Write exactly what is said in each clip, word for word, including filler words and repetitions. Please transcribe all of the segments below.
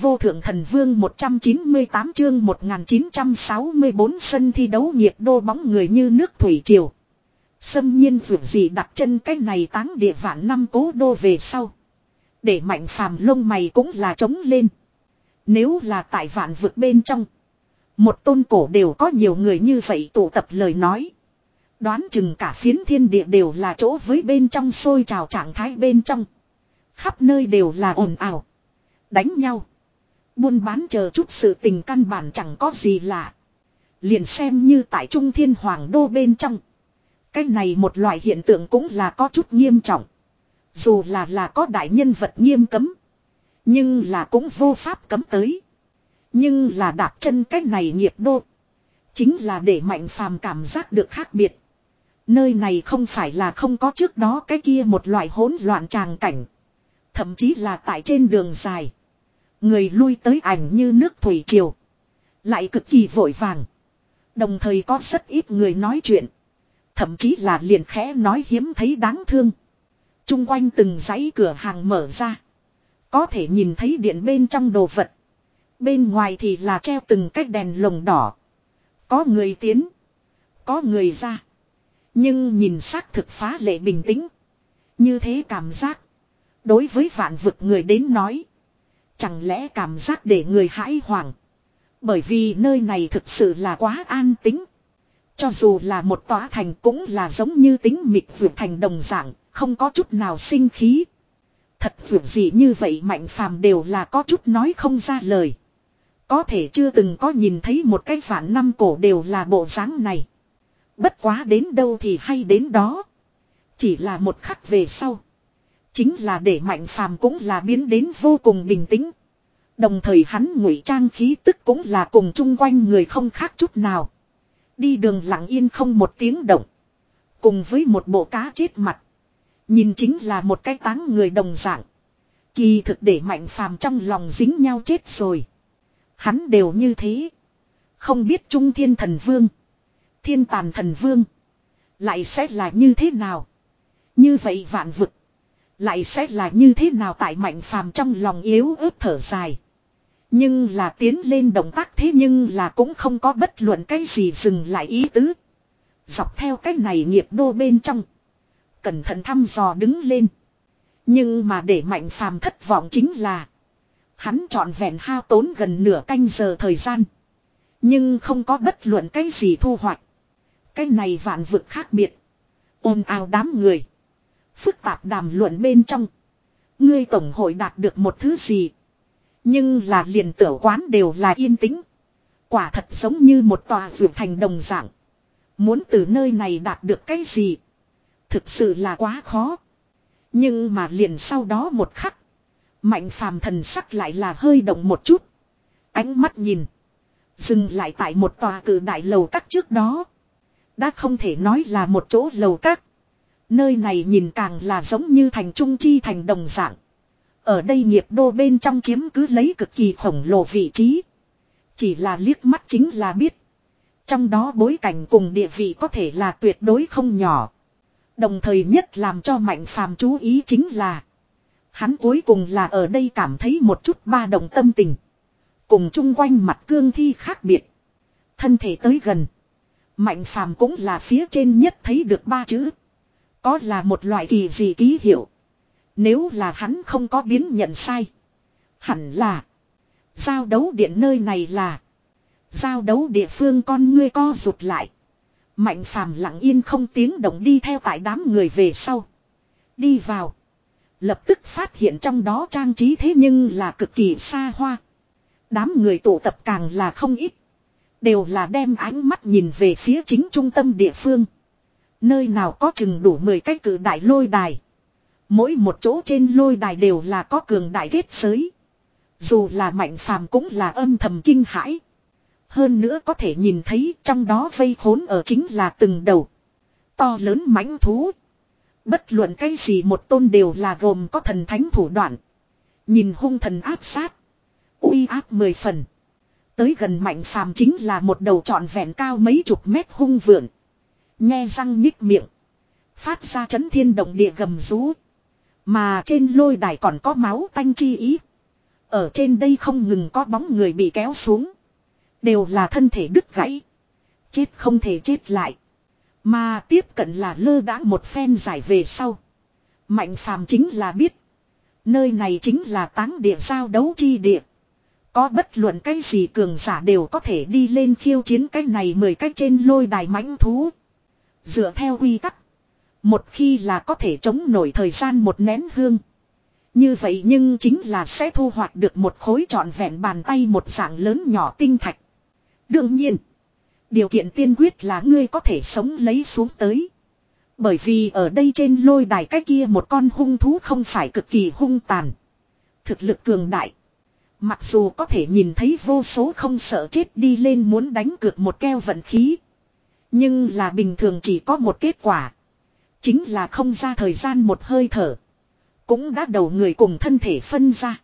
vô thượng thần vương một trăm chín mươi tám chương một nghìn chín trăm sáu mươi tư sân thi đấu nhiệt đô bóng người như nước thủy triều. Xâm nhiên vượt gì đặt chân cái này táng địa vạn năm cố đô về sau. Để Mạnh Phàm lông mày cũng là trống lên. Nếu là tại vạn vực bên trong. Một tôn cổ đều có nhiều người như vậy tụ tập lời nói. Đoán chừng cả phiến thiên địa đều là chỗ với bên trong sôi trào trạng thái bên trong. Khắp nơi đều là ồn ào. Đánh nhau. Buôn bán chờ chút sự tình căn bản chẳng có gì lạ. Liền xem như tại Trung Thiên Hoàng Đô bên trong. Cái này một loại hiện tượng cũng là có chút nghiêm trọng. Dù là là có đại nhân vật nghiêm cấm. Nhưng là cũng vô pháp cấm tới. Nhưng là đạp chân cái này nghiệp đô. Chính là để Mạnh Phàm cảm giác được khác biệt. Nơi này không phải là không có trước đó cái kia một loại hỗn loạn tràng cảnh. Thậm chí là tại trên đường dài. Người lui tới ảnh như nước thủy triều. Lại cực kỳ vội vàng. Đồng thời có rất ít người nói chuyện. Thậm chí là liền khẽ nói hiếm thấy đáng thương. Trung quanh từng dãy cửa hàng mở ra. Có thể nhìn thấy điện bên trong đồ vật. Bên ngoài thì là treo từng cái đèn lồng đỏ. Có người tiến. Có người ra. Nhưng nhìn xác thực phá lệ bình tĩnh. Như thế cảm giác. Đối với vạn vực người đến nói. Chẳng lẽ cảm giác để người hãi hoảng. Bởi vì nơi này thực sự là quá an tĩnh. Cho dù là một tòa thành cũng là giống như tính mịt vượt thành đồng dạng. Không có chút nào sinh khí. Thật vượt gì như vậy Mạnh Phàm đều là có chút nói không ra lời. Có thể chưa từng có nhìn thấy một cái vạn năm cổ đều là bộ dáng này. Bất quá đến đâu thì hay đến đó. Chỉ là một khắc về sau. Chính là để Mạnh Phàm cũng là biến đến vô cùng bình tĩnh. Đồng thời hắn ngụy trang khí tức cũng là cùng chung quanh người không khác chút nào. Đi đường lặng yên không một tiếng động. Cùng với một bộ cá chết mặt. Nhìn chính là một cái táng người đồng dạng. Kỳ thực để Mạnh Phàm trong lòng dính nhau chết rồi. Hắn đều như thế. Không biết Trung Thiên Thần Vương. Thiên Tàn Thần Vương. Lại sẽ là như thế nào. Như vậy vạn vực. Lại sẽ là như thế nào tại Mạnh Phàm trong lòng yếu ớt thở dài. Nhưng là tiến lên động tác thế nhưng là cũng không có bất luận cái gì dừng lại ý tứ. Dọc theo cái này nghiệp đô bên trong. Cẩn thận thăm dò đứng lên. Nhưng mà để Mạnh Phàm thất vọng chính là. Hắn trọn vẹn hao tốn gần nửa canh giờ thời gian. Nhưng không có bất luận cái gì thu hoạch. Cái này vạn vực khác biệt. Ồn ào đám người. Phức tạp đàm luận bên trong. Ngươi tổng hội đạt được một thứ gì. Nhưng là liền tử quán đều là yên tĩnh. Quả thật giống như một tòa vượt thành đồng dạng. Muốn từ nơi này đạt được cái gì. Thực sự là quá khó. Nhưng mà liền sau đó một khắc. Mạnh Phàm thần sắc lại là hơi động một chút. Ánh mắt nhìn. Dừng lại tại một tòa cử đại lầu các trước đó. Đã không thể nói là một chỗ lầu các. Nơi này nhìn càng là giống như thành trung chi thành đồng dạng. Ở đây nghiệp đô bên trong chiếm cứ lấy cực kỳ khổng lồ vị trí. Chỉ là liếc mắt chính là biết. Trong đó bối cảnh cùng địa vị có thể là tuyệt đối không nhỏ. Đồng thời nhất làm cho Mạnh Phàm chú ý chính là. Hắn cuối cùng là ở đây cảm thấy một chút ba động tâm tình. Cùng chung quanh mặt cương thi khác biệt. Thân thể tới gần. Mạnh Phàm cũng là phía trên nhất thấy được ba chữ. Có là một loại kỳ dị ký hiệu. Nếu là hắn không có biến nhận sai. Hẳn là. Giao đấu điện nơi này là. Giao đấu địa phương con ngươi co rụt lại. Mạnh Phàm lặng yên không tiếng động đi theo tại đám người về sau. Đi vào. Lập tức phát hiện trong đó trang trí thế nhưng là cực kỳ xa hoa. Đám người tụ tập càng là không ít. Đều là đem ánh mắt nhìn về phía chính trung tâm địa phương. Nơi nào có chừng đủ mười cái cử đại lôi đài. Mỗi một chỗ trên lôi đài đều là có cường đại kết giới. Dù là Mạnh Phàm cũng là âm thầm kinh hãi. Hơn nữa có thể nhìn thấy trong đó vây khốn ở chính là từng đầu. To lớn mãnh thú. Bất luận cái gì một tôn đều là gồm có thần thánh thủ đoạn. Nhìn hung thần áp sát. Uy áp mười phần. Tới gần Mạnh Phàm chính là một đầu trọn vẹn cao mấy chục mét hung vượn. Nhe răng nhích miệng. Phát ra chấn thiên động địa gầm rú. Mà trên lôi đài còn có máu tanh chi ý. Ở trên đây không ngừng có bóng người bị kéo xuống. Đều là thân thể đứt gãy. Chết không thể chết lại. Mà tiếp cận là lơ đãng một phen giải về sau. Mạnh phàm chính là biết. Nơi này chính là táng địa giao đấu chi địa. Có bất luận cái gì cường giả đều có thể đi lên khiêu chiến cái này mười cái trên lôi đài mãnh thú. Dựa theo quy tắc. Một khi là có thể chống nổi thời gian một nén hương. Như vậy nhưng chính là sẽ thu hoạch được một khối trọn vẹn bàn tay một dạng lớn nhỏ tinh thạch. Đương nhiên. Điều kiện tiên quyết là ngươi có thể sống lấy xuống tới. Bởi vì ở đây trên lôi đài cái kia một con hung thú không phải cực kỳ hung tàn. Thực lực cường đại. Mặc dù có thể nhìn thấy vô số không sợ chết đi lên muốn đánh cược một keo vận khí. Nhưng là bình thường chỉ có một kết quả. Chính là không ra thời gian một hơi thở. Cũng đã đầu người cùng thân thể phân ra.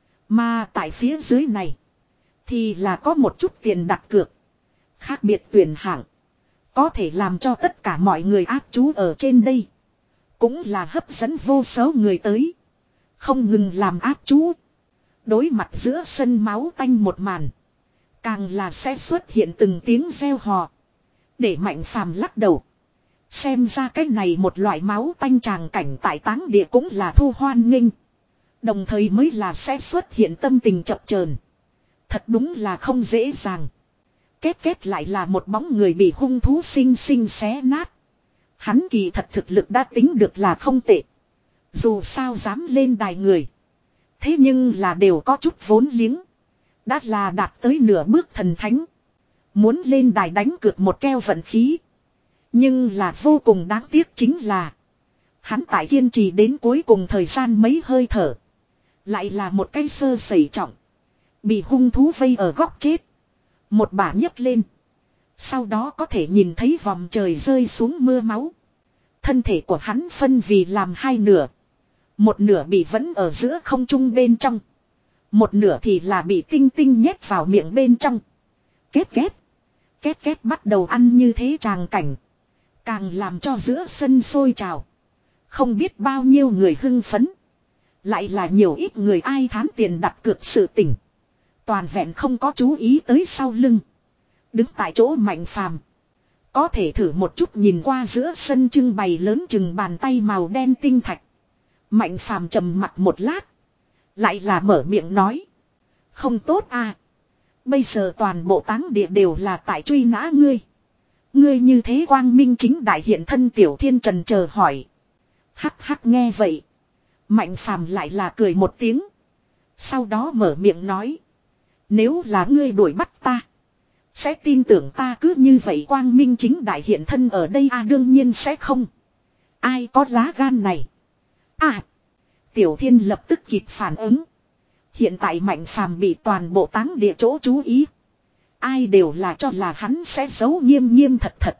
Mà tại phía dưới này. Thì là có một chút tiền đặt cược. Khác biệt tuyển hạng. Có thể làm cho tất cả mọi người áp chú ở trên đây. Cũng là hấp dẫn vô số người tới. Không ngừng làm áp chú. Đối mặt giữa sân máu tanh một màn. Càng là sẽ xuất hiện từng tiếng reo hò. Để Mạnh Phàm lắc đầu. Xem ra cái này một loại máu tanh tràng cảnh tại táng địa cũng là thu hoan nghênh. Đồng thời mới là sẽ xuất hiện tâm tình chập chờn. Thật đúng là không dễ dàng. Kết kết lại là một bóng người bị hung thú xinh xinh xé nát. Hắn kỳ thật thực lực đã tính được là không tệ. Dù sao dám lên đài người. Thế nhưng là đều có chút vốn liếng. Đã là đạt tới nửa bước thần thánh. Muốn lên đài đánh cược một keo vận khí. Nhưng là vô cùng đáng tiếc chính là. Hắn tại kiên trì đến cuối cùng thời gian mấy hơi thở. Lại là một cái sơ sẩy trọng. Bị hung thú vây ở góc chết. Một bả nhấc lên. Sau đó có thể nhìn thấy vòng trời rơi xuống mưa máu. Thân thể của hắn phân vì làm hai nửa. Một nửa bị vẫn ở giữa không trung bên trong. Một nửa thì là bị tinh tinh nhét vào miệng bên trong. Kết kết. Kết kết bắt đầu ăn như thế tràng cảnh. Càng làm cho giữa sân sôi trào. Không biết bao nhiêu người hưng phấn. Lại là nhiều ít người ai thán tiền đặt cược sự tỉnh. Toàn vẹn không có chú ý tới sau lưng. Đứng tại chỗ Mạnh Phàm. Có thể thử một chút nhìn qua giữa sân trưng bày lớn chừng bàn tay màu đen tinh thạch. Mạnh Phàm trầm mặt một lát. Lại là mở miệng nói. Không tốt à. Bây giờ toàn bộ táng địa đều là tại truy nã ngươi. Ngươi như thế quang minh chính đại hiện thân Tiểu Thiên trần chờ hỏi. Hắc hắc nghe vậy. Mạnh Phàm lại là cười một tiếng. Sau đó mở miệng nói. Nếu là ngươi đuổi bắt ta. Sẽ tin tưởng ta cứ như vậy quang minh chính đại hiện thân ở đây à đương nhiên sẽ không. Ai có lá gan này. À. Tiểu Thiên lập tức kịp phản ứng. Hiện tại Mạnh Phàm bị toàn bộ táng địa chỗ chú ý. Ai đều là cho là hắn sẽ giấu nghiêm nghiêm thật thật.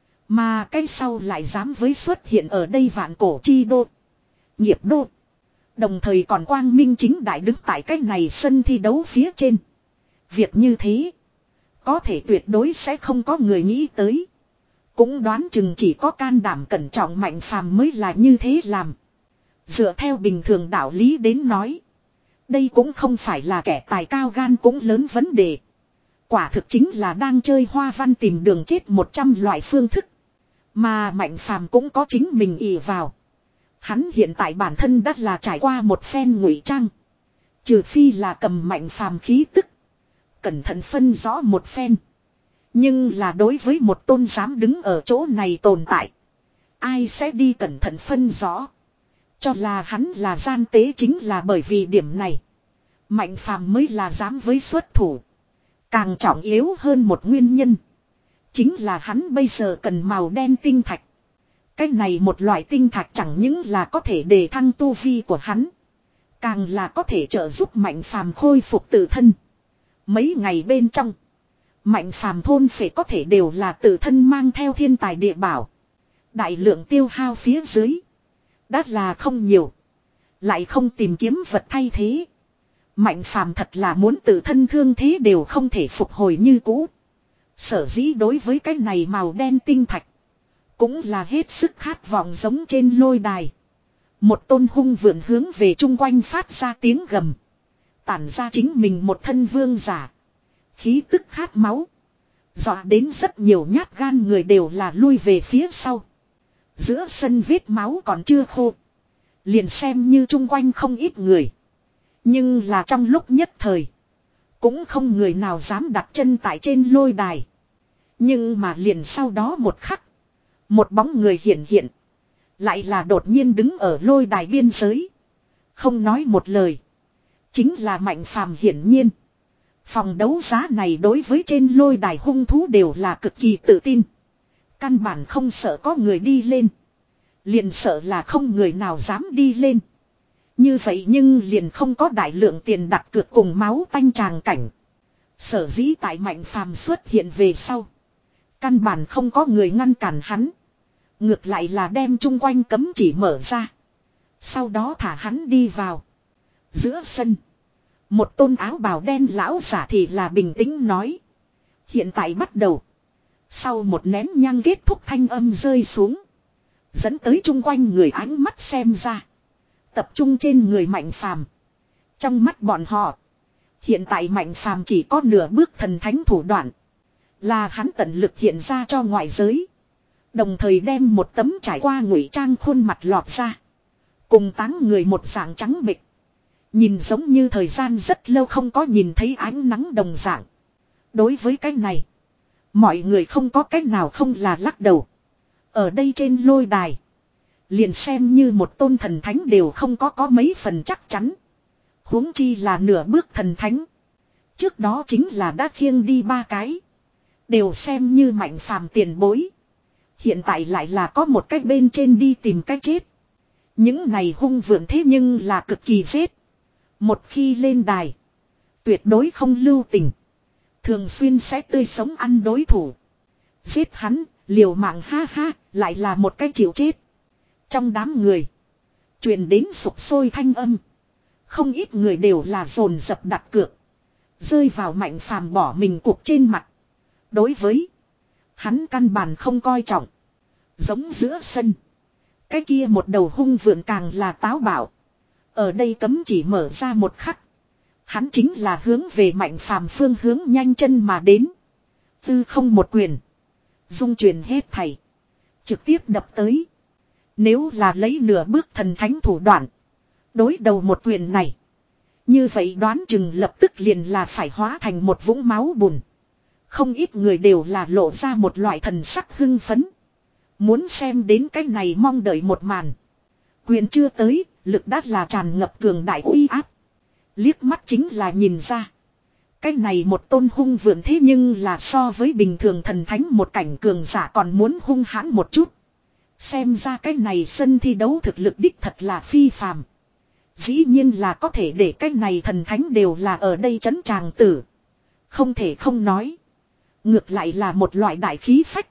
Mà cái sau lại dám với xuất hiện ở đây vạn cổ chi đô. Nghiệp đô. Đồng thời còn quang minh chính đại đứng tại cái này sân thi đấu phía trên. Việc như thế. Có thể tuyệt đối sẽ không có người nghĩ tới. Cũng đoán chừng chỉ có can đảm cẩn trọng Mạnh Phàm mới là như thế làm. Dựa theo bình thường đạo lý đến nói. Đây cũng không phải là kẻ tài cao gan cũng lớn vấn đề. Quả thực chính là đang chơi hoa văn tìm đường chết một trăm loại phương thức. Mà Mạnh Phàm cũng có chính mình ỷ vào. Hắn hiện tại bản thân đã là trải qua một phen ngụy trang. Trừ phi là cầm Mạnh Phàm khí tức. Cẩn thận phân rõ một phen. Nhưng là đối với một tôn dám đứng ở chỗ này tồn tại. Ai sẽ đi cẩn thận phân rõ. Cho là hắn là gian tế chính là bởi vì điểm này. Mạnh Phàm mới là dám với xuất thủ. Càng trọng yếu hơn một nguyên nhân. Chính là hắn bây giờ cần màu đen tinh thạch. Cái này một loại tinh thạch chẳng những là có thể đề thăng tu vi của hắn. Càng là có thể trợ giúp Mạnh Phàm khôi phục tự thân. Mấy ngày bên trong. Mạnh Phàm thôn phải có thể đều là tự thân mang theo thiên tài địa bảo. Đại lượng tiêu hao phía dưới. Đã là không nhiều. Lại không tìm kiếm vật thay thế. Mạnh Phàm thật là muốn tự thân thương thế đều không thể phục hồi như cũ. Sở dĩ đối với cái này màu đen tinh thạch. Cũng là hết sức khát vọng giống trên lôi đài. Một tôn hung vượn hướng về chung quanh phát ra tiếng gầm. Tản ra chính mình một thân vương giả. Khí tức khát máu. Dọa đến rất nhiều nhát gan người đều là lui về phía sau. Giữa sân vết máu còn chưa khô. Liền xem như chung quanh không ít người. Nhưng là trong lúc nhất thời. Cũng không người nào dám đặt chân tại trên lôi đài. Nhưng mà liền sau đó một khắc. Một bóng người hiện hiện. Lại là đột nhiên đứng ở lôi đài biên giới. Không nói một lời. Chính là Mạnh Phàm hiển nhiên. Phòng đấu giá này đối với trên lôi đài hung thú đều là cực kỳ tự tin. Căn bản không sợ có người đi lên. Liền sợ là không người nào dám đi lên. Như vậy nhưng liền không có đại lượng tiền đặt cược cùng máu tanh tràng cảnh. Sở dĩ tại Mạnh Phàm xuất hiện về sau. Căn bản không có người ngăn cản hắn. Ngược lại là đem chung quanh cấm chỉ mở ra. Sau đó thả hắn đi vào. Giữa sân. Một tôn áo bào đen lão giả thì là bình tĩnh nói. Hiện tại bắt đầu. Sau một nén nhang kết thúc thanh âm rơi xuống. Dẫn tới chung quanh người ánh mắt xem ra. Tập trung trên người Mạnh Phàm. Trong mắt bọn họ. Hiện tại Mạnh Phàm chỉ có nửa bước thần thánh thủ đoạn. Là hắn tận lực hiện ra cho ngoại giới. Đồng thời đem một tấm trải qua ngụy trang khuôn mặt lọt ra. Cùng táng người một dạng trắng bệch. Nhìn giống như thời gian rất lâu không có nhìn thấy ánh nắng đồng dạng. Đối với cái này. Mọi người không có cách nào không là lắc đầu. Ở đây trên lôi đài. Liền xem như một tôn thần thánh đều không có có mấy phần chắc chắn. Huống chi là nửa bước thần thánh. Trước đó chính là đã khiêng đi ba cái. Đều xem như Mạnh Phàm tiền bối. Hiện tại lại là có một cách bên trên đi tìm cách chết. Những này hung vượn thế nhưng là cực kỳ giết. Một khi lên đài. Tuyệt đối không lưu tình. Thường xuyên sẽ tươi sống ăn đối thủ. Giết hắn, liều mạng ha ha, lại là một cái chịu chết. Trong đám người. Truyền đến sục sôi thanh âm. Không ít người đều là dồn dập đặt cược. Rơi vào Mạnh Phàm bỏ mình cục trên mặt. Đối với. Hắn căn bản không coi trọng. Giống giữa sân. Cái kia một đầu hung vượn càng là táo bạo. Ở đây cấm chỉ mở ra một khắc. Hắn chính là hướng về Mạnh Phàm phương hướng nhanh chân mà đến. Tư không một quyền. Dung truyền hết thảy. Trực tiếp đập tới. Nếu là lấy nửa bước thần thánh thủ đoạn. Đối đầu một quyền này. Như vậy đoán chừng lập tức liền là phải hóa thành một vũng máu bùn. Không ít người đều là lộ ra một loại thần sắc hưng phấn. Muốn xem đến cái này mong đợi một màn. Quyền chưa tới, lực đã là tràn ngập cường đại uy áp. Liếc mắt chính là nhìn ra. Cái này một tôn hung vượn thế nhưng là so với bình thường thần thánh một cảnh cường giả còn muốn hung hãn một chút. Xem ra cái này sân thi đấu thực lực đích thật là phi phàm. Dĩ nhiên là có thể để cái này thần thánh đều là ở đây trấn tràng tử. Không thể không nói. Ngược lại là một loại đại khí phách.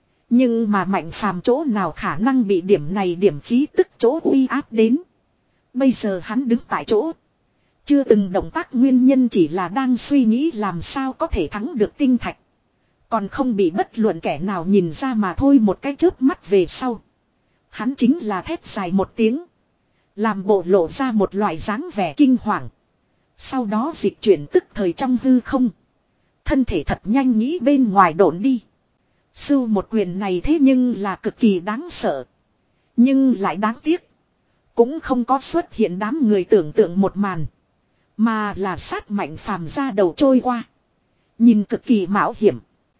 Nhưng mà Mạnh Phàm chỗ nào khả năng bị điểm này điểm khí tức chỗ uy áp đến. Bây giờ hắn đứng tại chỗ. Chưa từng động tác nguyên nhân chỉ là đang suy nghĩ làm sao có thể thắng được tinh thạch. Còn không bị bất luận kẻ nào nhìn ra mà thôi một cái chớp mắt về sau. Hắn chính là thét dài một tiếng. Làm bộ lộ ra một loại dáng vẻ kinh hoàng. Sau đó dịch chuyển tức thời trong hư không. Thân thể thật nhanh nghĩ bên ngoài độn đi. Sưu một quyền này thế nhưng là cực kỳ đáng sợ. Nhưng lại đáng tiếc. Cũng không có xuất hiện đám người tưởng tượng một màn. Mà là sát Mạnh Phàm ra đầu trôi qua. Nhìn cực kỳ mạo hiểm.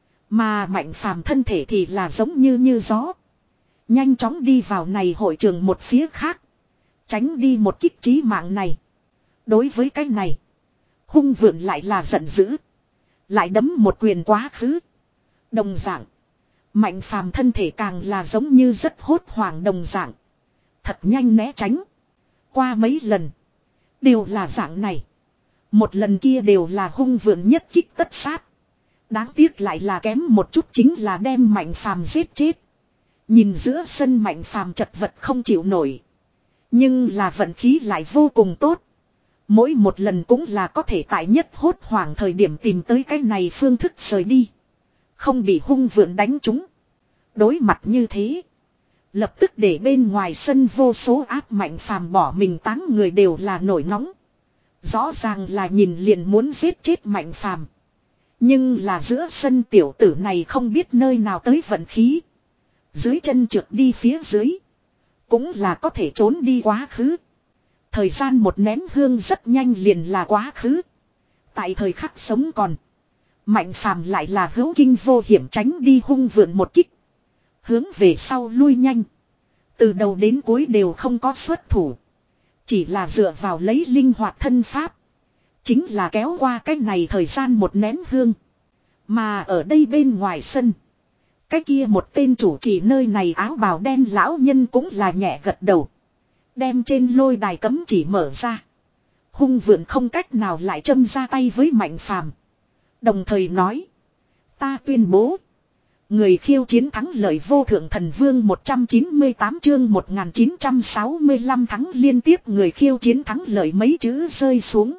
Mà Mạnh Phàm thân thể thì là giống như như gió. Nhanh chóng đi vào này hội trường một phía khác. Tránh đi một kích chí mạng này. Đối với cái này. Hung vượn lại là giận dữ. Lại đấm một quyền quá khứ. Đồng dạng. Mạnh Phàm thân thể càng là giống như rất hốt hoảng đồng dạng. Thật nhanh né tránh. Qua mấy lần. Đều là dạng này. Một lần kia đều là hung vượn nhất kích tất sát. Đáng tiếc lại là kém một chút chính là đem Mạnh Phàm giết chết. Nhìn giữa sân Mạnh Phàm chật vật không chịu nổi. Nhưng là vận khí lại vô cùng tốt. Mỗi một lần cũng là có thể tại nhất hốt hoảng thời điểm tìm tới cái này phương thức rời đi. Không bị hung vượn đánh trúng. Đối mặt như thế. Lập tức để bên ngoài sân vô số áp Mạnh Phàm bỏ mình táng người đều là nổi nóng. Rõ ràng là nhìn liền muốn giết chết Mạnh Phàm. Nhưng là giữa sân tiểu tử này không biết nơi nào tới vận khí. Dưới chân trượt đi phía dưới. Cũng là có thể trốn đi quá khứ. Thời gian một nén hương rất nhanh liền là quá khứ. Tại thời khắc sống còn. Mạnh Phàm lại là hữu kinh vô hiểm tránh đi hung vượn một kích. Hướng về sau lui nhanh. Từ đầu đến cuối đều không có xuất thủ. Chỉ là dựa vào lấy linh hoạt thân pháp. Chính là kéo qua cái này thời gian một nén hương. Mà ở đây bên ngoài sân. Cái kia một tên chủ trì nơi này áo bào đen lão nhân cũng là nhẹ gật đầu. Đem trên lôi đài cấm chỉ mở ra. Hung vượn không cách nào lại châm ra tay với Mạnh Phàm. Đồng thời nói. Ta tuyên bố. Người khiêu chiến thắng lợi vô thượng thần vương một trăm chín mươi tám chương một nghìn chín trăm sáu mươi lăm thắng liên tiếp người khiêu chiến thắng lợi mấy chữ rơi xuống.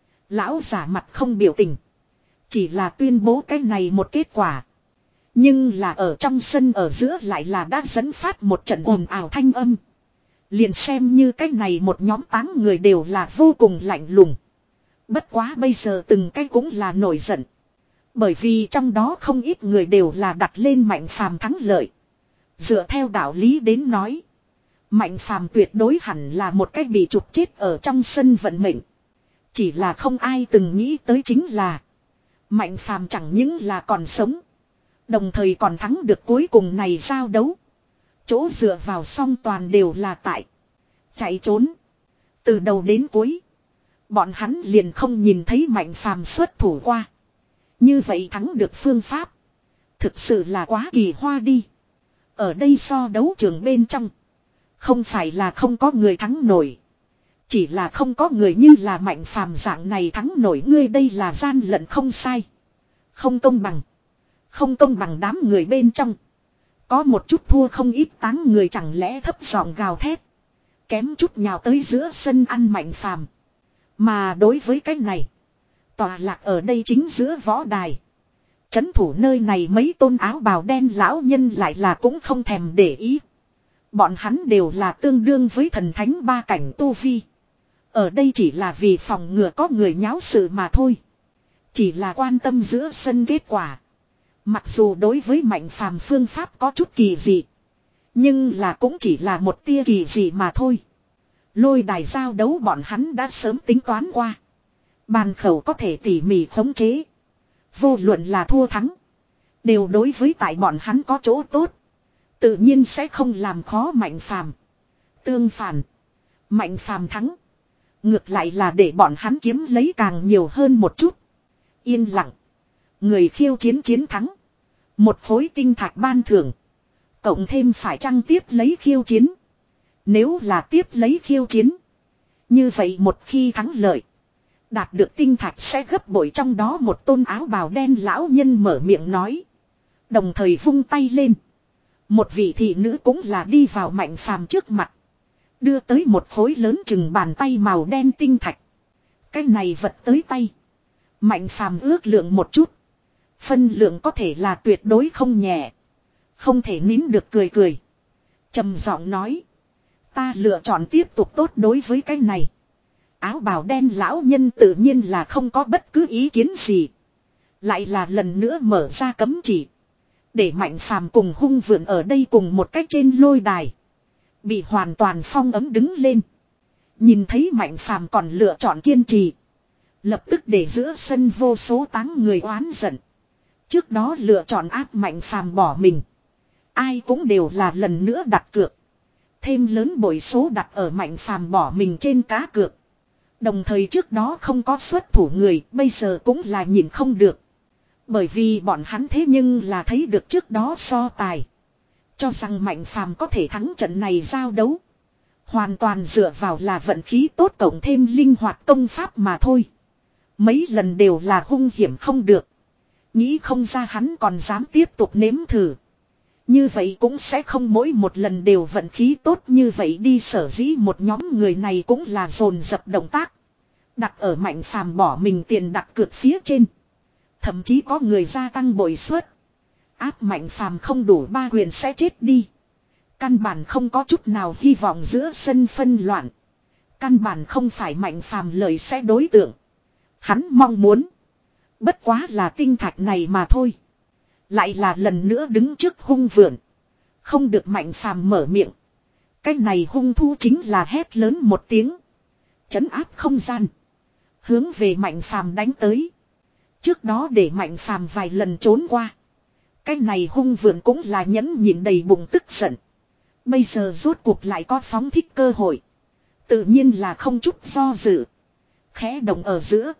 Lão giả mặt không biểu tình. Chỉ là tuyên bố cái này một kết quả. Nhưng là ở trong sân ở giữa lại là đã dẫn phát một trận ồn ào thanh âm. Liền xem như cái này một nhóm táng người đều là vô cùng lạnh lùng. Bất quá bây giờ từng cái cũng là nổi giận. Bởi vì trong đó không ít người đều là đặt lên Mạnh Phàm thắng lợi. Dựa theo đạo lý đến nói. Mạnh Phàm tuyệt đối hẳn là một cái bị trục chết ở trong sân vận mệnh. Chỉ là không ai từng nghĩ tới chính là. Mạnh Phàm chẳng những là còn sống. Đồng thời còn thắng được cuối cùng này giao đấu. Chỗ dựa vào song toàn đều là tại. Chạy trốn. Từ đầu đến cuối. Bọn hắn liền không nhìn thấy Mạnh Phàm xuất thủ qua. Như vậy thắng được phương pháp. Thực sự là quá kỳ hoa đi. Ở đây so đấu trường bên trong. Không phải là không có người thắng nổi. Chỉ là không có người như là Mạnh Phàm dạng này thắng nổi ngươi đây là gian lận không sai. Không công bằng. Không công bằng đám người bên trong. Có một chút thua không ít táng người chẳng lẽ thấp giọng gào thét. Kém chút nhào tới giữa sân ăn Mạnh Phàm. Mà đối với cái này. Tòa lạc ở đây chính giữa võ đài. Chấn thủ nơi này mấy tôn áo bào đen lão nhân lại là cũng không thèm để ý. Bọn hắn đều là tương đương với thần thánh ba cảnh tu vi. Ở đây chỉ là vì phòng ngừa có người nháo sự mà thôi. Chỉ là quan tâm giữa sân kết quả. Mặc dù đối với Mạnh Phàm phương pháp có chút kỳ dị. Nhưng là cũng chỉ là một tia kỳ dị mà thôi. Lôi đài giao đấu bọn hắn đã sớm tính toán qua. Bàn khẩu có thể tỉ mỉ khống chế. Vô luận là thua thắng. Đều đối với tại bọn hắn có chỗ tốt. Tự nhiên sẽ không làm khó Mạnh Phàm. Tương phản. Mạnh Phàm thắng. Ngược lại là để bọn hắn kiếm lấy càng nhiều hơn một chút. Yên lặng. Người khiêu chiến chiến thắng. Một khối tinh thạch ban thưởng. Cộng thêm phải chăng tiếp lấy khiêu chiến. Nếu là tiếp lấy khiêu chiến. Như vậy một khi thắng lợi. Đạt được tinh thạch sẽ gấp bội trong đó một tôn áo bào đen lão nhân mở miệng nói. Đồng thời vung tay lên. Một vị thị nữ cũng là đi vào Mạnh Phàm trước mặt. Đưa tới một khối lớn chừng bàn tay màu đen tinh thạch. Cái này vật tới tay. Mạnh Phàm ước lượng một chút. Phân lượng có thể là tuyệt đối không nhẹ. Không thể nín được cười cười. Trầm giọng nói. Ta lựa chọn tiếp tục tốt đối với cái này. Áo bào đen lão nhân tự nhiên là không có bất cứ ý kiến gì. Lại là lần nữa mở ra cấm chỉ. Để Mạnh Phàm cùng hung vượn ở đây cùng một cách trên lôi đài. Bị hoàn toàn phong ấm đứng lên. Nhìn thấy Mạnh Phàm còn lựa chọn kiên trì. Lập tức để giữa sân vô số táng người oán giận. Trước đó lựa chọn áp Mạnh Phàm bỏ mình. Ai cũng đều là lần nữa đặt cược. Thêm lớn bội số đặt ở Mạnh Phàm bỏ mình trên cá cược. Đồng thời trước đó không có xuất thủ người, bây giờ cũng là nhìn không được. Bởi vì bọn hắn thế nhưng là thấy được trước đó so tài. Cho rằng Mạnh Phàm có thể thắng trận này giao đấu. Hoàn toàn dựa vào là vận khí tốt cộng thêm linh hoạt công pháp mà thôi. Mấy lần đều là hung hiểm không được. Nghĩ không ra hắn còn dám tiếp tục nếm thử. Như vậy cũng sẽ không mỗi một lần đều vận khí tốt như vậy đi sở dĩ một nhóm người này cũng là dồn dập động tác. Đặt ở Mạnh Phàm bỏ mình tiền đặt cược phía trên. Thậm chí có người gia tăng bội suất. Áp Mạnh Phàm không đủ ba quyền sẽ chết đi. Căn bản không có chút nào hy vọng giữa sân phân loạn. Căn bản không phải Mạnh Phàm lời sẽ đối tượng. Hắn mong muốn. Bất quá là tinh thạch này mà thôi. Lại là lần nữa đứng trước hung vượn. Không được Mạnh Phàm mở miệng. Cái này hung thu chính là hét lớn một tiếng. Trấn áp không gian. Hướng về Mạnh Phàm đánh tới. Trước đó để Mạnh Phàm vài lần trốn qua. Cái này hung vượn cũng là nhẫn nhịn đầy bụng tức giận. Bây giờ rốt cuộc lại có phóng thích cơ hội. Tự nhiên là không chút do dự. Khẽ động ở giữa.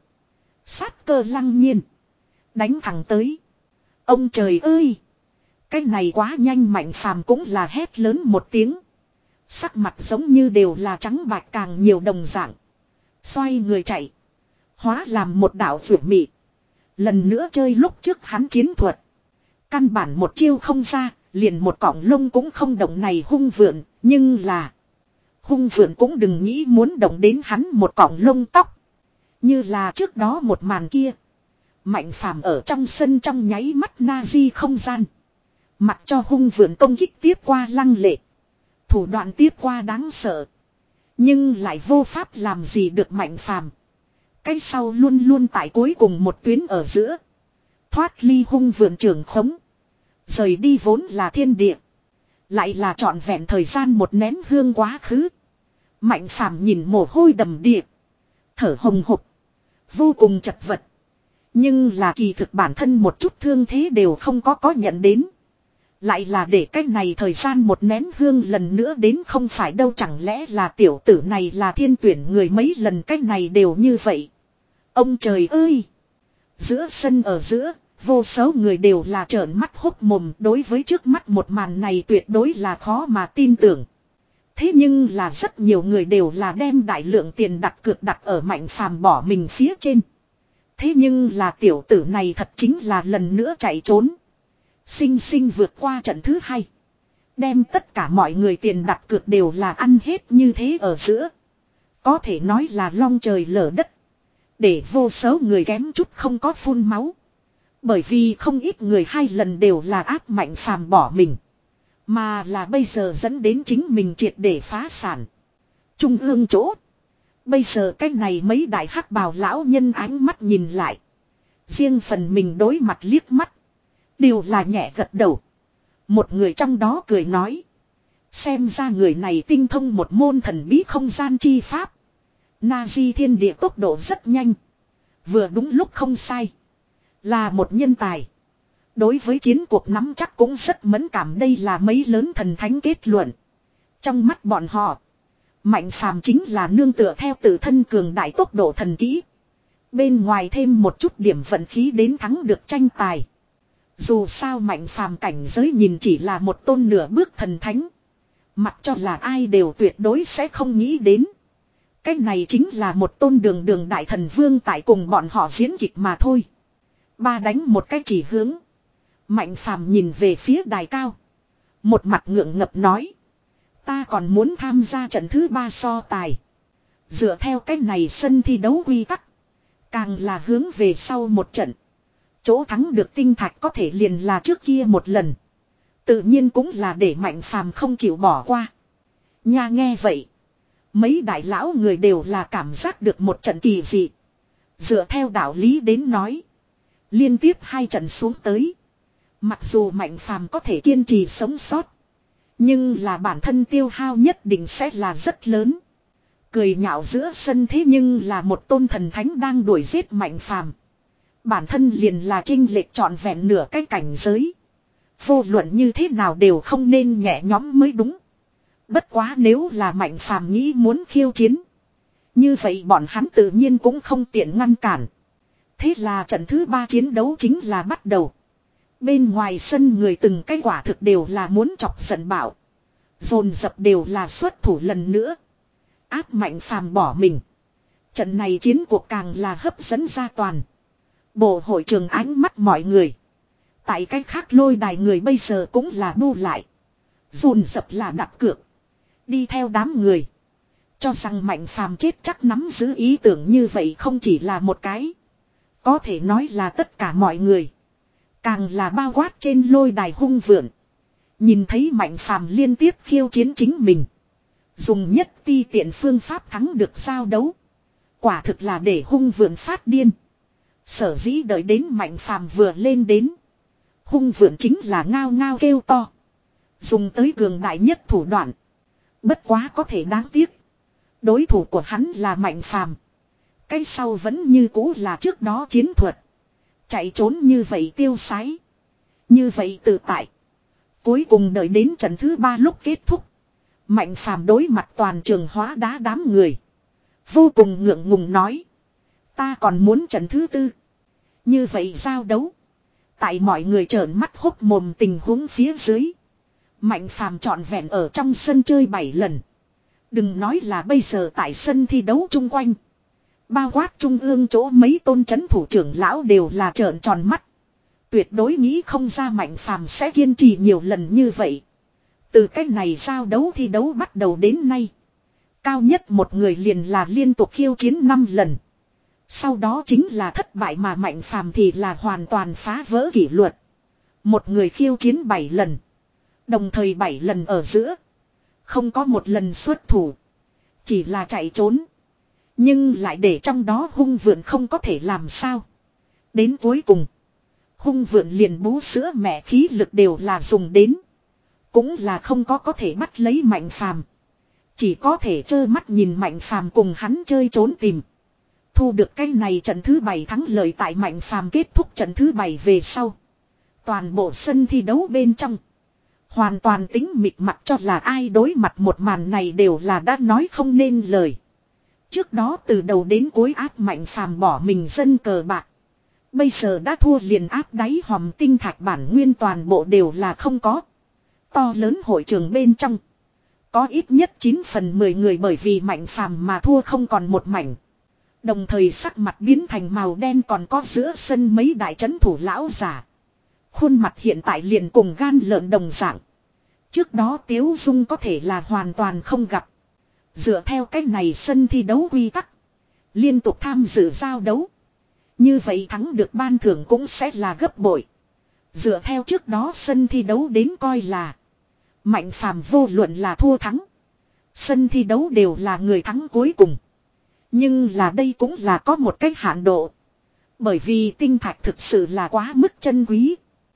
Sát cơ lăng nhiên. Đánh thẳng tới. Ông trời ơi! Cái này quá nhanh. Mạnh Phàm cũng là hét lớn một tiếng. Sắc mặt giống như đều là trắng bạch càng nhiều đồng dạng. Xoay người chạy. Hóa làm một đạo vượt mị. Lần nữa chơi lúc trước hắn chiến thuật. Căn bản một chiêu không ra. Liền một cọng lông cũng không động này hung vượn. Nhưng là. Hung vượn cũng đừng nghĩ muốn động đến hắn một cọng lông tóc. Như là trước đó một màn kia. Mạnh Phàm ở trong sân trong nháy mắt Nazi không gian. Mặc cho hung vượn công kích tiếp qua lăng lệ. Thủ đoạn tiếp qua đáng sợ. Nhưng lại vô pháp làm gì được Mạnh Phàm. Cái sau luôn luôn tại cuối cùng một tuyến ở giữa. Thoát ly hung vượn trường khống. Rời đi vốn là thiên địa. Lại là trọn vẹn thời gian một nén hương quá khứ. Mạnh Phàm nhìn mồ hôi đầm đìa. Thở hồng hộc. Vô cùng chật vật. Nhưng là kỳ thực bản thân một chút thương thế đều không có có nhận đến. Lại là để cách này thời gian một nén hương lần nữa đến không phải đâu, chẳng lẽ là tiểu tử này là thiên tuyển người mấy lần cách này đều như vậy. Ông trời ơi! Giữa sân ở giữa, vô số người đều là trợn mắt hốc mồm, đối với trước mắt một màn này tuyệt đối là khó mà tin tưởng. Thế nhưng là rất nhiều người đều là đem đại lượng tiền đặt cược đặt ở Mạnh Phàm bỏ mình phía trên. Thế nhưng là tiểu tử này thật chính là lần nữa chạy trốn. Sinh sinh vượt qua trận thứ hai. Đem tất cả mọi người tiền đặt cược đều là ăn hết như thế ở giữa. Có thể nói là long trời lở đất. Để vô số người kém chút không có phun máu. Bởi vì không ít người hai lần đều là áp Mạnh Phàm bỏ mình. Mà là bây giờ dẫn đến chính mình triệt để phá sản. Trung ương chỗ. Bây giờ cái này mấy đại hắc bào lão nhân ánh mắt nhìn lại. Riêng phần mình đối mặt liếc mắt. Đều là nhẹ gật đầu. Một người trong đó cười nói. Xem ra người này tinh thông một môn thần bí không gian chi pháp. Nazi thiên địa tốc độ rất nhanh. Vừa đúng lúc không sai. Là một nhân tài. Đối với chiến cuộc nắm chắc cũng rất mẫn cảm, đây là mấy lớn thần thánh kết luận. Trong mắt bọn họ. Mạnh Phàm chính là nương tựa theo tự thân cường đại tốc độ thần kỹ. Bên ngoài thêm một chút điểm vận khí đến thắng được tranh tài. Dù sao Mạnh Phàm cảnh giới nhìn chỉ là một tôn nửa bước thần thánh. Mặc cho là ai đều tuyệt đối sẽ không nghĩ đến. Cái này chính là một tôn đường đường đại thần vương tại cùng bọn họ diễn kịch mà thôi. Ba đánh một cái chỉ hướng. Mạnh Phàm nhìn về phía đài cao. Một mặt ngượng ngập nói. Ta còn muốn tham gia trận thứ ba so tài. Dựa theo cái này sân thi đấu quy tắc. Càng là hướng về sau một trận. Chỗ thắng được tinh thạch có thể liền là trước kia một lần. Tự nhiên cũng là để Mạnh Phàm không chịu bỏ qua. Nha nghe vậy. Mấy đại lão người đều là cảm giác được một trận kỳ dị. Dựa theo đạo lý đến nói. Liên tiếp hai trận xuống tới. Mặc dù Mạnh Phàm có thể kiên trì sống sót. Nhưng là bản thân tiêu hao nhất định sẽ là rất lớn. Cười nhạo giữa sân thế nhưng là một tôn thần thánh đang đuổi giết Mạnh Phàm. Bản thân liền là chênh lệch trọn vẹn nửa cái cảnh giới. Vô luận như thế nào đều không nên nhẹ nhõm mới đúng. Bất quá nếu là Mạnh Phàm nghĩ muốn khiêu chiến. Như vậy bọn hắn tự nhiên cũng không tiện ngăn cản. Thế là trận thứ ba chiến đấu chính là bắt đầu. Bên ngoài sân người từng cái quả thực đều là muốn chọc giận bạo. Dồn dập đều là xuất thủ lần nữa. Áp Mạnh Phàm bỏ mình. Trận này chiến cuộc càng là hấp dẫn ra toàn. Bộ hội trường ánh mắt mọi người. Tại cách khác lôi đài người bây giờ cũng là bu lại. Dồn dập là đặt cược. Đi theo đám người. Cho rằng Mạnh Phàm chết chắc nắm giữ ý tưởng như vậy không chỉ là một cái. Có thể nói là tất cả mọi người. Càng là bao quát trên lôi đài hung vượn. Nhìn thấy Mạnh Phàm liên tiếp khiêu chiến chính mình. Dùng nhất ti tiện phương pháp thắng được giao đấu. Quả thực là để hung vượn phát điên. Sở dĩ đợi đến Mạnh Phàm vừa lên đến. Hung vượn chính là ngao ngao kêu to. Dùng tới cường đại nhất thủ đoạn. Bất quá có thể đáng tiếc. Đối thủ của hắn là Mạnh Phàm. Cái sau vẫn như cũ là trước đó chiến thuật. Chạy trốn như vậy tiêu sái. Như vậy tự tại. Cuối cùng đợi đến trận thứ ba lúc kết thúc. Mạnh Phàm đối mặt toàn trường hóa đá đám người. Vô cùng ngượng ngùng nói. Ta còn muốn trận thứ tư. Như vậy giao đấu. Tại mọi người trợn mắt hốc mồm tình huống phía dưới. Mạnh Phàm trọn vẹn ở trong sân chơi bảy lần. Đừng nói là bây giờ tại sân thi đấu chung quanh. Bao quát trung ương chỗ mấy tôn trấn thủ trưởng lão đều là trợn tròn mắt. Tuyệt đối nghĩ không ra Mạnh Phàm sẽ kiên trì nhiều lần như vậy. Từ cách này giao đấu thi đấu bắt đầu đến nay. Cao nhất một người liền là liên tục khiêu chiến năm lần. Sau đó chính là thất bại mà Mạnh Phàm thì là hoàn toàn phá vỡ kỷ luật. Một người khiêu chiến bảy lần. Đồng thời bảy lần ở giữa. Không có một lần xuất thủ. Chỉ là chạy trốn. Nhưng lại để trong đó hung vượn không có thể làm sao. Đến cuối cùng. Hung vượn liền bú sữa mẹ khí lực đều là dùng đến. Cũng là không có có thể bắt lấy Mạnh Phàm. Chỉ có thể trơ mắt nhìn Mạnh Phàm cùng hắn chơi trốn tìm. Thu được cái này trận thứ bảy thắng lợi tại Mạnh Phàm kết thúc trận thứ bảy về sau. Toàn bộ sân thi đấu bên trong. Hoàn toàn tính mịt mặt cho là ai đối mặt một màn này đều là đã nói không nên lời. Trước đó từ đầu đến cuối áp Mạnh Phàm bỏ mình dân cờ bạc. Bây giờ đã thua liền áp đáy hòm tinh thạch bản nguyên toàn bộ đều là không có. To lớn hội trường bên trong. Có ít nhất chín phần mười người bởi vì Mạnh Phàm mà thua không còn một mảnh. Đồng thời sắc mặt biến thành màu đen còn có giữa sân mấy đại trấn thủ lão giả. Khuôn mặt hiện tại liền cùng gan lợn đồng dạng. Trước đó Tiếu Dung có thể là hoàn toàn không gặp. Dựa theo cách này sân thi đấu quy tắc. Liên tục tham dự giao đấu. Như vậy thắng được ban thưởng cũng sẽ là gấp bội. Dựa theo trước đó sân thi đấu đến coi là. Mạnh Phàm vô luận là thua thắng. Sân thi đấu đều là người thắng cuối cùng. Nhưng là đây cũng là có một cách hạn độ. Bởi vì tinh thạch thực sự là quá mức chân quý.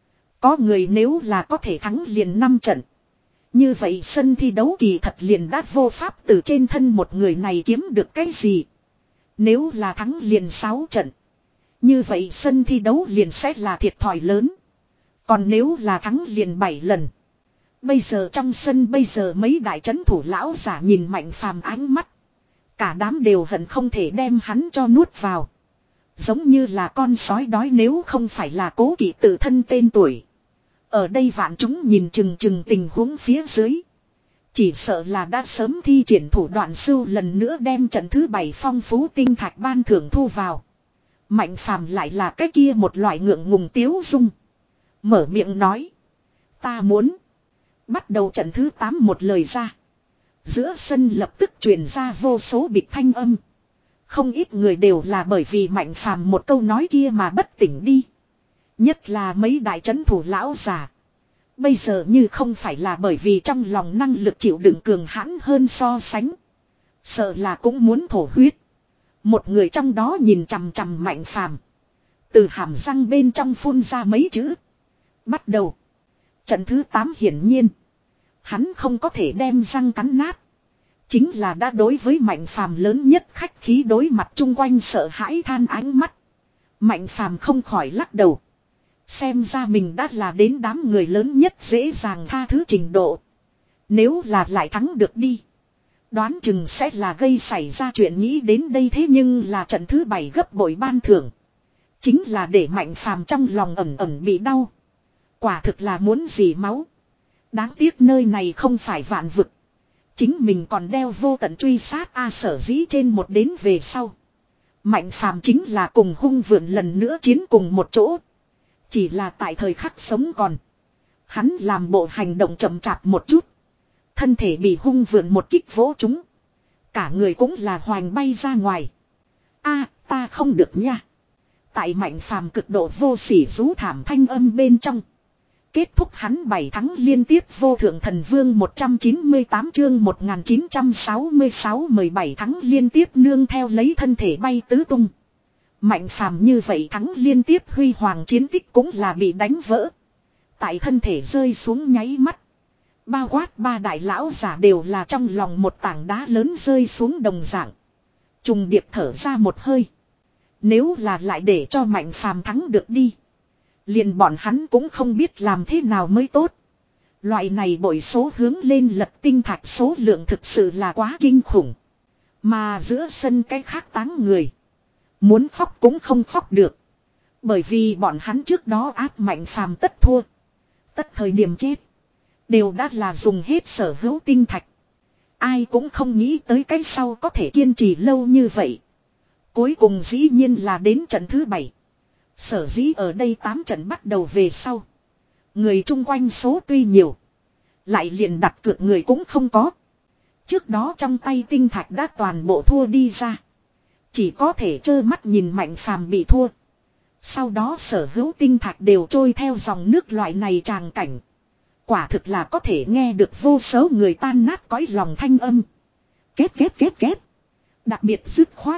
Có người nếu là có thể thắng liền năm trận. Như vậy sân thi đấu kỳ thật liền đã vô pháp từ trên thân một người này kiếm được cái gì. Nếu là thắng liền sáu trận. Như vậy sân thi đấu liền sẽ là thiệt thòi lớn. Còn nếu là thắng liền bảy lần. Bây giờ trong sân bây giờ mấy đại trấn thủ lão giả nhìn Mạnh Phàm ánh mắt. Cả đám đều hận không thể đem hắn cho nuốt vào. Giống như là con sói đói nếu không phải là cố kỵ tự thân tên tuổi. Ở đây vạn chúng nhìn chừng chừng tình huống phía dưới. Chỉ sợ là đã sớm thi triển thủ đoạn sưu lần nữa đem trận thứ bảy phong phú tinh thạch ban thưởng thu vào. Mạnh Phàm lại là cái kia một loại ngượng ngùng Tiếu Dung. Mở miệng nói. Ta muốn. Bắt đầu trận thứ tám một lời ra. Giữa sân lập tức truyền ra vô số bịch thanh âm. Không ít người đều là bởi vì Mạnh Phàm một câu nói kia mà bất tỉnh đi. Nhất là mấy đại trấn thủ lão già. Bây giờ như không phải là bởi vì trong lòng năng lực chịu đựng cường hãn hơn so sánh. Sợ là cũng muốn thổ huyết. Một người trong đó nhìn chằm chằm Mạnh Phàm. Từ hàm răng bên trong phun ra mấy chữ. Bắt đầu. Trận thứ tám hiển nhiên. Hắn không có thể đem răng cắn nát. Chính là đã đối với Mạnh Phàm lớn nhất khách khí đối mặt chung quanh sợ hãi than ánh mắt. Mạnh Phàm không khỏi lắc đầu. Xem ra mình đã là đến đám người lớn nhất dễ dàng tha thứ trình độ. Nếu là lại thắng được đi. Đoán chừng sẽ là gây xảy ra chuyện nghĩ đến đây thế nhưng là trận thứ bảy gấp bội ban thưởng. Chính là để Mạnh Phàm trong lòng ẩn ẩn bị đau. Quả thực là muốn dì máu. Đáng tiếc nơi này không phải vạn vực. Chính mình còn đeo vô tận truy sát A sở dĩ trên một đến về sau. Mạnh Phàm chính là cùng hung vượn lần nữa chiến cùng một chỗ. Chỉ là tại thời khắc sống còn. Hắn làm bộ hành động chậm chạp một chút. Thân thể bị hung vượn một kích vỗ trúng. Cả người cũng là hoành bay ra ngoài. A ta không được nha. Tại Mạnh Phàm cực độ vô sỉ rú thảm thanh âm bên trong. Kết thúc hắn bảy thắng liên tiếp vô thượng thần vương một trăm chín mươi tám chương một nghìn chín trăm sáu mươi sáu mười bảy thắng liên tiếp nương theo lấy thân thể bay tứ tung. Mạnh phàm như vậy thắng liên tiếp huy hoàng chiến tích cũng là bị đánh vỡ. Tại thân thể rơi xuống nháy mắt. Bao quát ba đại lão giả đều là trong lòng một tảng đá lớn rơi xuống đồng dạng. Trùng điệp thở ra một hơi. Nếu là lại để cho mạnh phàm thắng được đi. Liền bọn hắn cũng không biết làm thế nào mới tốt. Loại này bội số hướng lên lật tinh thạch số lượng thực sự là quá kinh khủng. Mà giữa sân cái khác táng người. Muốn khóc cũng không khóc được. Bởi vì bọn hắn trước đó áp mạnh phàm tất thua. Tất thời điểm chết. Đều đã là dùng hết sở hữu tinh thạch. Ai cũng không nghĩ tới cái sau có thể kiên trì lâu như vậy. Cuối cùng dĩ nhiên là đến trận thứ bảy. Sở dĩ ở đây tám trận bắt đầu về sau. Người chung quanh số tuy nhiều. Lại liền đặt cược người cũng không có. Trước đó trong tay tinh thạch đã toàn bộ thua đi ra. Chỉ có thể trơ mắt nhìn mạnh phàm bị thua. Sau đó sở hữu tinh thạch đều trôi theo dòng nước loại này tràng cảnh. Quả thực là có thể nghe được vô số người tan nát cõi lòng thanh âm. Két két két két. Đặc biệt dứt khoát.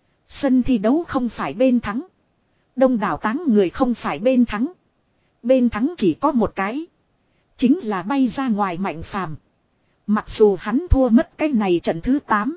Sân thi đấu không phải bên thắng. Đông đảo táng người không phải bên thắng. Bên thắng chỉ có một cái. Chính là bay ra ngoài mạnh phàm. Mặc dù hắn thua mất cái này trận thứ tám.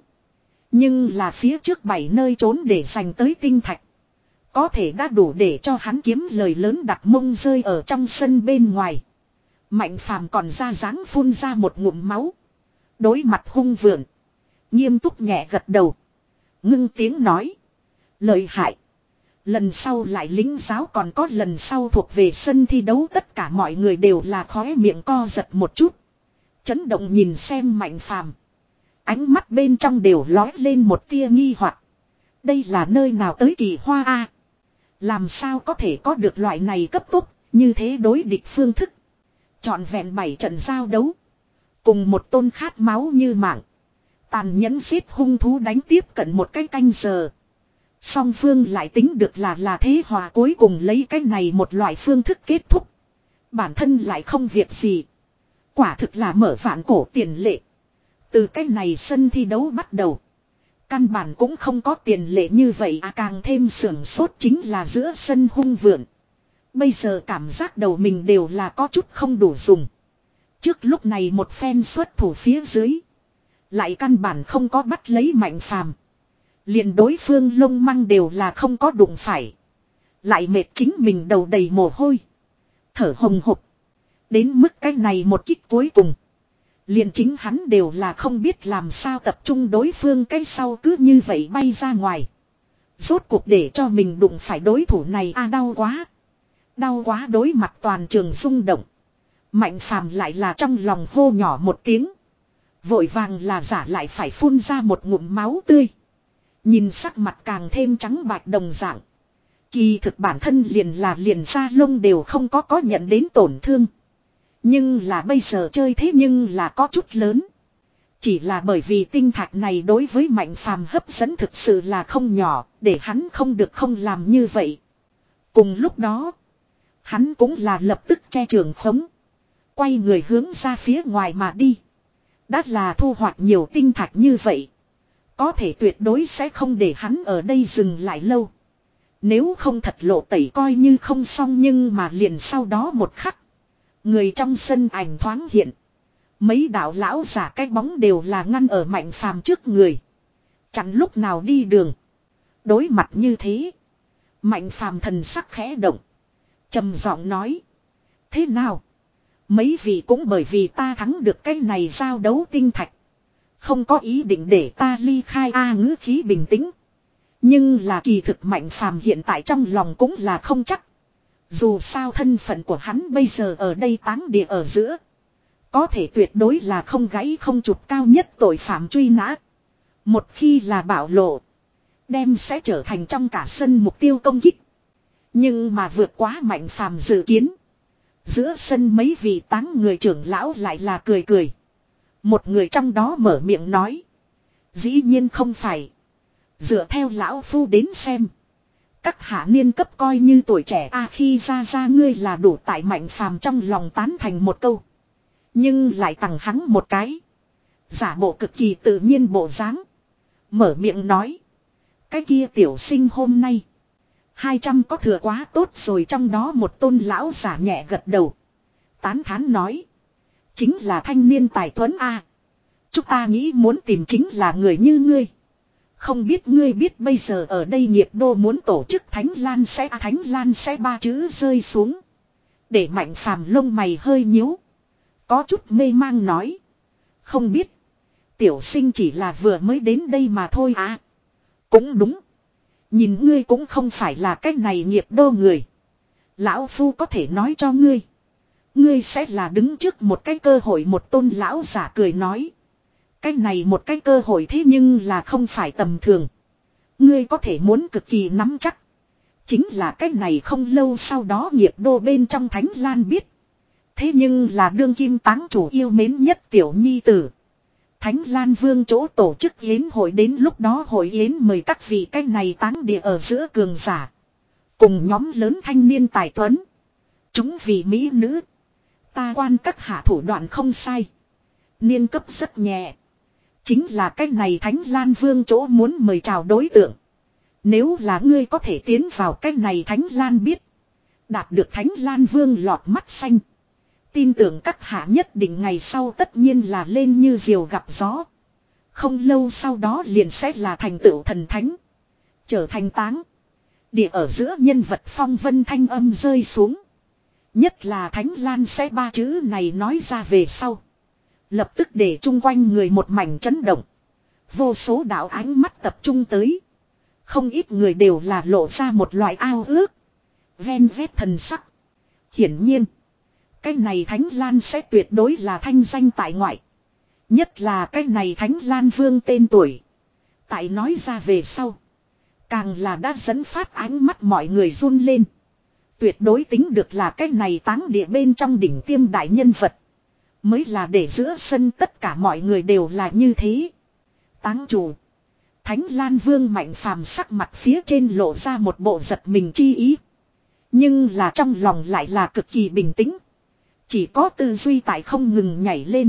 Nhưng là phía trước bảy nơi trốn để giành tới tinh thạch. Có thể đã đủ để cho hắn kiếm lời lớn đặt mông rơi ở trong sân bên ngoài. Mạnh phàm còn ra dáng phun ra một ngụm máu. Đối mặt hung vượn. Nghiêm túc nhẹ gật đầu. Ngưng tiếng nói. Lợi hại. Lần sau lại lính giáo còn có lần sau thuộc về sân thi đấu tất cả mọi người đều là khóe miệng co giật một chút. Chấn động nhìn xem mạnh phàm. Ánh mắt bên trong đều lói lên một tia nghi hoặc. Đây là nơi nào tới kỳ hoa a? Làm sao có thể có được loại này cấp tốc, như thế đối địch phương thức. Chọn vẹn bảy trận giao đấu. Cùng một tôn khát máu như mạng. Tàn nhẫn giết hung thú đánh tiếp cận một cái canh giờ. Song phương lại tính được là là thế hòa cuối cùng lấy cái này một loại phương thức kết thúc. Bản thân lại không việc gì. Quả thực là mở vạn cổ tiền lệ. Từ cái này sân thi đấu bắt đầu. Căn bản cũng không có tiền lệ như vậy à, càng thêm sưởng sốt chính là giữa sân hung vượn. Bây giờ cảm giác đầu mình đều là có chút không đủ dùng. Trước lúc này một phen xuất thủ phía dưới. Lại căn bản không có bắt lấy mạnh phàm. Liền đối phương lông măng đều là không có đụng phải. Lại mệt chính mình đầu đầy mồ hôi. Thở hồng hộc. Đến mức cái này một kích cuối cùng. Liền chính hắn đều là không biết làm sao tập trung đối phương cái sau cứ như vậy bay ra ngoài. Rốt cuộc để cho mình đụng phải đối thủ này a à, đau quá. Đau quá đối mặt toàn trường rung động. Mạnh phàm lại là trong lòng hô nhỏ một tiếng. Vội vàng là giả lại phải phun ra một ngụm máu tươi. Nhìn sắc mặt càng thêm trắng bạch đồng dạng. Kỳ thực bản thân liền là liền da lông đều không có có nhận đến tổn thương. Nhưng là bây giờ chơi thế nhưng là có chút lớn. Chỉ là bởi vì tinh thạch này đối với mạnh phàm hấp dẫn thực sự là không nhỏ. Để hắn không được không làm như vậy. Cùng lúc đó. Hắn cũng là lập tức che trường khống. Quay người hướng ra phía ngoài mà đi. Đã là thu hoạch nhiều tinh thạch như vậy. Có thể tuyệt đối sẽ không để hắn ở đây dừng lại lâu. Nếu không thật lộ tẩy coi như không xong nhưng mà liền sau đó một khắc. Người trong sân ảnh thoáng hiện. Mấy đạo lão giả cái bóng đều là ngăn ở mạnh phàm trước người. Chặn lúc nào đi đường. Đối mặt như thế. Mạnh phàm thần sắc khẽ động. Trầm giọng nói. Thế nào? Mấy vị cũng bởi vì ta thắng được cái này giao đấu tinh thạch. Không có ý định để ta ly khai a ngữ khí bình tĩnh. Nhưng là kỳ thực mạnh phàm hiện tại trong lòng cũng là không chắc. Dù sao thân phận của hắn bây giờ ở đây táng địa ở giữa. Có thể tuyệt đối là không gãy không chụp cao nhất tội phạm truy nã. Một khi là bạo lộ. Đem sẽ trở thành trong cả sân mục tiêu công kích. Nhưng mà vượt quá mạnh phàm dự kiến. Giữa sân mấy vị táng người trưởng lão lại là cười cười. Một người trong đó mở miệng nói. Dĩ nhiên không phải. Dựa theo lão phu đến xem. Các hạ niên cấp coi như tuổi trẻ a khi ra ra ngươi là đủ tại Mạnh Phàm trong lòng tán thành một câu. Nhưng lại tặng hắn một cái. Giả bộ cực kỳ tự nhiên bộ dáng. Mở miệng nói. Cái kia tiểu sinh hôm nay. Hai trăm có thừa quá tốt rồi, trong đó một tôn lão giả nhẹ gật đầu. Tán thán nói. Chính là thanh niên tài tuấn A. Chúng ta nghĩ muốn tìm chính là người như ngươi. Không biết ngươi biết bây giờ ở đây nghiệp đô muốn tổ chức Thánh Lan sẽ à, Thánh Lan sẽ ba chữ rơi xuống. Để Mạnh Phàm lông mày hơi nhíu. Có chút mê mang nói. Không biết. Tiểu sinh chỉ là vừa mới đến đây mà thôi à. Cũng đúng. Nhìn ngươi cũng không phải là cái này nghiệp đô người. Lão Phu có thể nói cho ngươi. Ngươi sẽ là đứng trước một cái cơ hội, một tôn lão giả cười nói. Cái này một cái cơ hội thế nhưng là không phải tầm thường. Ngươi có thể muốn cực kỳ nắm chắc. Chính là cái này không lâu sau đó nghiệp đô bên trong Thánh Lan biết. Thế nhưng là đương kim táng chủ yêu mến nhất tiểu nhi tử. Thánh Lan Vương chỗ tổ chức yến hội, đến lúc đó hội yến mời các vị cái này táng địa ở giữa cường giả. Cùng nhóm lớn thanh niên tài tuấn. Chúng vì mỹ nữ. Ta quan các hạ thủ đoạn không sai. Niên cấp rất nhẹ. Chính là cái này Thánh Lan Vương chỗ muốn mời chào đối tượng. Nếu là ngươi có thể tiến vào cái này Thánh Lan biết. Đạt được Thánh Lan Vương lọt mắt xanh. Tin tưởng các hạ nhất định ngày sau tất nhiên là lên như diều gặp gió. Không lâu sau đó liền sẽ là thành tựu thần thánh. Trở thành táng. Địa ở giữa nhân vật phong vân thanh âm rơi xuống. Nhất là Thánh Lan sẽ ba chữ này nói ra về sau. Lập tức để chung quanh người một mảnh chấn động. Vô số đạo ánh mắt tập trung tới. Không ít người đều là lộ ra một loại ao ước. Ven vét thần sắc. Hiển nhiên. Cái này Thánh Lan sẽ tuyệt đối là thanh danh tại ngoại. Nhất là cái này Thánh Lan Vương tên tuổi. Tại nói ra về sau. Càng là đã dẫn phát ánh mắt mọi người run lên. Tuyệt đối tính được là cái này táng địa bên trong đỉnh tiêm đại nhân vật. Mới là để giữa sân tất cả mọi người đều là như thế. Táng chủ. Thánh Lan Vương Mạnh Phàm sắc mặt phía trên lộ ra một bộ giật mình chi ý. Nhưng là trong lòng lại là cực kỳ bình tĩnh. Chỉ có tư duy tại không ngừng nhảy lên.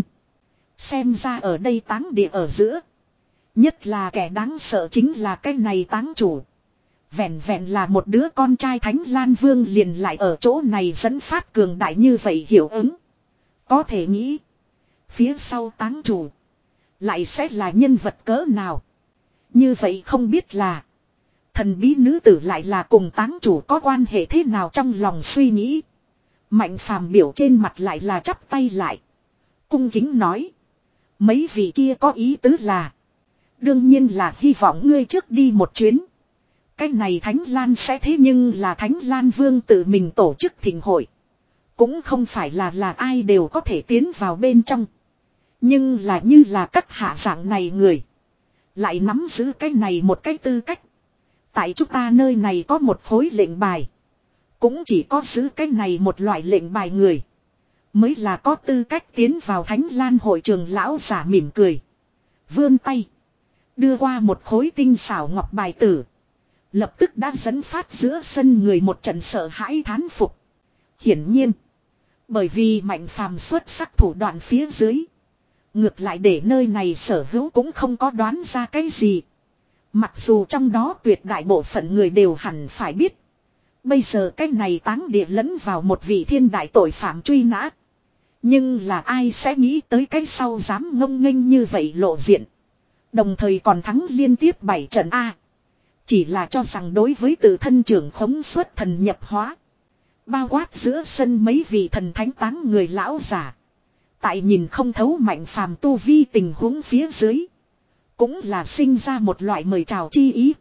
Xem ra ở đây táng địa ở giữa. Nhất là kẻ đáng sợ chính là cái này táng chủ. Vẹn vẹn là một đứa con trai Thánh Lan Vương liền lại ở chỗ này dẫn phát cường đại như vậy hiểu ứng. Có thể nghĩ. Phía sau táng chủ. Lại sẽ là nhân vật cỡ nào. Như vậy không biết là. Thần bí nữ tử lại là cùng táng chủ có quan hệ thế nào trong lòng suy nghĩ. Mạnh Phàm biểu trên mặt lại là chắp tay lại. Cung kính nói. Mấy vị kia có ý tứ là. Đương nhiên là hy vọng ngươi trước đi một chuyến. Cái này Thánh Lan sẽ thế nhưng là Thánh Lan Vương tự mình tổ chức thịnh hội. Cũng không phải là là ai đều có thể tiến vào bên trong. Nhưng là như là các hạ dạng này người. Lại nắm giữ cái này một cái tư cách. Tại chúng ta nơi này có một khối lệnh bài. Cũng chỉ có giữ cái này một loại lệnh bài người. Mới là có tư cách tiến vào Thánh Lan hội trường. Lão giả mỉm cười. Vươn tay. Đưa qua một khối tinh xảo ngọc bài tử. Lập tức đã dẫn phát giữa sân người một trận sợ hãi thán phục. Hiển nhiên. Bởi vì Mạnh Phàm xuất sắc thủ đoạn phía dưới. Ngược lại để nơi này sở hữu cũng không có đoán ra cái gì. Mặc dù trong đó tuyệt đại bộ phận người đều hẳn phải biết. Bây giờ cái này táng địa lẫn vào một vị thiên đại tội phạm truy nã. Nhưng là ai sẽ nghĩ tới cái sau dám ngông nghênh như vậy lộ diện. Đồng thời còn thắng liên tiếp bảy trận A. Chỉ là cho rằng đối với tự thân trưởng khống xuất thần nhập hóa. Bao quát giữa sân mấy vị thần thánh táng người lão giả. Tại nhìn không thấu Mạnh Phàm tu vi tình huống phía dưới. Cũng là sinh ra một loại mời chào chi ý.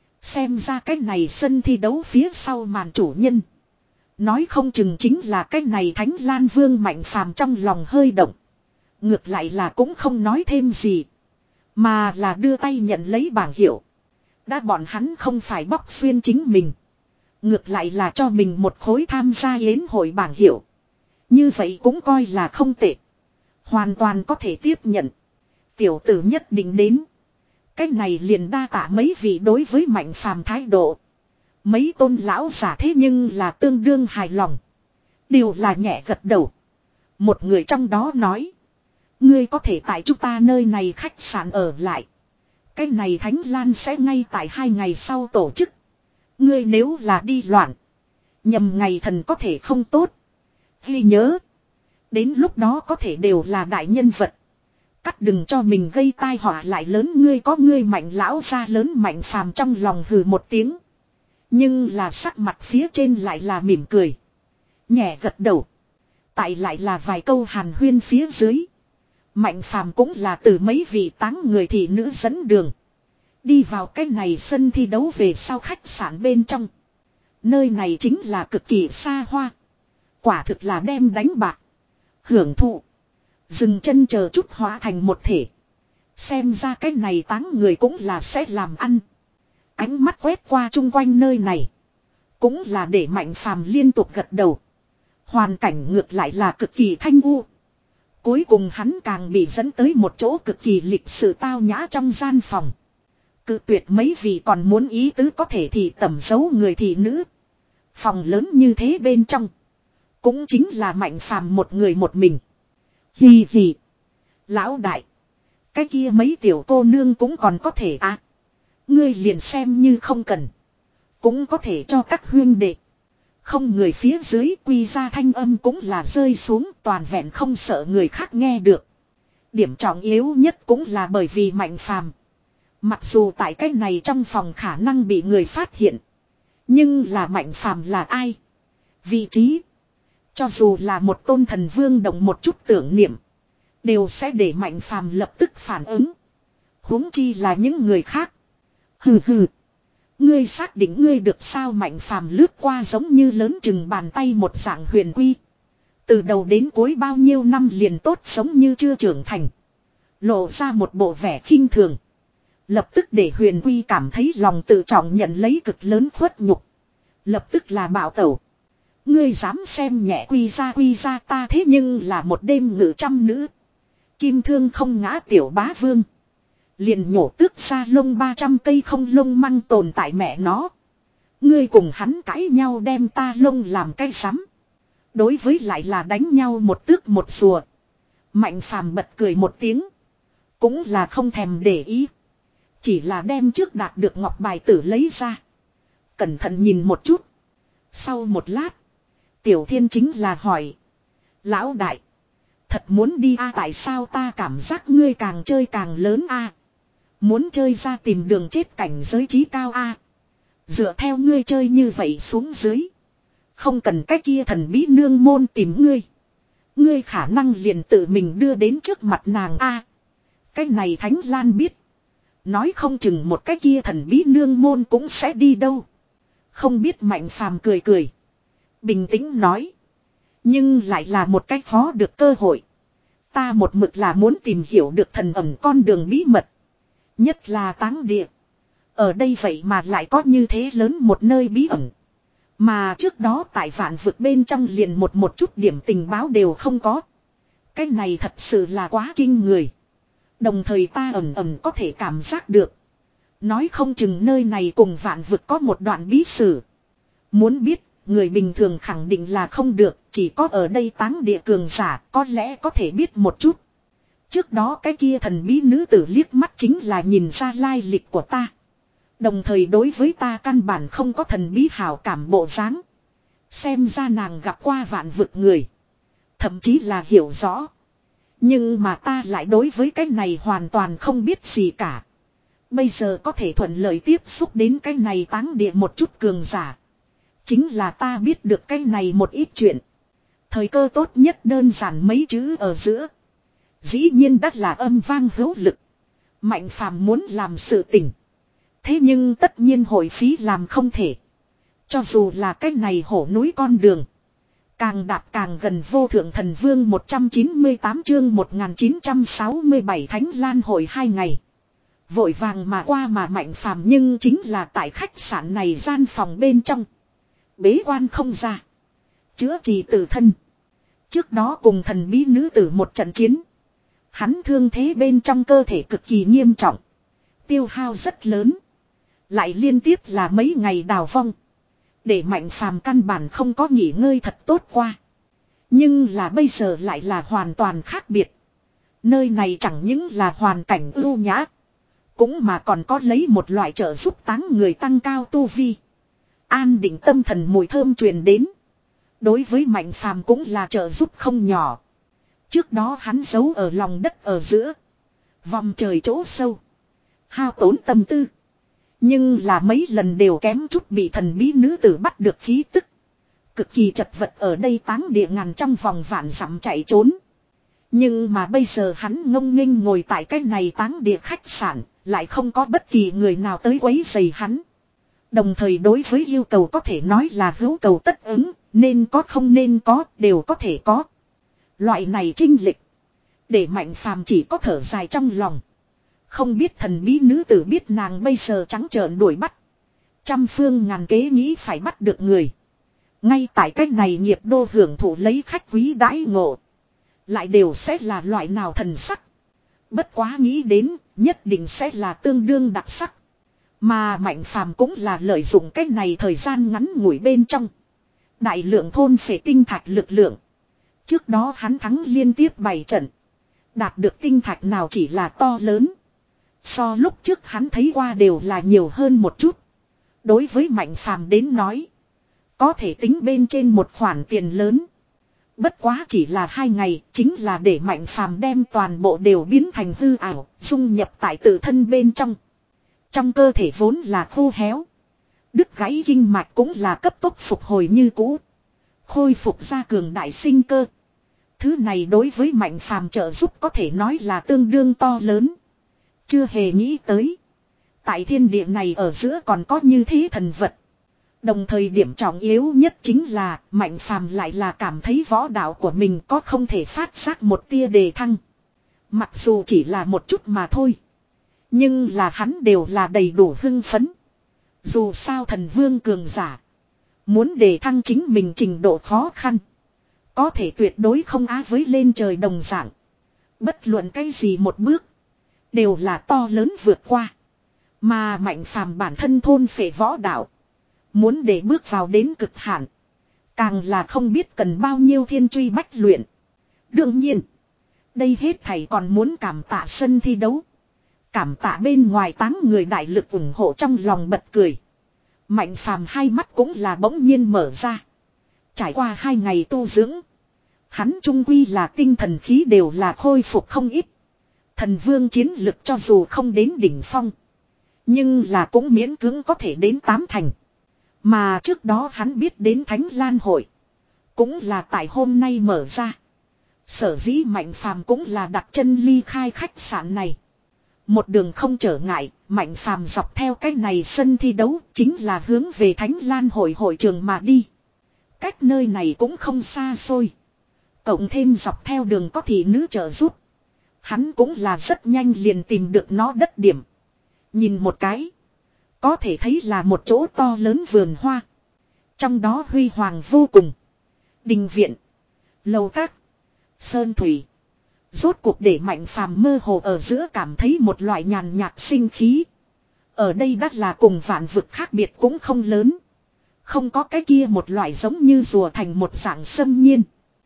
Xem ra cái này sân thi đấu phía sau màn chủ nhân. Nói không chừng chính là cái này Thánh Lan Vương Mạnh Phàm trong lòng hơi động. Ngược lại là cũng không nói thêm gì. Mà là đưa tay nhận lấy bảng hiệu. Đã bọn hắn không phải bóc xuyên chính mình. Ngược lại là cho mình một khối tham gia yến hội bảng hiệu. Như vậy cũng coi là không tệ. Hoàn toàn có thể tiếp nhận. Tiểu tử nhất định đến. Cái này liền đa tạ mấy vị đối với Mạnh Phàm thái độ. Mấy tôn lão giả thế nhưng là tương đương hài lòng. Đều là nhẹ gật đầu. Một người trong đó nói. Ngươi có thể tại chúng ta nơi này khách sạn ở lại. Cái này Thánh Lan sẽ ngay tại hai ngày sau tổ chức. Ngươi nếu là đi loạn. Nhầm ngày thần có thể không tốt. Ghi nhớ. Đến lúc đó có thể đều là đại nhân vật. Cắt đừng cho mình gây tai họa lại lớn, ngươi có ngươi mạnh lão ra lớn. Mạnh Phàm trong lòng hừ một tiếng. Nhưng là sắc mặt phía trên lại là mỉm cười. Nhẹ gật đầu. Tại lại là vài câu hàn huyên phía dưới. Mạnh Phàm cũng là từ mấy vị táng người thị nữ dẫn đường. Đi vào cái này sân thi đấu về sau khách sạn bên trong. Nơi này chính là cực kỳ xa hoa. Quả thực là đem đánh bạc. Hưởng thụ. Dừng chân chờ chút hóa thành một thể. Xem ra cái này táng người cũng là sẽ làm ăn. Ánh mắt quét qua chung quanh nơi này. Cũng là để Mạnh Phàm liên tục gật đầu. Hoàn cảnh ngược lại là cực kỳ thanh u. Cuối cùng hắn càng bị dẫn tới một chỗ cực kỳ lịch sự tao nhã trong gian phòng. Cự tuyệt mấy vị còn muốn ý tứ có thể thì tẩm giấu người thị nữ. Phòng lớn như thế bên trong. Cũng chính là Mạnh Phàm một người một mình. Hì hì. Lão đại. Cái kia mấy tiểu cô nương cũng còn có thể à. Ngươi liền xem như không cần. Cũng có thể cho các huyên đệ. Không người phía dưới quy ra thanh âm cũng là rơi xuống toàn vẹn không sợ người khác nghe được. Điểm trọng yếu nhất cũng là bởi vì Mạnh Phàm. Mặc dù tại cái này trong phòng khả năng bị người phát hiện. Nhưng là Mạnh Phàm là ai? Vị trí. Cho dù là một tôn thần vương động một chút tưởng niệm. Đều sẽ để Mạnh Phàm lập tức phản ứng. Huống chi là những người khác. Hừ hừ. Ngươi xác định ngươi được sao? Mạnh Phàm lướt qua giống như lớn chừng bàn tay một dạng huyền quy. Từ đầu đến cuối bao nhiêu năm liền tốt sống như chưa trưởng thành. Lộ ra một bộ vẻ khinh thường. Lập tức để huyền quy cảm thấy lòng tự trọng nhận lấy cực lớn khuất nhục. Lập tức là bạo tẩu. Ngươi dám xem nhẹ quy ra quy ra ta thế nhưng là một đêm ngự trăm nữ. Kim thương không ngã tiểu bá vương. Liền nhổ tước ra lông ba trăm cây không lông măng tồn tại mẹ nó. Ngươi cùng hắn cãi nhau đem ta lông làm cái sắm. Đối với lại là đánh nhau một tước một rùa. Mạnh Phàm bật cười một tiếng. Cũng là không thèm để ý. Chỉ là đem trước đạt được ngọc bài tử lấy ra. Cẩn thận nhìn một chút. Sau một lát. Tiểu Thiên chính là hỏi. Lão đại. Thật muốn đi a à, tại sao ta cảm giác ngươi càng chơi càng lớn a à? Muốn chơi ra tìm đường chết cảnh giới trí cao a à? Dựa theo ngươi chơi như vậy xuống dưới. Không cần cái kia thần bí nương môn tìm ngươi. Ngươi khả năng liền tự mình đưa đến trước mặt nàng a à? Cái này Thánh Lan biết. Nói không chừng một cái kia thần bí nương môn cũng sẽ đi đâu. Không biết Mạnh Phàm cười cười. Bình tĩnh nói. Nhưng lại là một cách khó được cơ hội. Ta một mực là muốn tìm hiểu được thần ẩn con đường bí mật. Nhất là táng địa. Ở đây vậy mà lại có như thế lớn một nơi bí ẩn. Mà trước đó tại vạn vực bên trong liền một một chút điểm tình báo đều không có. Cái này thật sự là quá kinh người. Đồng thời ta ẩn ẩn có thể cảm giác được. Nói không chừng nơi này cùng vạn vực có một đoạn bí sử. Muốn biết, người bình thường khẳng định là không được. Chỉ có ở đây táng địa cường giả có lẽ có thể biết một chút. Trước đó cái kia thần bí nữ tử liếc mắt chính là nhìn ra lai lịch của ta. Đồng thời đối với ta căn bản không có thần bí hảo cảm bộ dáng. Xem ra nàng gặp qua vạn vực người. Thậm chí là hiểu rõ. Nhưng mà ta lại đối với cái này hoàn toàn không biết gì cả. Bây giờ có thể thuận lợi tiếp xúc đến cái này táng địa một chút cường giả. Chính là ta biết được cái này một ít chuyện. Thời cơ tốt nhất đơn giản mấy chữ ở giữa. Dĩ nhiên đắt là âm vang hữu lực. Mạnh Phàm muốn làm sự tình. Thế nhưng tất nhiên hội phí làm không thể. Cho dù là cái này hổ núi con đường. Càng đạp càng gần vô thượng thần vương một trăm chín mươi tám chương một nghìn chín trăm sáu mươi bảy Thánh Lan hội hai ngày. Vội vàng mà qua mà Mạnh Phàm nhưng chính là tại khách sạn này gian phòng bên trong. Bế quan không ra. Chữa trị tự thân. Trước đó cùng thần bí nữ tử một trận chiến. Hắn thương thế bên trong cơ thể cực kỳ nghiêm trọng. Tiêu hao rất lớn. Lại liên tiếp là mấy ngày đào vong. Để Mạnh Phàm căn bản không có nghỉ ngơi thật tốt qua. Nhưng là bây giờ lại là hoàn toàn khác biệt. Nơi này chẳng những là hoàn cảnh ưu nhã. Cũng mà còn có lấy một loại trợ giúp táng người tăng cao tu vi. An định tâm thần mùi thơm truyền đến. Đối với Mạnh Phàm cũng là trợ giúp không nhỏ. Trước đó hắn giấu ở lòng đất ở giữa. Vòng trời chỗ sâu. Hao tốn tâm tư. Nhưng là mấy lần đều kém chút bị thần bí nữ tử bắt được khí tức. Cực kỳ chật vật ở đây táng địa ngàn trong vòng vạn dặm chạy trốn. Nhưng mà bây giờ hắn ngông nghênh ngồi tại cái này táng địa khách sạn. Lại không có bất kỳ người nào tới quấy rầy hắn. Đồng thời đối với yêu cầu có thể nói là hữu cầu tất ứng. Nên có không nên có đều có thể có. Loại này trinh lịch. Để Mạnh Phàm chỉ có thở dài trong lòng. Không biết thần bí nữ tử biết nàng bây giờ trắng trợn đuổi bắt. Trăm phương ngàn kế nghĩ phải bắt được người. Ngay tại cách này nghiệp đô hưởng thụ lấy khách quý đãi ngộ. Lại đều sẽ là loại nào thần sắc. Bất quá nghĩ đến nhất định sẽ là tương đương đặc sắc. Mà Mạnh Phàm cũng là lợi dụng cách này thời gian ngắn ngủi bên trong. Đại lượng thôn phệ tinh thạch lực lượng. Trước đó hắn thắng liên tiếp bảy trận. Đạt được tinh thạch nào chỉ là to lớn. So lúc trước hắn thấy qua đều là nhiều hơn một chút. Đối với Mạnh Phàm đến nói. Có thể tính bên trên một khoản tiền lớn. Bất quá chỉ là hai ngày. Chính là để Mạnh Phàm đem toàn bộ đều biến thành hư ảo. Dung nhập tại tự thân bên trong. Trong cơ thể vốn là khô héo. Đứt gãy kinh mạch cũng là cấp tốc phục hồi như cũ. Khôi phục ra cường đại sinh cơ. Thứ này đối với Mạnh Phàm trợ giúp có thể nói là tương đương to lớn. Chưa hề nghĩ tới. Tại thiên địa này ở giữa còn có như thế thần vật. Đồng thời điểm trọng yếu nhất chính là Mạnh Phàm lại là cảm thấy võ đạo của mình có không thể phát giác một tia đề thăng. Mặc dù chỉ là một chút mà thôi. Nhưng là hắn đều là đầy đủ hưng phấn. Dù sao thần vương cường giả. Muốn đề thăng chính mình trình độ khó khăn. Có thể tuyệt đối không á với lên trời đồng dạng. Bất luận cái gì một bước. Đều là to lớn vượt qua. Mà Mạnh Phàm bản thân thôn phệ võ đạo. Muốn để bước vào đến cực hạn. Càng là không biết cần bao nhiêu thiên truy bách luyện. Đương nhiên. Đây hết thảy còn muốn cảm tạ sân thi đấu. Cảm tạ bên ngoài táng người đại lực ủng hộ trong lòng bật cười. Mạnh Phàm hai mắt cũng là bỗng nhiên mở ra. Trải qua hai ngày tu dưỡng. Hắn trung quy là tinh thần khí đều là khôi phục không ít. Thần vương chiến lực cho dù không đến đỉnh phong. Nhưng là cũng miễn cưỡng có thể đến tám thành. Mà trước đó hắn biết đến Thánh Lan Hội. Cũng là tại hôm nay mở ra. Sở dĩ Mạnh Phàm cũng là đặt chân ly khai khách sạn này. Một đường không trở ngại, Mạnh Phàm dọc theo cái này sân thi đấu chính là hướng về Thánh Lan Hội hội trường mà đi. Cách nơi này cũng không xa xôi. Cộng thêm dọc theo đường có thị nữ trợ giúp. Hắn cũng là rất nhanh liền tìm được nó đất điểm. Nhìn một cái. Có thể thấy là một chỗ to lớn vườn hoa. Trong đó huy hoàng vô cùng. Đình viện. Lầu các. Sơn thủy. Rốt cuộc để Mạnh Phàm mơ hồ ở giữa cảm thấy một loại nhàn nhạt sinh khí. Ở đây đắt là cùng vạn vực khác biệt cũng không lớn. Không có cái kia một loại giống như rùa thành một dạng xâm nhiên.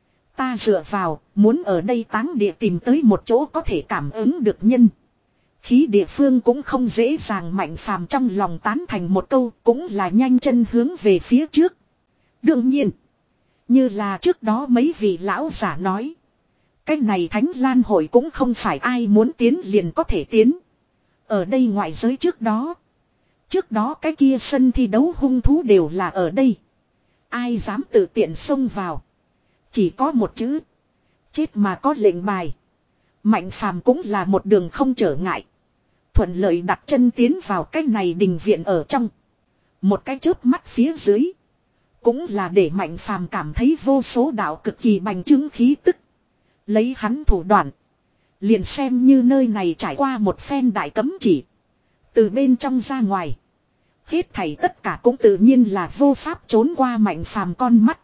Ta dựa vào, muốn ở đây táng địa tìm tới một chỗ có thể cảm ứng được nhân. Khí địa phương cũng không dễ dàng. Mạnh Phàm trong lòng tán thành một câu cũng là nhanh chân hướng về phía trước. Đương nhiên, như là trước đó mấy vị lão giả nói. Cái này Thánh Lan Hội cũng không phải ai muốn tiến liền có thể tiến. Ở đây ngoại giới trước đó. Trước đó cái kia sân thi đấu hung thú đều là ở đây. Ai dám tự tiện xông vào. Chỉ có một chữ. Chết mà có lệnh bài. Mạnh Phàm cũng là một đường không trở ngại. Thuận lợi đặt chân tiến vào cái này đình viện ở trong. Một cái chớp mắt phía dưới. Cũng là để Mạnh Phàm cảm thấy vô số đạo cực kỳ bành trướng khí tức. Lấy hắn thủ đoạn. Liền xem như nơi này trải qua một phen đại cấm chỉ. Từ bên trong ra ngoài. Hết thảy tất cả cũng tự nhiên là vô pháp trốn qua Mạnh Phàm con mắt.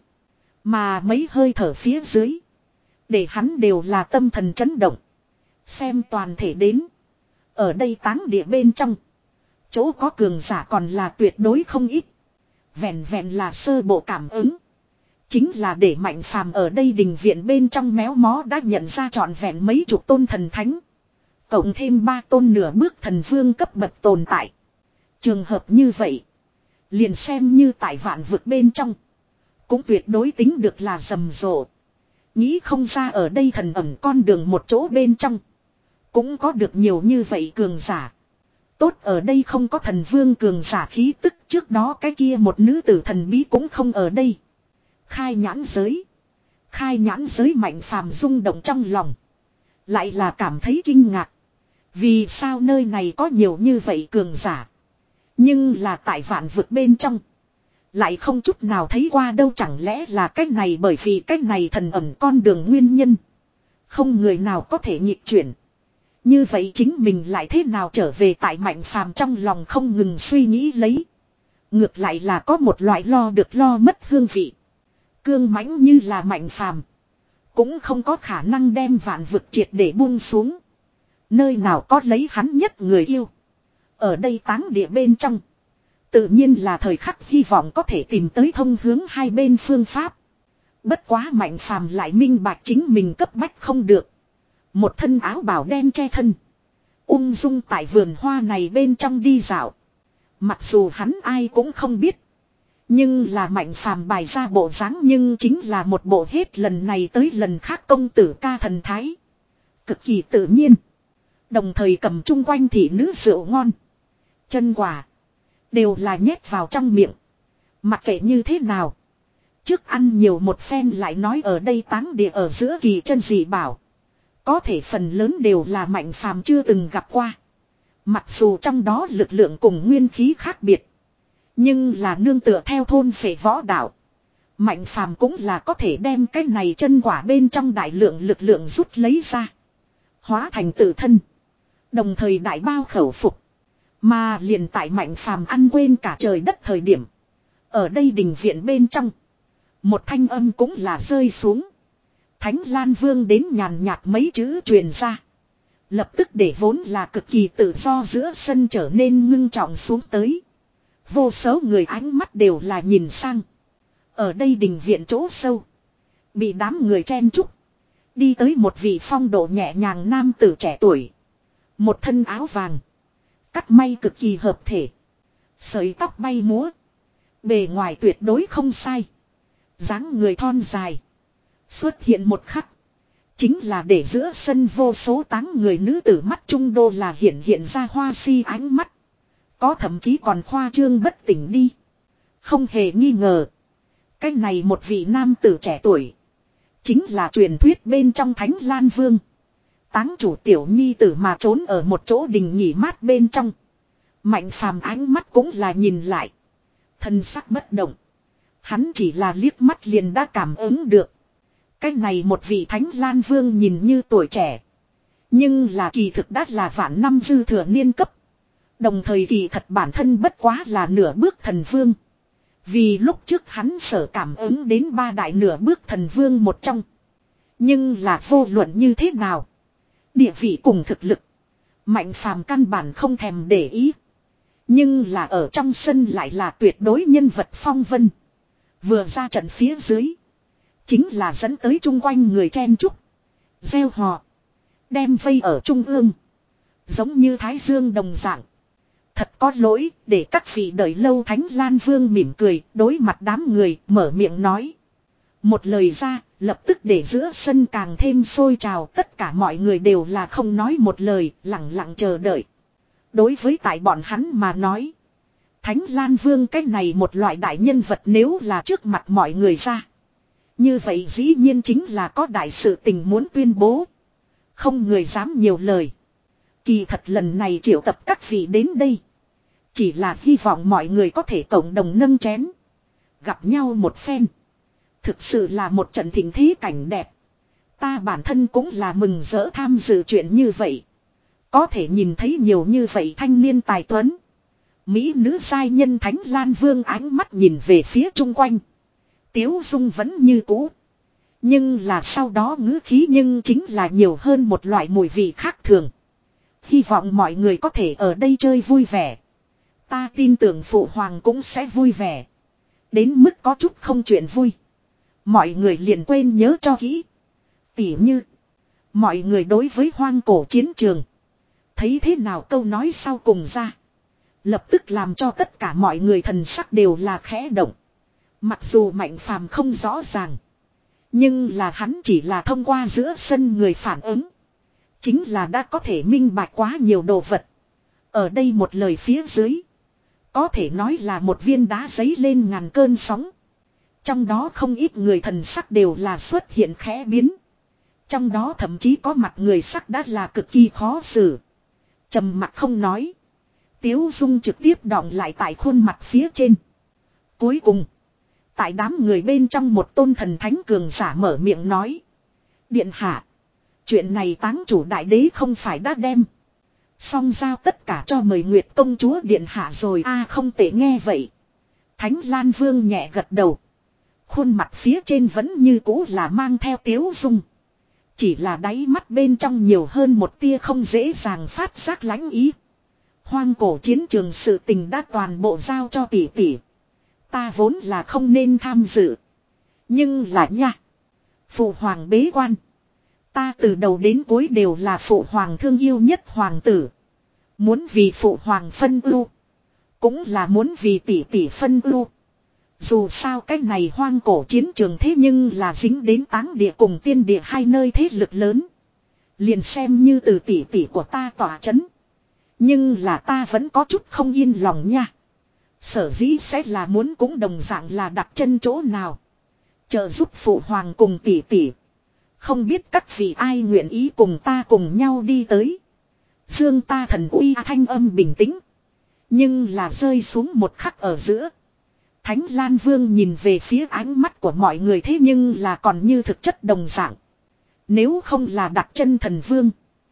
Mà mấy hơi thở phía dưới. Để hắn đều là tâm thần chấn động. Xem toàn thể đến. Ở đây táng địa bên trong. Chỗ có cường giả còn là tuyệt đối không ít. Vẹn vẹn là sơ bộ cảm ứng. Chính là để Mạnh Phàm ở đây đình viện bên trong méo mó đã nhận ra trọn vẹn mấy chục tôn thần thánh. Cộng thêm ba tôn nửa bước thần vương cấp bậc tồn tại. Trường hợp như vậy. Liền xem như tại vạn vực bên trong. Cũng tuyệt đối tính được là rầm rộ. Nghĩ không ra ở đây thần ẩn con đường một chỗ bên trong. Cũng có được nhiều như vậy cường giả. Tốt ở đây không có thần vương cường giả khí tức, trước đó cái kia một nữ tử thần bí cũng không ở đây. Khai nhãn giới. Khai nhãn giới Mạnh Phàm rung động trong lòng. Lại là cảm thấy kinh ngạc. Vì sao nơi này có nhiều như vậy cường giả. Nhưng là tại vạn vực bên trong. Lại không chút nào thấy qua đâu, chẳng lẽ là cách này bởi vì cách này thần ẩn con đường nguyên nhân. Không người nào có thể nghịch chuyển. Như vậy chính mình lại thế nào trở về tại Mạnh Phàm trong lòng không ngừng suy nghĩ lấy. Ngược lại là có một loại lo được lo mất hương vị. Cương mãnh như là Mạnh Phàm cũng không có khả năng đem vạn vực triệt để buông xuống. Nơi nào có lấy hắn nhất người yêu. Ở đây táng địa bên trong. Tự nhiên là thời khắc hy vọng có thể tìm tới thông hướng hai bên phương pháp. Bất quá Mạnh Phàm lại minh bạch chính mình cấp bách không được. Một thân áo bào đen che thân. Ung dung tại vườn hoa này bên trong đi dạo. Mặc dù hắn ai cũng không biết. Nhưng là Mạnh Phàm bày ra bộ dáng nhưng chính là một bộ hết lần này tới lần khác công tử ca thần thái. Cực kỳ tự nhiên. Đồng thời cầm chung quanh thị nữ rượu ngon. Chân quả. Đều là nhét vào trong miệng. Mặc kệ như thế nào. Trước ăn nhiều một phen lại nói ở đây táng địa ở giữa kỳ chân dị bảo. Có thể phần lớn đều là Mạnh Phàm chưa từng gặp qua. Mặc dù trong đó lực lượng cùng nguyên khí khác biệt. Nhưng là nương tựa theo thôn phệ võ đạo. Mạnh Phàm cũng là có thể đem cái này chân quả bên trong đại lượng lực lượng rút lấy ra. Hóa thành tự thân. Đồng thời đại bao khẩu phục. Mà liền tại Mạnh Phàm ăn quên cả trời đất thời điểm. Ở đây đình viện bên trong. Một thanh âm cũng là rơi xuống. Thánh Lan Vương đến nhàn nhạt mấy chữ truyền ra. Lập tức để vốn là cực kỳ tự do giữa sân trở nên ngưng trọng xuống tới. Vô số người ánh mắt đều là nhìn sang. Ở đây đình viện chỗ sâu. Bị đám người chen chúc. Đi tới một vị phong độ nhẹ nhàng nam tử trẻ tuổi. Một thân áo vàng. Cắt may cực kỳ hợp thể. Sợi tóc bay múa. Bề ngoài tuyệt đối không sai. Dáng người thon dài. Xuất hiện một khắc. Chính là để giữa sân vô số táng người nữ tử mắt trung đô là hiện hiện ra hoa si ánh mắt. Có thậm chí còn khoa trương bất tỉnh đi. Không hề nghi ngờ. Cái này một vị nam tử trẻ tuổi. Chính là truyền thuyết bên trong Thánh Lan Vương. Táng chủ tiểu nhi tử mà trốn ở một chỗ đình nghỉ mát bên trong. Mạnh Phàm ánh mắt cũng là nhìn lại. Thân sắc bất động. Hắn chỉ là liếc mắt liền đã cảm ứng được. Cái này một vị Thánh Lan Vương nhìn như tuổi trẻ. Nhưng là kỳ thực đã là vạn năm dư thừa niên cấp. Đồng thời kỳ thật bản thân bất quá là nửa bước thần vương. Vì lúc trước hắn sở cảm ứng đến ba đại nửa bước thần vương một trong. Nhưng là vô luận như thế nào. Địa vị cùng thực lực. Mạnh Phàm căn bản không thèm để ý. Nhưng là ở trong sân lại là tuyệt đối nhân vật phong vân. Vừa ra trận phía dưới. Chính là dẫn tới chung quanh người chen chúc. Gieo hò. Đem vây ở trung ương. Giống như Thái Dương đồng dạng. Thật có lỗi để các vị đợi lâu. Thánh Lan Vương mỉm cười đối mặt đám người mở miệng nói. Một lời ra lập tức để giữa sân càng thêm sôi trào. Tất cả mọi người đều là không nói một lời, lặng lặng chờ đợi. Đối với tại bọn hắn mà nói. Thánh Lan Vương cái này một loại đại nhân vật nếu là trước mặt mọi người ra. Như vậy dĩ nhiên chính là có đại sự tình muốn tuyên bố. Không người dám nhiều lời. Kỳ thật lần này triệu tập các vị đến đây. Chỉ là hy vọng mọi người có thể cộng đồng nâng chén. Gặp nhau một phen. Thực sự là một trận thịnh thế cảnh đẹp. Ta bản thân cũng là mừng rỡ tham dự chuyện như vậy. Có thể nhìn thấy nhiều như vậy thanh niên tài tuấn. Mỹ nữ giai nhân. Thánh Lan Vương ánh mắt nhìn về phía chung quanh. Tiếu dung vẫn như cũ. Nhưng là sau đó ngữ khí nhưng chính là nhiều hơn một loại mùi vị khác thường. Hy vọng mọi người có thể ở đây chơi vui vẻ. Ta tin tưởng phụ hoàng cũng sẽ vui vẻ. đến mức có chút không chuyện vui. Mọi người liền quên nhớ cho kỹ. Tỉ như. Mọi người đối với hoang cổ chiến trường. Thấy thế nào câu nói sau cùng ra. Lập tức làm cho tất cả mọi người thần sắc đều là khẽ động. Mặc dù Mạnh Phàm không rõ ràng. Nhưng là hắn chỉ là thông qua giữa sân người phản ứng. Chính là đã có thể minh bạch quá nhiều đồ vật. Ở đây một lời phía dưới. Có thể nói là một viên đá giấy lên ngàn cơn sóng. Trong đó không ít người thần sắc đều là xuất hiện khẽ biến. Trong đó thậm chí có mặt người sắc đã là cực kỳ khó xử. Trầm mặt không nói. Tiếu Dung trực tiếp đọng lại tại khuôn mặt phía trên. Cuối cùng. Tại đám người bên trong một tôn thần thánh cường giả mở miệng nói. Điện hạ. Chuyện này táng chủ đại đế không phải đã đem. Xong giao tất cả cho mời Nguyệt công chúa điện hạ rồi a à, không tệ nghe vậy. Thánh Lan Vương nhẹ gật đầu. Khuôn mặt phía trên vẫn như cũ là mang theo Tiếu Dung. Chỉ là đáy mắt bên trong nhiều hơn một tia không dễ dàng phát giác lãnh ý. Hoang cổ chiến trường sự tình đã toàn bộ giao cho tỷ tỷ. Ta vốn là không nên tham dự. Nhưng là nha. Phụ hoàng bế quan. Ta từ đầu đến cuối đều là phụ hoàng thương yêu nhất hoàng tử. Muốn vì phụ hoàng phân ưu. Cũng là muốn vì tỷ tỷ phân ưu. Dù sao cách này hoang cổ chiến trường thế nhưng là dính đến táng địa cùng tiên địa hai nơi thế lực lớn. Liền xem như từ tỷ tỷ của ta tỏa chấn. Nhưng là ta vẫn có chút không yên lòng nha. Sở dĩ sẽ là muốn cũng đồng dạng là đặt chân chỗ nào. Trợ giúp phụ hoàng cùng tỷ tỷ. Không biết các vị ai nguyện ý cùng ta cùng nhau đi tới. Dương ta thần uy thanh âm bình tĩnh. Nhưng là rơi xuống một khắc ở giữa. Thánh Lan Vương nhìn về phía ánh mắt của mọi người thế nhưng là còn như thực chất đồng dạng. Nếu không là đặt chân thần vương.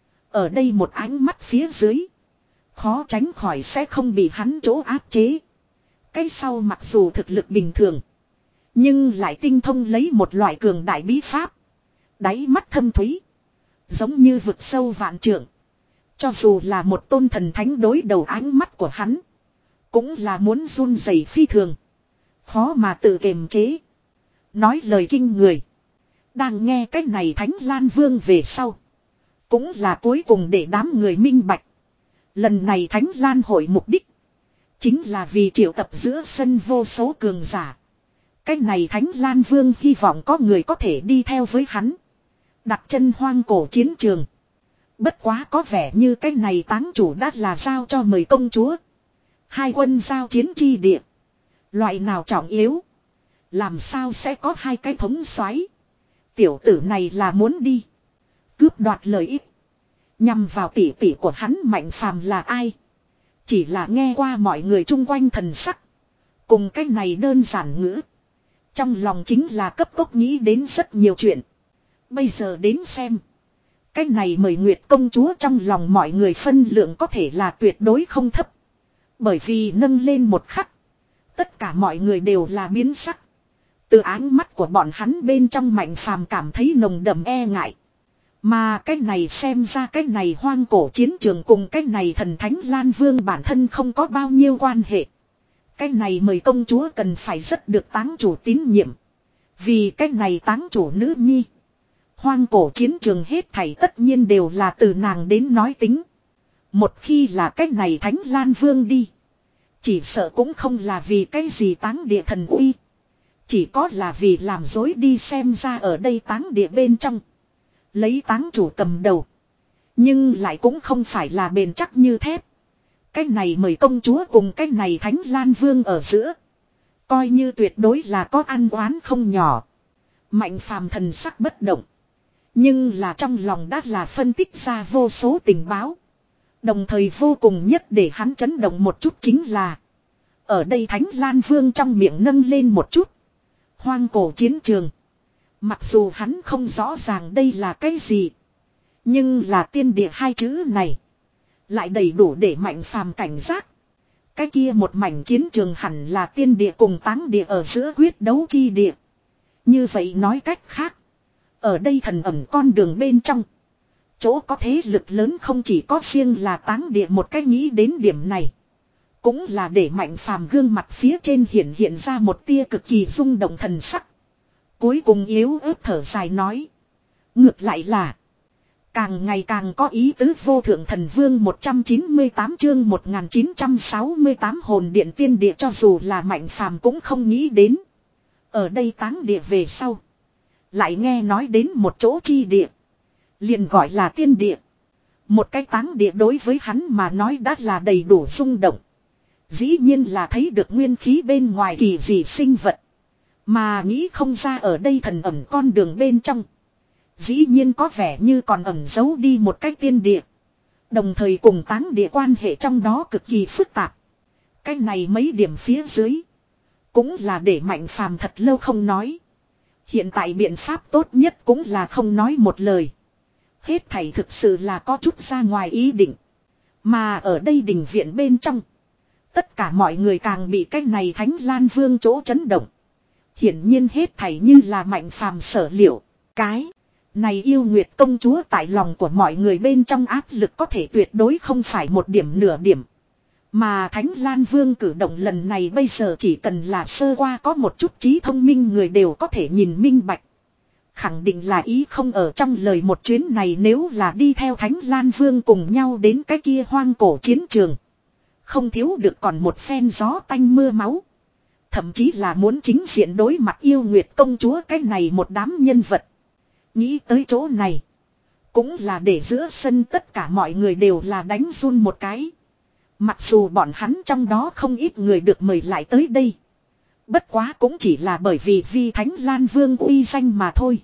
Ở đây một ánh mắt phía dưới. Khó tránh khỏi sẽ không bị hắn chỗ áp chế. Cái sau mặc dù thực lực bình thường. Nhưng lại tinh thông lấy một loại cường đại bí pháp. Đáy mắt thâm thúy. Giống như vực sâu vạn trượng. Cho dù là một tôn thần thánh đối đầu ánh mắt của hắn. Cũng là muốn run rẩy phi thường. Khó mà tự kiềm chế. Nói lời kinh người. Đang nghe cái này Thánh Lan Vương về sau. Cũng là cuối cùng để đám người minh bạch. Lần này Thánh Lan hội mục đích. Chính là vì triệu tập giữa sân vô số cường giả. Cái này Thánh Lan Vương hy vọng có người có thể đi theo với hắn. Đặt chân hoang cổ chiến trường. Bất quá có vẻ như cái này táng chủ đã là giao cho mời công chúa. Hai quân giao chiến chi địa. Loại nào trọng yếu. Làm sao sẽ có hai cái thống soái. Tiểu tử này là muốn đi. Cướp đoạt lợi ích. Nhằm vào tỷ tỷ của hắn Mạnh Phàm là ai. Chỉ là nghe qua mọi người chung quanh thần sắc. Cùng cái này đơn giản ngữ. Trong lòng chính là cấp tốc nghĩ đến rất nhiều chuyện. Bây giờ đến xem. Cái này mời Nguyệt công chúa trong lòng mọi người phân lượng có thể là tuyệt đối không thấp. Bởi vì nâng lên một khắc. Tất cả mọi người đều là biến sắc. Từ ánh mắt của bọn hắn bên trong Mạnh Phàm cảm thấy nồng đậm e ngại. Mà cái này xem ra cái này hoang cổ chiến trường cùng cái này thần thánh Lan Vương bản thân không có bao nhiêu quan hệ. Cái này mời công chúa cần phải rất được táng chủ tín nhiệm. Vì cái này táng chủ nữ nhi. Hoang cổ chiến trường hết thảy tất nhiên đều là từ nàng đến nói tính. Một khi là cái này Thánh Lan Vương đi. Chỉ sợ cũng không là vì cái gì táng địa thần uy. Chỉ có là vì làm dối đi xem ra ở đây táng địa bên trong. Lấy táng chủ cầm đầu. Nhưng lại cũng không phải là bền chắc như thép. Cái này mời công chúa cùng cái này Thánh Lan Vương ở giữa. Coi như tuyệt đối là có ăn oán không nhỏ. Mạnh Phàm thần sắc bất động. Nhưng là trong lòng đã là phân tích ra vô số tình báo. Đồng thời vô cùng nhất để hắn chấn động một chút chính là. Ở đây Thánh Lan Vương trong miệng nâng lên một chút. Hoang cổ chiến trường. Mặc dù hắn không rõ ràng đây là cái gì. Nhưng là tiên địa hai chữ này. Lại đầy đủ để Mạnh Phàm cảnh giác. Cái kia một mảnh chiến trường hẳn là tiên địa cùng táng địa ở giữa quyết đấu chi địa. Như vậy nói cách khác. Ở đây thần ẩn con đường bên trong. Chỗ có thế lực lớn không chỉ có riêng là táng địa một cách nghĩ đến điểm này. Cũng là để Mạnh Phàm gương mặt phía trên hiện hiện ra một tia cực kỳ rung động thần sắc. Cuối cùng yếu ớt thở dài nói. Ngược lại là. Càng ngày càng có ý tứ vô thượng thần vương một trăm chín mươi tám chương một nghìn chín trăm sáu mươi tám hồn điện tiên địa cho dù là Mạnh Phàm cũng không nghĩ đến. Ở đây táng địa về sau. Lại nghe nói đến một chỗ chi địa. Liền gọi là tiên địa. Một cái táng địa đối với hắn mà nói đã là đầy đủ rung động. Dĩ nhiên là thấy được nguyên khí bên ngoài kỳ dị sinh vật. Mà nghĩ không ra ở đây thần ẩn con đường bên trong. Dĩ nhiên có vẻ như còn ẩn giấu đi một cái tiên địa. Đồng thời cùng táng địa quan hệ trong đó cực kỳ phức tạp. Cái này mấy điểm phía dưới. Cũng là để Mạnh Phàm thật lâu không nói. Hiện tại biện pháp tốt nhất cũng là không nói một lời. Hết thảy thực sự là có chút ra ngoài ý định. Mà ở đây đình viện bên trong. Tất cả mọi người càng bị cái này Thánh Lan Vương chỗ chấn động. Hiển nhiên hết thảy như là Mạnh Phàm sở liệu. Cái này yêu Nguyệt công chúa tại lòng của mọi người bên trong áp lực có thể tuyệt đối không phải một điểm nửa điểm. Mà Thánh Lan Vương cử động lần này bây giờ chỉ cần là sơ qua có một chút trí thông minh người đều có thể nhìn minh bạch. Khẳng định là ý không ở trong lời một chuyến này nếu là đi theo Thánh Lan Vương cùng nhau đến cái kia hoang cổ chiến trường. Không thiếu được còn một phen gió tanh mưa máu. Thậm chí là muốn chính diện đối mặt yêu Nguyệt công chúa cái này một đám nhân vật. Nghĩ tới chỗ này. Cũng là để giữa sân tất cả mọi người đều là đánh run một cái. Mặc dù bọn hắn trong đó không ít người được mời lại tới đây. Bất quá cũng chỉ là bởi vì vi Thánh Lan Vương uy danh mà thôi.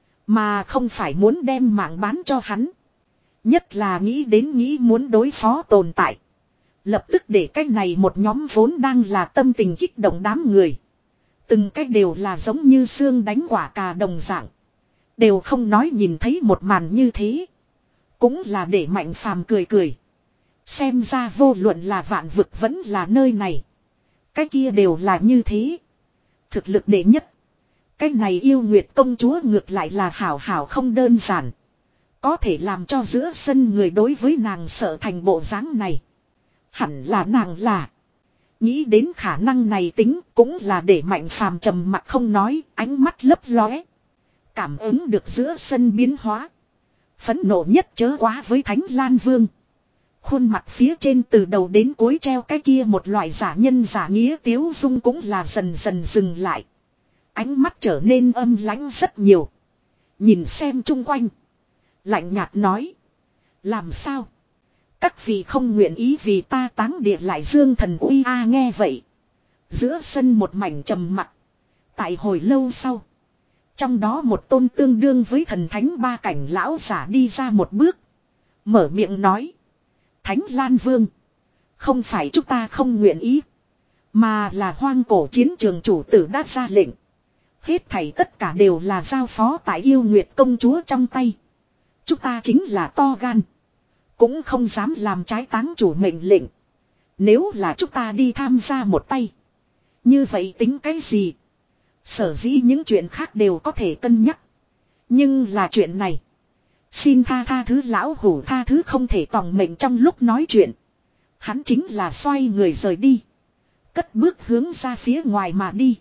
Mà không phải muốn đem mạng bán cho hắn. Nhất là nghĩ đến nghĩ muốn đối phó tồn tại. Lập tức để cái này một nhóm vốn đang là tâm tình kích động đám người. Từng cái đều là giống như xương đánh quả cà đồng dạng. Đều không nói nhìn thấy một màn như thế. Cũng là để Mạnh Phàm cười cười. Xem ra vô luận là vạn vực vẫn là nơi này. Cái kia đều là như thế. Thực lực đệ nhất. Cái này yêu Nguyệt công chúa ngược lại là hảo hảo không đơn giản. Có thể làm cho giữa sân người đối với nàng sợ thành bộ dáng này. Hẳn là nàng là. Nghĩ đến khả năng này tính cũng là để Mạnh Phàm trầm mặc không nói, ánh mắt lấp lóe. Cảm ứng được giữa sân biến hóa. Phẫn nộ nhất chớ quá với Thánh Lan Vương. Khuôn mặt phía trên từ đầu đến cuối treo cái kia một loại giả nhân giả nghĩa tiếu dung cũng là dần dần dừng lại. Ánh mắt trở nên âm lãnh rất nhiều. Nhìn xem chung quanh. Lạnh nhạt nói. Làm sao? Các vị không nguyện ý vì ta táng địa lại dương thần uy a nghe vậy. Giữa sân một mảnh trầm mặc. Tại hồi lâu sau. Trong đó một tôn tương đương với thần thánh ba cảnh lão giả đi ra một bước. Mở miệng nói. Thánh Lan Vương. Không phải chúng ta không nguyện ý. Mà là hoang cổ chiến trường chủ tử đã ra lệnh. Hết thảy tất cả đều là giao phó tại yêu Nguyệt công chúa trong tay. Chúng ta chính là to gan. Cũng không dám làm trái táng chủ mệnh lệnh. Nếu là chúng ta đi tham gia một tay. Như vậy tính cái gì? Sở dĩ những chuyện khác đều có thể cân nhắc. Nhưng là chuyện này. Xin tha tha thứ lão hủ tha thứ không thể tòng mệnh trong lúc nói chuyện. Hắn chính là xoay người rời đi. Cất bước hướng ra phía ngoài mà đi.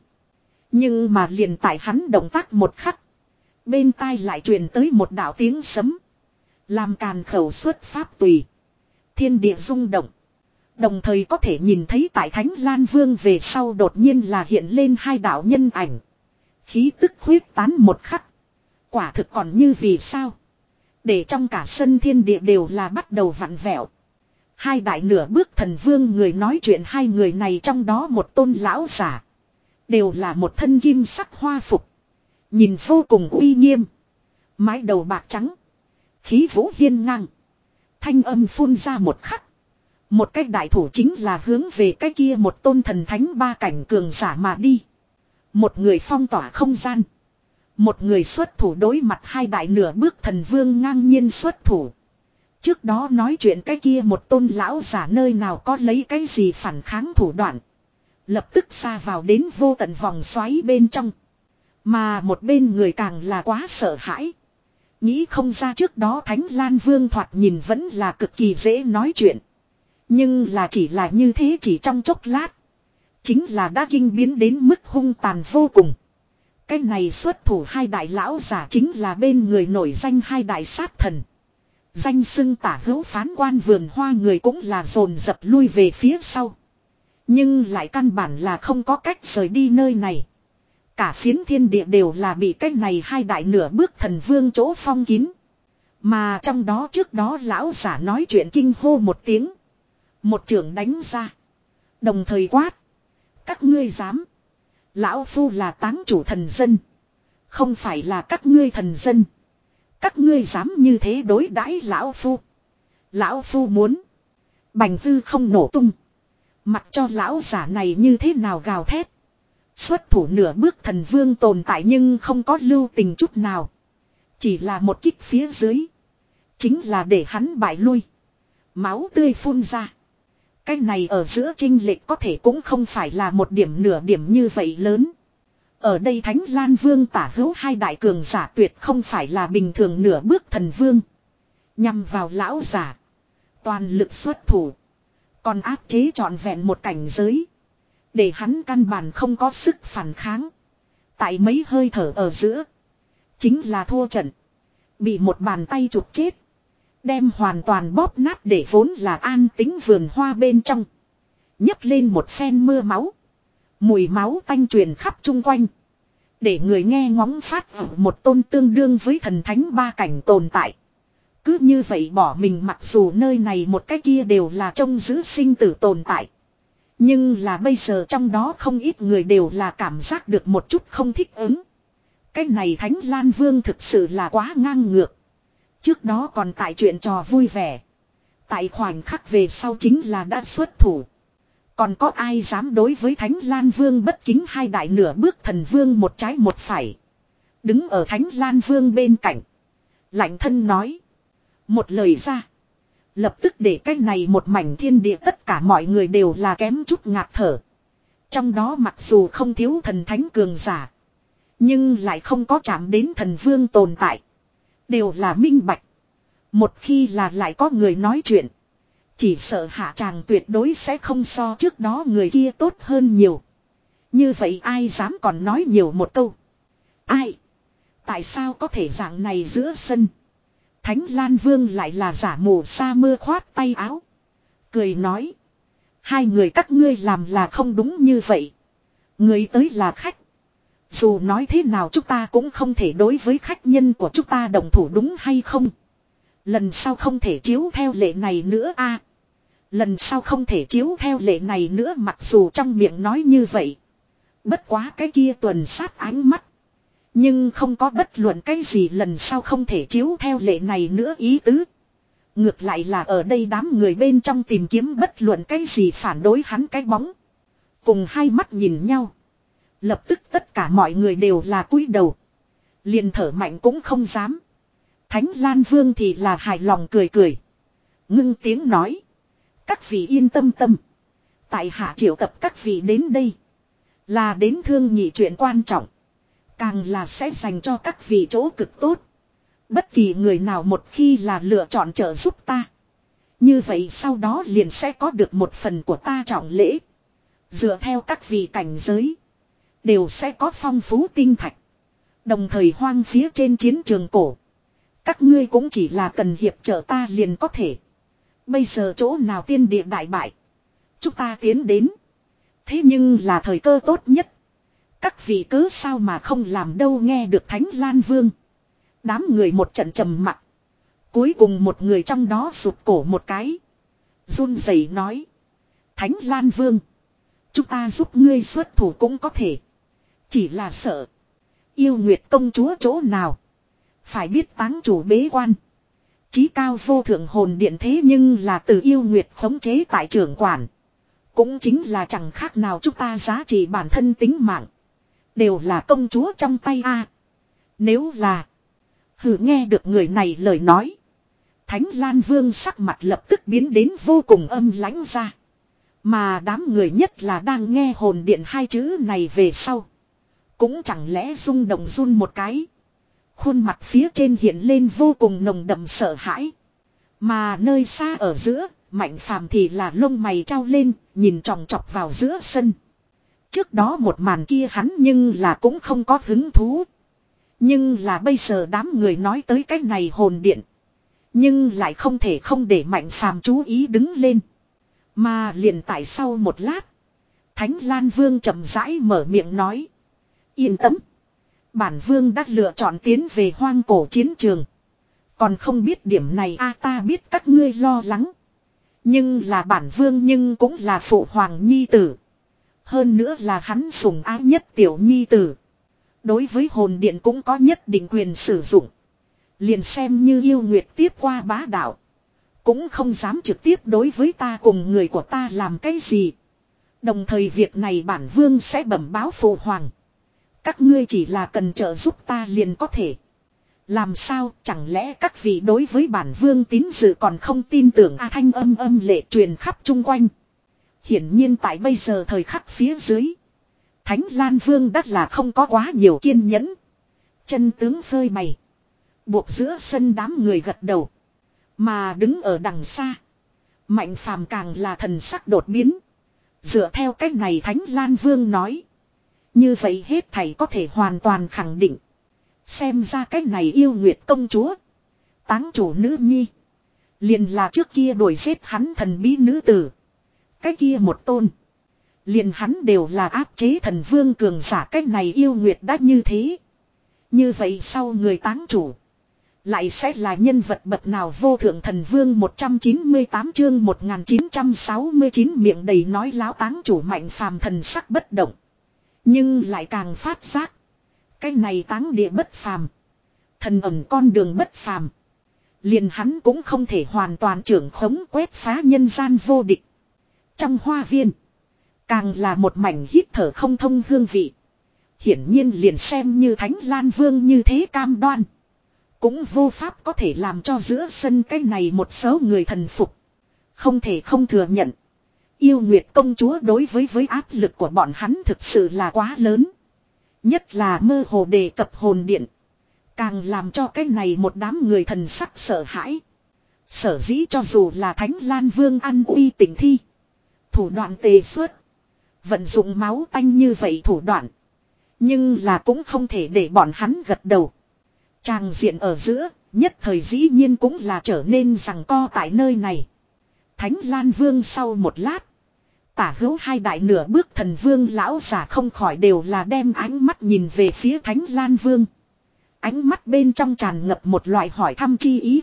Nhưng mà liền tại hắn động tác một khắc. Bên tai lại truyền tới một đạo tiếng sấm. Làm càn khẩu xuất pháp tùy. Thiên địa rung động. Đồng thời có thể nhìn thấy tại Thánh Lan Vương về sau đột nhiên là hiện lên hai đạo nhân ảnh. Khí tức huyết tán một khắc. Quả thực còn như vì sao. Để trong cả sân thiên địa đều là bắt đầu vặn vẹo. Hai đại nửa bước thần vương người nói chuyện hai người này trong đó một tôn lão giả. Đều là một thân kim sắc hoa phục. Nhìn vô cùng uy nghiêm. Mái đầu bạc trắng. Khí vũ hiên ngang. Thanh âm phun ra một khắc. Một cái đại thủ chính là hướng về cái kia một tôn thần thánh ba cảnh cường giả mà đi. Một người phong tỏa không gian. Một người xuất thủ đối mặt hai đại nửa bước thần vương ngang nhiên xuất thủ. Trước đó nói chuyện cái kia một tôn lão giả nơi nào có lấy cái gì phản kháng thủ đoạn. Lập tức xa vào đến vô tận vòng xoáy bên trong. Mà một bên người càng là quá sợ hãi. Nghĩ không ra trước đó Thánh Lan Vương thoạt nhìn vẫn là cực kỳ dễ nói chuyện. Nhưng là chỉ là như thế chỉ trong chốc lát. Chính là đã kinh biến đến mức hung tàn vô cùng. Cái này xuất thủ hai đại lão giả chính là bên người nổi danh hai đại sát thần. Danh xưng tả hữu phán quan vườn hoa người cũng là dồn dập lui về phía sau. Nhưng lại căn bản là không có cách rời đi nơi này. Cả phiến thiên địa đều là bị cái này hai đại nửa bước thần vương chỗ phong kín. Mà trong đó trước đó lão giả nói chuyện kinh hô một tiếng. Một trưởng đánh ra. Đồng thời quát. Các ngươi dám. Lão phu là táng chủ thần dân. Không phải là các ngươi thần dân. Các ngươi dám như thế đối đãi lão phu. Lão phu muốn. Bành hư không nổ tung. Mặc cho lão giả này như thế nào gào thét. Xuất thủ nửa bước thần vương tồn tại nhưng không có lưu tình chút nào. Chỉ là một kích phía dưới. Chính là để hắn bại lui. Máu tươi phun ra. Cái này ở giữa chênh lệch có thể cũng không phải là một điểm nửa điểm như vậy lớn. Ở đây Thánh Lan Vương tả hữu hai đại cường giả tuyệt không phải là bình thường nửa bước thần vương. Nhằm vào lão giả. Toàn lực xuất thủ. Còn áp chế trọn vẹn một cảnh giới. Để hắn căn bản không có sức phản kháng. Tại mấy hơi thở ở giữa. Chính là thua trận. Bị một bàn tay chụp chết. Đem hoàn toàn bóp nát để vốn là an tính vườn hoa bên trong. Nhấc lên một phen mưa máu. Mùi máu tanh truyền khắp chung quanh. Để người nghe ngóng phát ở một tôn tương đương với thần thánh ba cảnh tồn tại. Cứ như vậy bỏ mình mặc dù nơi này một cái kia đều là trông giữ sinh tử tồn tại. Nhưng là bây giờ trong đó không ít người đều là cảm giác được một chút không thích ứng. Cái này Thánh Lan Vương thực sự là quá ngang ngược. Trước đó còn tại chuyện trò vui vẻ. Tại khoảnh khắc về sau chính là đã xuất thủ. Còn có ai dám đối với Thánh Lan Vương bất kính hai đại nửa bước thần vương một trái một phải. Đứng ở Thánh Lan Vương bên cạnh. Lạnh thân nói. Một lời ra. Lập tức để cái này một mảnh thiên địa tất cả mọi người đều là kém chút ngạt thở. Trong đó mặc dù không thiếu thần thánh cường giả. Nhưng lại không có chạm đến thần vương tồn tại. Đều là minh bạch. Một khi là lại có người nói chuyện. Chỉ sợ hạ tràng tuyệt đối sẽ không so trước đó người kia tốt hơn nhiều. Như vậy ai dám còn nói nhiều một câu. Ai? Tại sao có thể dạng này giữa sân? Thánh Lan Vương lại là giả mù sa mưa khoát tay áo. Cười nói. Hai người các ngươi làm là không đúng như vậy. Người tới là khách. Dù nói thế nào chúng ta cũng không thể đối với khách nhân của chúng ta đồng thủ đúng hay không. Lần sau không thể chiếu theo lệ này nữa a. À, lần sau không thể chiếu theo lệ này nữa mặc dù trong miệng nói như vậy. Bất quá cái kia tuần sát ánh mắt. Nhưng không có bất luận cái gì lần sau không thể chiếu theo lệ này nữa ý tứ. Ngược lại là ở đây đám người bên trong tìm kiếm bất luận cái gì phản đối hắn cái bóng. Cùng hai mắt nhìn nhau. Lập tức tất cả mọi người đều là cúi đầu. Liền thở mạnh cũng không dám. Thánh Lan Vương thì là hài lòng cười cười. Ngưng tiếng nói. Các vị yên tâm tâm. Tại hạ triệu tập các vị đến đây. Là đến thương nhị chuyện quan trọng. Càng là sẽ dành cho các vị chỗ cực tốt. Bất kỳ người nào một khi là lựa chọn trợ giúp ta. Như vậy sau đó liền sẽ có được một phần của ta trọng lễ. Dựa theo các vị cảnh giới. Đều sẽ có phong phú tinh thạch. Đồng thời hoang phía trên chiến trường cổ. Các ngươi cũng chỉ là cần hiệp trợ ta liền có thể. Bây giờ chỗ nào tiên địa đại bại. Chúng ta tiến đến. Thế nhưng là thời cơ tốt nhất. Các vị cớ sao mà không làm đâu nghe được Thánh Lan Vương. Đám người một trận trầm mặc. Cuối cùng một người trong đó rụt cổ một cái. Run rẩy nói. Thánh Lan Vương. Chúng ta giúp ngươi xuất thủ cũng có thể. Chỉ là sợ. Yêu Nguyệt công chúa chỗ nào. Phải biết táng chủ bế quan. Chí cao vô thượng hồn điện thế nhưng là từ Yêu Nguyệt khống chế tại trưởng quản. Cũng chính là chẳng khác nào chúng ta giá trị bản thân tính mạng. Đều là công chúa trong tay a. Nếu là. Hử nghe được người này lời nói. Thánh Lan Vương sắc mặt lập tức biến đến vô cùng âm lãnh ra. Mà đám người nhất là đang nghe hồn điện hai chữ này về sau. Cũng chẳng lẽ rung động run một cái. Khuôn mặt phía trên hiện lên vô cùng nồng đậm sợ hãi. Mà nơi xa ở giữa Mạnh Phàm thì là lông mày trao lên, nhìn tròng trọc vào giữa sân. Trước đó một màn kia hắn nhưng là cũng không có hứng thú. Nhưng là bây giờ đám người nói tới cái này hồn điện. Nhưng lại không thể không để Mạnh Phàm chú ý đứng lên. Mà liền tại sau một lát. Thánh Lan Vương chậm rãi mở miệng nói. Yên tâm. Bản Vương đã lựa chọn tiến về hoang cổ chiến trường. Còn không biết điểm này a ta biết các ngươi lo lắng. Nhưng là bản Vương nhưng cũng là phụ hoàng nhi tử. Hơn nữa là hắn sủng ái nhất tiểu nhi tử. Đối với hồn điện cũng có nhất định quyền sử dụng. Liền xem như yêu nguyệt tiếp qua bá đạo. Cũng không dám trực tiếp đối với ta cùng người của ta làm cái gì. Đồng thời việc này bản Vương sẽ bẩm báo phụ hoàng. Các ngươi chỉ là cần trợ giúp ta liền có thể. Làm sao chẳng lẽ các vị đối với bản Vương tín dự còn không tin tưởng a thanh âm âm lệ truyền khắp chung quanh. Hiển nhiên tại bây giờ thời khắc phía dưới. Thánh Lan Vương đắt là không có quá nhiều kiên nhẫn. Chân tướng phơi bày. Buộc giữa sân đám người gật đầu. Mà đứng ở đằng xa. Mạnh Phàm càng là thần sắc đột biến. Dựa theo cách này Thánh Lan Vương nói. Như vậy hết thảy có thể hoàn toàn khẳng định. Xem ra cách này yêu nguyệt công chúa. Táng chủ nữ nhi. Liền là trước kia đuổi giết hắn thần bí nữ tử. Cái kia một tôn. Liền hắn đều là áp chế thần vương cường giả cách này yêu nguyệt đã như thế. Như vậy sau người táng chủ. Lại sẽ là nhân vật bậc nào vô thượng thần vương một trăm chín mươi tám chương một nghìn chín trăm sáu mươi chín miệng đầy nói láo táng chủ Mạnh Phàm thần sắc bất động. Nhưng lại càng phát giác. Cái này táng địa bất phàm. Thần ẩn con đường bất phàm. Liền hắn cũng không thể hoàn toàn trưởng khống quét phá nhân gian vô địch. Trong hoa viên. Càng là một mảnh hít thở không thông hương vị. Hiển nhiên liền xem như Thánh Lan Vương như thế cam đoan. Cũng vô pháp có thể làm cho giữa sân cái này một số người thần phục. Không thể không thừa nhận. Yêu Nguyệt công chúa đối với với áp lực của bọn hắn thực sự là quá lớn. Nhất là mơ hồ đề cập hồn điện. Càng làm cho cái này một đám người thần sắc sợ hãi. Sở dĩ cho dù là Thánh Lan Vương ăn uy tỉnh thi. Thủ đoạn tề xuất. Vận dụng máu tanh như vậy thủ đoạn. Nhưng là cũng không thể để bọn hắn gật đầu. Tràng diện ở giữa, nhất thời dĩ nhiên cũng là trở nên giằng co tại nơi này. Thánh Lan Vương sau một lát. Tả hữu hai đại nửa bước thần vương lão giả không khỏi đều là đem ánh mắt nhìn về phía Thánh Lan Vương. Ánh mắt bên trong tràn ngập một loại hỏi thăm chi ý.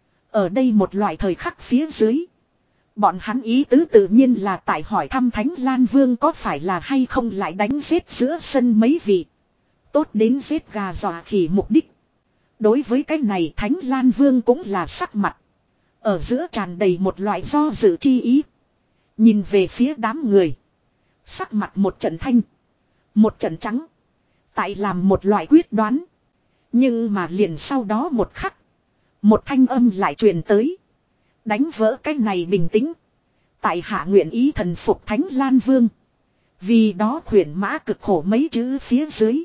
Ở đây một loại thời khắc phía dưới. Bọn hắn ý tứ tự nhiên là tại hỏi thăm Thánh Lan Vương có phải là hay không lại đánh giết giữa sân mấy vị. Tốt đến giết gà dọa khỉ mục đích. Đối với cái này Thánh Lan Vương cũng là sắc mặt. Ở giữa tràn đầy một loại do dự chi ý. Nhìn về phía đám người. Sắc mặt một trận thanh. Một trận trắng. Tại làm một loại quyết đoán. Nhưng mà liền sau đó một khắc. Một thanh âm lại truyền tới. Đánh vỡ cái này bình tĩnh. Tại hạ nguyện ý thần phục Thánh Lan Vương. Vì đó khuyển mã cực khổ mấy chữ phía dưới.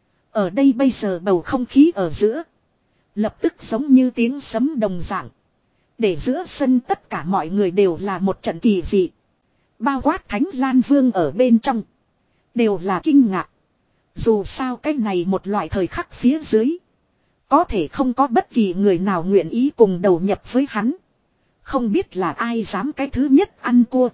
Ở đây bây giờ bầu không khí ở giữa. Lập tức giống như tiếng sấm đồng dạng. Để giữa sân tất cả mọi người đều là một trận kỳ dị. Bao quát Thánh Lan Vương ở bên trong. Đều là kinh ngạc. Dù sao cái này một loại thời khắc phía dưới. Có thể không có bất kỳ người nào nguyện ý cùng đầu nhập với hắn. Không biết là ai dám cái thứ nhất ăn cua.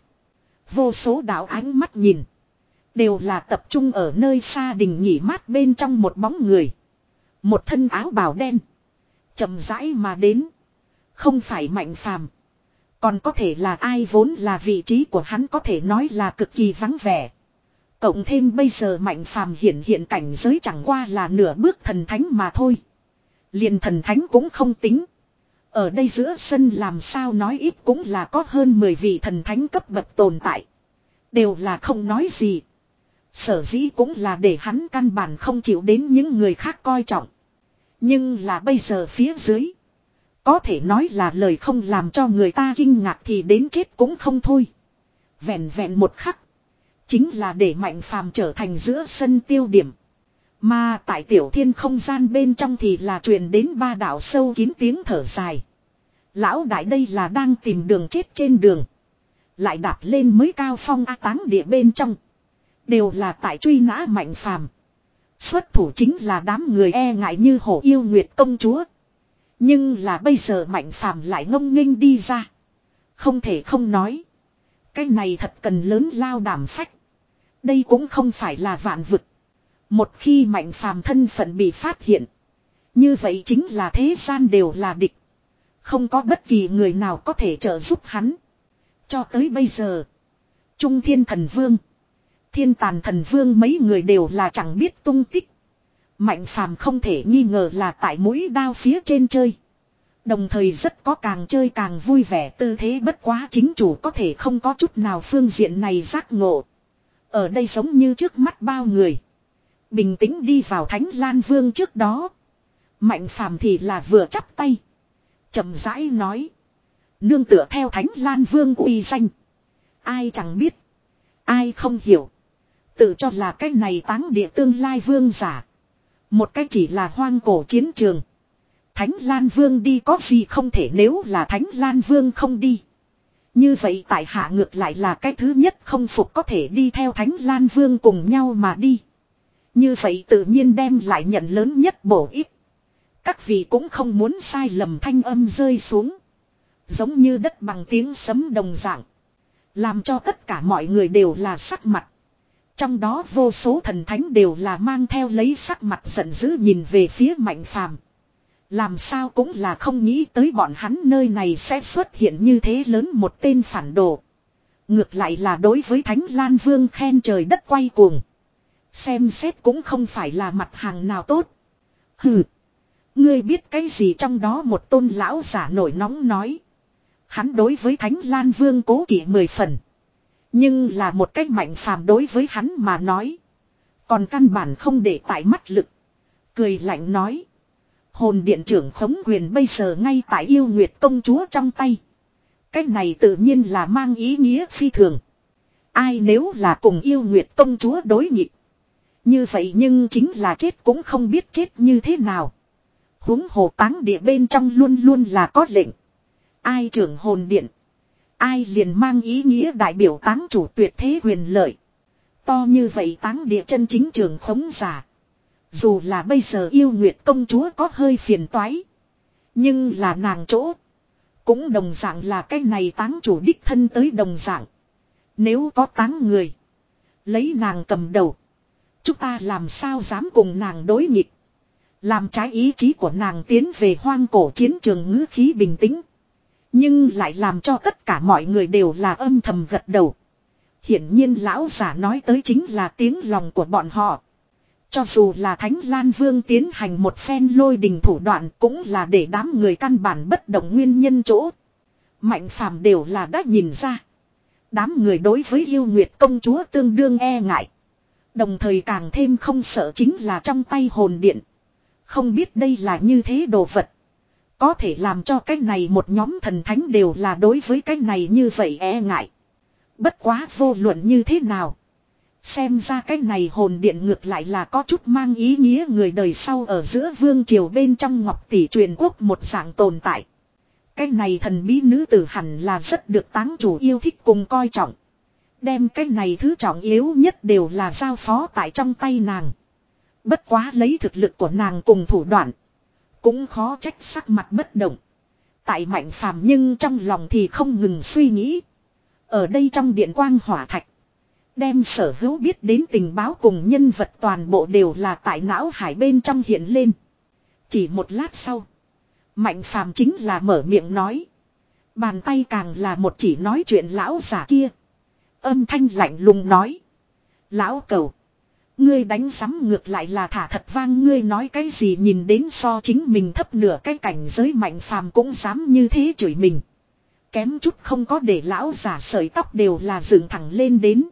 Vô số đạo ánh mắt nhìn. Đều là tập trung ở nơi xa đình nghỉ mát bên trong một bóng người. Một thân áo bào đen. Chậm rãi mà đến. Không phải Mạnh Phàm. Còn có thể là ai vốn là vị trí của hắn có thể nói là cực kỳ vắng vẻ. Cộng thêm bây giờ Mạnh Phàm hiện hiện cảnh giới chẳng qua là nửa bước thần thánh mà thôi. Liền thần thánh cũng không tính. Ở đây giữa sân làm sao nói ít cũng là có hơn mười vị thần thánh cấp bậc tồn tại. Đều là không nói gì. Sở dĩ cũng là để hắn căn bản không chịu đến những người khác coi trọng. Nhưng là bây giờ phía dưới. Có thể nói là lời không làm cho người ta kinh ngạc thì đến chết cũng không thôi. Vẹn vẹn một khắc. Chính là để Mạnh Phàm trở thành giữa sân tiêu điểm. Mà tại tiểu thiên không gian bên trong thì là truyền đến ba đạo sâu kín tiếng thở dài. Lão đại đây là đang tìm đường chết trên đường. Lại đạp lên mới cao phong a táng địa bên trong. Đều là tại truy nã Mạnh Phàm. Xuất thủ chính là đám người e ngại như hổ yêu nguyệt công chúa. Nhưng là bây giờ Mạnh Phàm lại ngông nghênh đi ra. Không thể không nói. Cái này thật cần lớn lao đảm phách. Đây cũng không phải là vạn vực. Một khi Mạnh Phàm thân phận bị phát hiện. Như vậy chính là thế gian đều là địch. Không có bất kỳ người nào có thể trợ giúp hắn. Cho tới bây giờ. Trung Thiên Thần Vương. Thiên Tàn Thần Vương mấy người đều là chẳng biết tung tích. Mạnh Phàm không thể nghi ngờ là tại mũi đao phía trên chơi. Đồng thời rất có càng chơi càng vui vẻ tư thế, bất quá chính chủ có thể không có chút nào phương diện này giác ngộ. Ở đây giống như trước mắt bao người. Bình tĩnh đi vào Thánh Lan Vương trước đó. Mạnh Phàm thì là vừa chắp tay. Chậm rãi nói. Nương tựa theo Thánh Lan Vương uy danh. Ai chẳng biết. Ai không hiểu. Tự cho là cái này táng địa tương lai vương giả. Một cái chỉ là hoang cổ chiến trường. Thánh Lan Vương đi có gì không thể, nếu là Thánh Lan Vương không đi. Như vậy tại hạ ngược lại là cái thứ nhất không phục có thể đi theo Thánh Lan Vương cùng nhau mà đi. Như vậy tự nhiên đem lại nhận lớn nhất bổ ích. Các vị cũng không muốn sai lầm thanh âm rơi xuống. Giống như đất bằng tiếng sấm đồng dạng. Làm cho tất cả mọi người đều là sắc mặt. Trong đó vô số thần thánh đều là mang theo lấy sắc mặt giận dữ nhìn về phía Mạnh Phàm. Làm sao cũng là không nghĩ tới bọn hắn nơi này sẽ xuất hiện như thế lớn một tên phản đồ. Ngược lại là đối với Thánh Lan Vương khen trời đất quay cuồng. Xem xét cũng không phải là mặt hàng nào tốt. Hừ. Ngươi biết cái gì? Trong đó một tôn lão giả nổi nóng nói. Hắn đối với Thánh Lan Vương cố kỵ mười phần. Nhưng là một cách Mạnh Phàm đối với hắn mà nói. Còn căn bản không để tại mắt lực. Cười lạnh nói. Hồn điện trưởng khống quyền bây giờ ngay tại yêu nguyệt công chúa trong tay. Cách này tự nhiên là mang ý nghĩa phi thường. Ai nếu là cùng yêu nguyệt công chúa đối nghịch. Như vậy nhưng chính là chết cũng không biết chết như thế nào. Huống hồ táng địa bên trong luôn luôn là có lệnh. Ai trưởng hồn điện. Ai liền mang ý nghĩa đại biểu táng chủ tuyệt thế quyền lợi. To như vậy táng địa chân chính trường khống giả. Dù là bây giờ yêu nguyệt công chúa có hơi phiền toái. Nhưng là nàng chỗ. Cũng đồng dạng là cái này táng chủ đích thân tới đồng dạng. Nếu có táng người. Lấy nàng cầm đầu. Chúng ta làm sao dám cùng nàng đối nghịch. Làm trái ý chí của nàng tiến về hoang cổ chiến trường ngữ khí bình tĩnh. Nhưng lại làm cho tất cả mọi người đều là âm thầm gật đầu. Hiển nhiên lão giả nói tới chính là tiếng lòng của bọn họ. Cho dù là Thánh Lan Vương tiến hành một phen lôi đình thủ đoạn cũng là để đám người căn bản bất động nguyên nhân chỗ. Mạnh Phàm đều là đã nhìn ra. Đám người đối với yêu nguyệt công chúa tương đương e ngại. Đồng thời càng thêm không sợ chính là trong tay hồn điện. Không biết đây là như thế đồ vật. Có thể làm cho cái này một nhóm thần thánh đều là đối với cái này như vậy e ngại. Bất quá vô luận như thế nào. Xem ra cái này hồn điện ngược lại là có chút mang ý nghĩa người đời sau ở giữa vương triều bên trong ngọc tỷ truyền quốc một dạng tồn tại. Cái này thần bí nữ tử hẳn là rất được táng chủ yêu thích cùng coi trọng. Đem cái này thứ trọng yếu nhất đều là giao phó tại trong tay nàng. Bất quá lấy thực lực của nàng cùng thủ đoạn. Cũng khó trách sắc mặt bất động. Tại Mạnh Phàm nhưng trong lòng thì không ngừng suy nghĩ. Ở đây trong điện quang hỏa thạch. Đem sở hữu biết đến tình báo cùng nhân vật toàn bộ đều là tại não hải bên trong hiện lên. Chỉ một lát sau. Mạnh Phàm chính là mở miệng nói. Bàn tay càng là một chỉ nói chuyện lão giả kia. Âm thanh lạnh lùng nói. Lão cầu. Ngươi đánh sắm ngược lại là thả thật vang, ngươi nói cái gì nhìn đến so chính mình thấp nửa cái cảnh giới. Mạnh Phàm cũng dám như thế chửi mình. Kém chút không có để lão giả sợi tóc đều là dựng thẳng lên đến.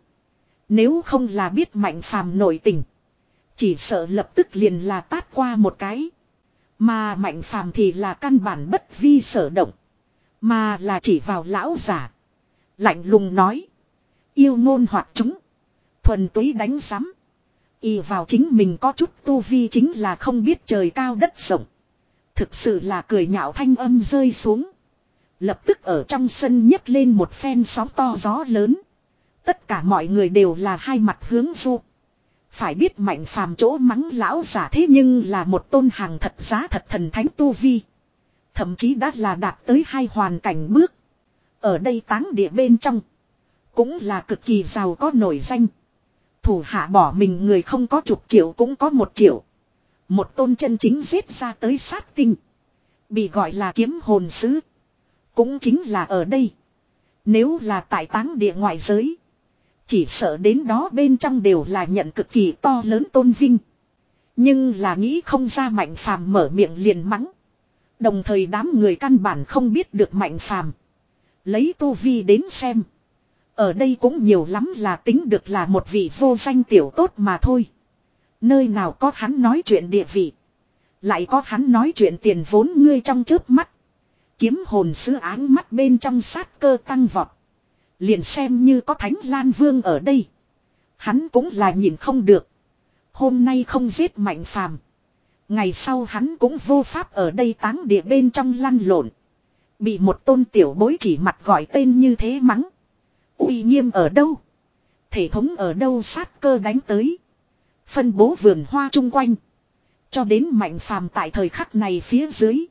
Nếu không là biết Mạnh Phàm nội tình. Chỉ sợ lập tức liền là tát qua một cái. Mà Mạnh Phàm thì là căn bản bất vi sở động. Mà là chỉ vào lão giả. Lạnh lùng nói. Yêu ngôn hoặc chúng. Thuần túy đánh sắm. Y vào chính mình có chút tu vi chính là không biết trời cao đất rộng. Thực sự là cười nhạo thanh âm rơi xuống. Lập tức ở trong sân nhấc lên một phen sóng to gió lớn. Tất cả mọi người đều là hai mặt hướng du. Phải biết Mạnh Phàm chỗ mắng lão giả thế nhưng là một tôn hàng thật giá thật thần thánh tu vi. Thậm chí đã là đạt tới hai hoàn cảnh bước. Ở đây táng địa bên trong. Cũng là cực kỳ giàu có nổi danh. Thủ hạ bỏ mình người không có chục triệu cũng có một triệu. Một tôn chân chính giết ra tới sát tinh. Bị gọi là kiếm hồn sứ. Cũng chính là ở đây. Nếu là tại táng địa ngoại giới. Chỉ sợ đến đó bên trong đều là nhận cực kỳ to lớn tôn vinh. Nhưng là nghĩ không ra Mạnh Phàm mở miệng liền mắng. Đồng thời đám người căn bản không biết được Mạnh Phàm. Lấy tu vi đến xem. Ở đây cũng nhiều lắm là tính được là một vị vô danh tiểu tốt mà thôi. Nơi nào có hắn nói chuyện địa vị. Lại có hắn nói chuyện tiền vốn ngươi trong chớp mắt. Kiếm hồn sứ áng mắt bên trong sát cơ tăng vọt. Liền xem như có Thánh Lan Vương ở đây. Hắn cũng là nhìn không được. Hôm nay không giết Mạnh Phàm. Ngày sau hắn cũng vô pháp ở đây táng địa bên trong lăn lộn. Bị một tôn tiểu bối chỉ mặt gọi tên như thế mắng. Uy nghiêm ở đâu? Thể thống ở đâu sát cơ đánh tới. Phân bố vườn hoa chung quanh. Cho đến Mạnh Phàm tại thời khắc này phía dưới.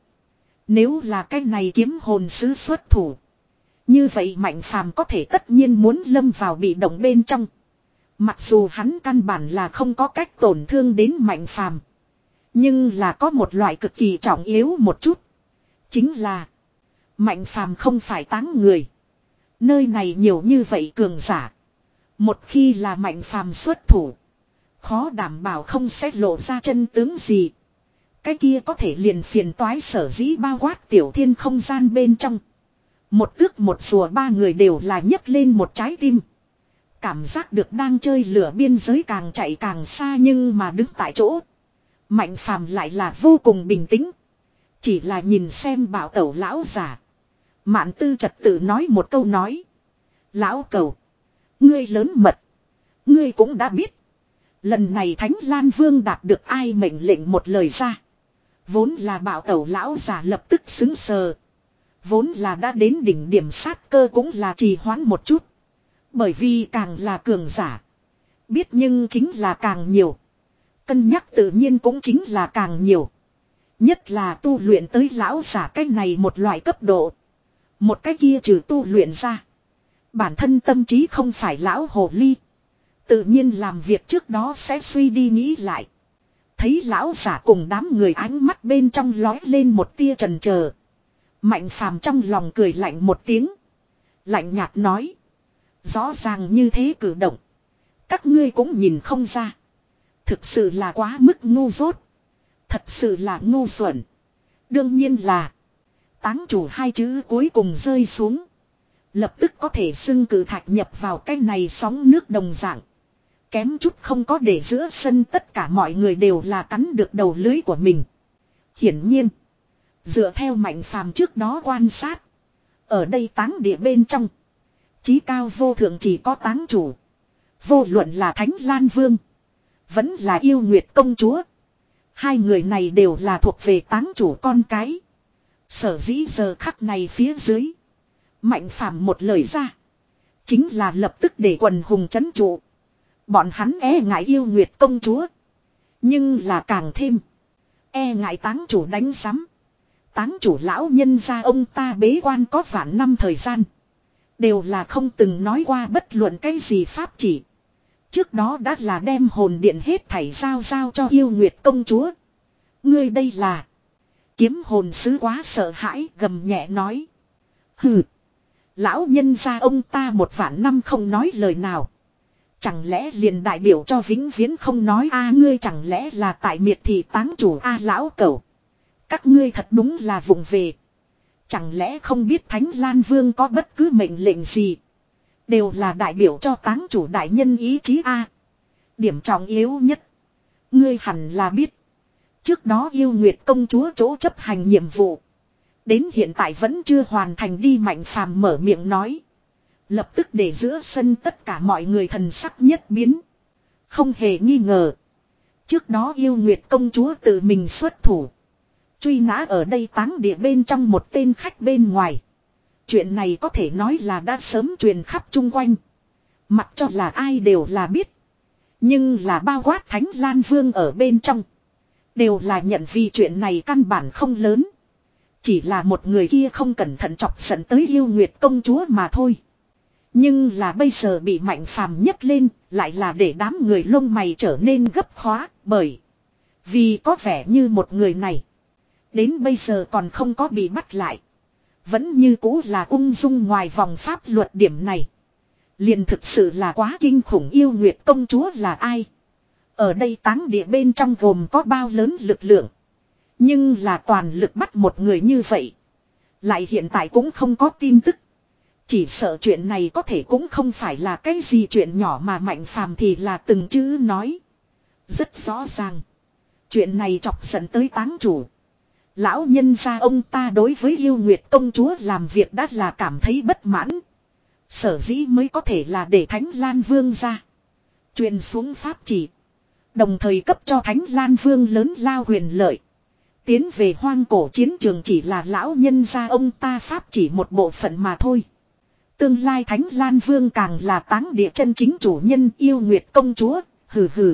Nếu là cái này kiếm hồn sứ xuất thủ. Như vậy Mạnh Phàm có thể tất nhiên muốn lâm vào bị động bên trong. Mặc dù hắn căn bản là không có cách tổn thương đến Mạnh Phàm. Nhưng là có một loại cực kỳ trọng yếu một chút. Chính là Mạnh Phàm không phải táng người. Nơi này nhiều như vậy cường giả. Một khi là Mạnh Phàm xuất thủ. Khó đảm bảo không sẽ lộ ra chân tướng gì. Cái kia có thể liền phiền toái sở dĩ bao quát tiểu thiên không gian bên trong. Một tước một rùa ba người đều là nhấc lên một trái tim. Cảm giác được đang chơi lửa biên giới càng chạy càng xa nhưng mà đứng tại chỗ. Mạnh Phàm lại là vô cùng bình tĩnh. Chỉ là nhìn xem bảo tẩu lão giả. Mạn Tư trật tự nói một câu nói. Lão cầu. Ngươi lớn mật. Ngươi cũng đã biết. Lần này Thánh Lan Vương đạt được ai mệnh lệnh một lời ra. Vốn là bảo tẩu lão giả lập tức xứng sờ. Vốn là đã đến đỉnh điểm sát cơ cũng là trì hoãn một chút. Bởi vì càng là cường giả. Biết nhưng chính là càng nhiều. Cân nhắc tự nhiên cũng chính là càng nhiều. Nhất là tu luyện tới lão giả cái này một loại cấp độ. Một cái kia trừ tu luyện ra. Bản thân tâm trí không phải lão hồ ly. Tự nhiên làm việc trước đó sẽ suy đi nghĩ lại. Thấy lão giả cùng đám người ánh mắt bên trong lói lên một tia trần chờ. Mạnh Phàm trong lòng cười lạnh một tiếng. Lạnh nhạt nói. Rõ ràng như thế cử động. Các ngươi cũng nhìn không ra. Thực sự là quá mức ngu dốt. Thật sự là ngu xuẩn. Đương nhiên là. Táng chủ hai chữ cuối cùng rơi xuống. Lập tức có thể xưng cử thạch nhập vào cái này sóng nước đồng dạng. Kém chút không có để giữa sân tất cả mọi người đều là cắn được đầu lưới của mình. Hiển nhiên. Dựa theo Mạnh Phàm trước đó quan sát. Ở đây táng địa bên trong. Chí cao vô thượng chỉ có táng chủ. Vô luận là Thánh Lan Vương. Vẫn là Yêu Nguyệt công chúa. Hai người này đều là thuộc về táng chủ con cái. Sở dĩ giờ khắc này phía dưới. Mạnh Phàm một lời ra. Chính là lập tức để quần hùng chấn trụ. Bọn hắn e ngại Yêu Nguyệt công chúa. Nhưng là càng thêm. E ngại táng chủ đánh sắm. Táng chủ lão nhân gia ông ta bế quan có vạn năm thời gian. Đều là không từng nói qua bất luận cái gì pháp chỉ. Trước đó đã là đem hồn điện hết thảy giao giao cho Yêu Nguyệt công chúa. Ngươi đây là. Kiếm hồn sứ quá sợ hãi gầm nhẹ nói. Hừ. Lão nhân gia ông ta một vạn năm không nói lời nào. Chẳng lẽ liền đại biểu cho vĩnh viễn không nói a ngươi chẳng lẽ là tại miệt thị táng chủ a lão cẩu. Các ngươi thật đúng là vụng về. Chẳng lẽ không biết Thánh Lan Vương có bất cứ mệnh lệnh gì. Đều là đại biểu cho táng chủ đại nhân ý chí a. Điểm trọng yếu nhất. Ngươi hẳn là biết. Trước đó Yêu Nguyệt công chúa chỗ chấp hành nhiệm vụ. Đến hiện tại vẫn chưa hoàn thành đi Mạnh Phàm mở miệng nói. Lập tức để giữa sân tất cả mọi người thần sắc nhất biến. Không hề nghi ngờ. Trước đó Yêu Nguyệt công chúa tự mình xuất thủ. Truy nã ở đây táng địa bên trong một tên khách bên ngoài. Chuyện này có thể nói là đã sớm truyền khắp chung quanh. Mặc cho là ai đều là biết. Nhưng là bao quát Thánh Lan Vương ở bên trong. Đều là nhận vì chuyện này căn bản không lớn. Chỉ là một người kia không cẩn thận chọc giận tới yêu Nguyệt công chúa mà thôi. Nhưng là bây giờ bị Mạnh Phàm nhấc lên, lại là để đám người lông mày trở nên gấp khóa, bởi vì có vẻ như một người này đến bây giờ còn không có bị bắt lại. Vẫn như cũ là ung dung ngoài vòng pháp luật điểm này. Liền thực sự là quá kinh khủng, yêu Nguyệt công chúa là ai? Ở đây táng địa bên trong gồm có bao lớn lực lượng. Nhưng là toàn lực bắt một người như vậy. Lại hiện tại cũng không có tin tức. Chỉ sợ chuyện này có thể cũng không phải là cái gì chuyện nhỏ mà Mạnh Phàm thì là từng chữ nói. Rất rõ ràng. Chuyện này chọc giận tới táng chủ. Lão nhân gia ông ta đối với yêu Nguyệt công chúa làm việc đã là cảm thấy bất mãn. Sở dĩ mới có thể là để Thánh Lan Vương ra. Truyền xuống pháp chỉ. Đồng thời cấp cho Thánh Lan Vương lớn lao quyền lợi. Tiến về hoang cổ chiến trường chỉ là lão nhân gia ông ta pháp chỉ một bộ phận mà thôi. Tương lai Thánh Lan Vương càng là táng địa chân chính chủ nhân yêu Nguyệt công chúa, hừ hừ.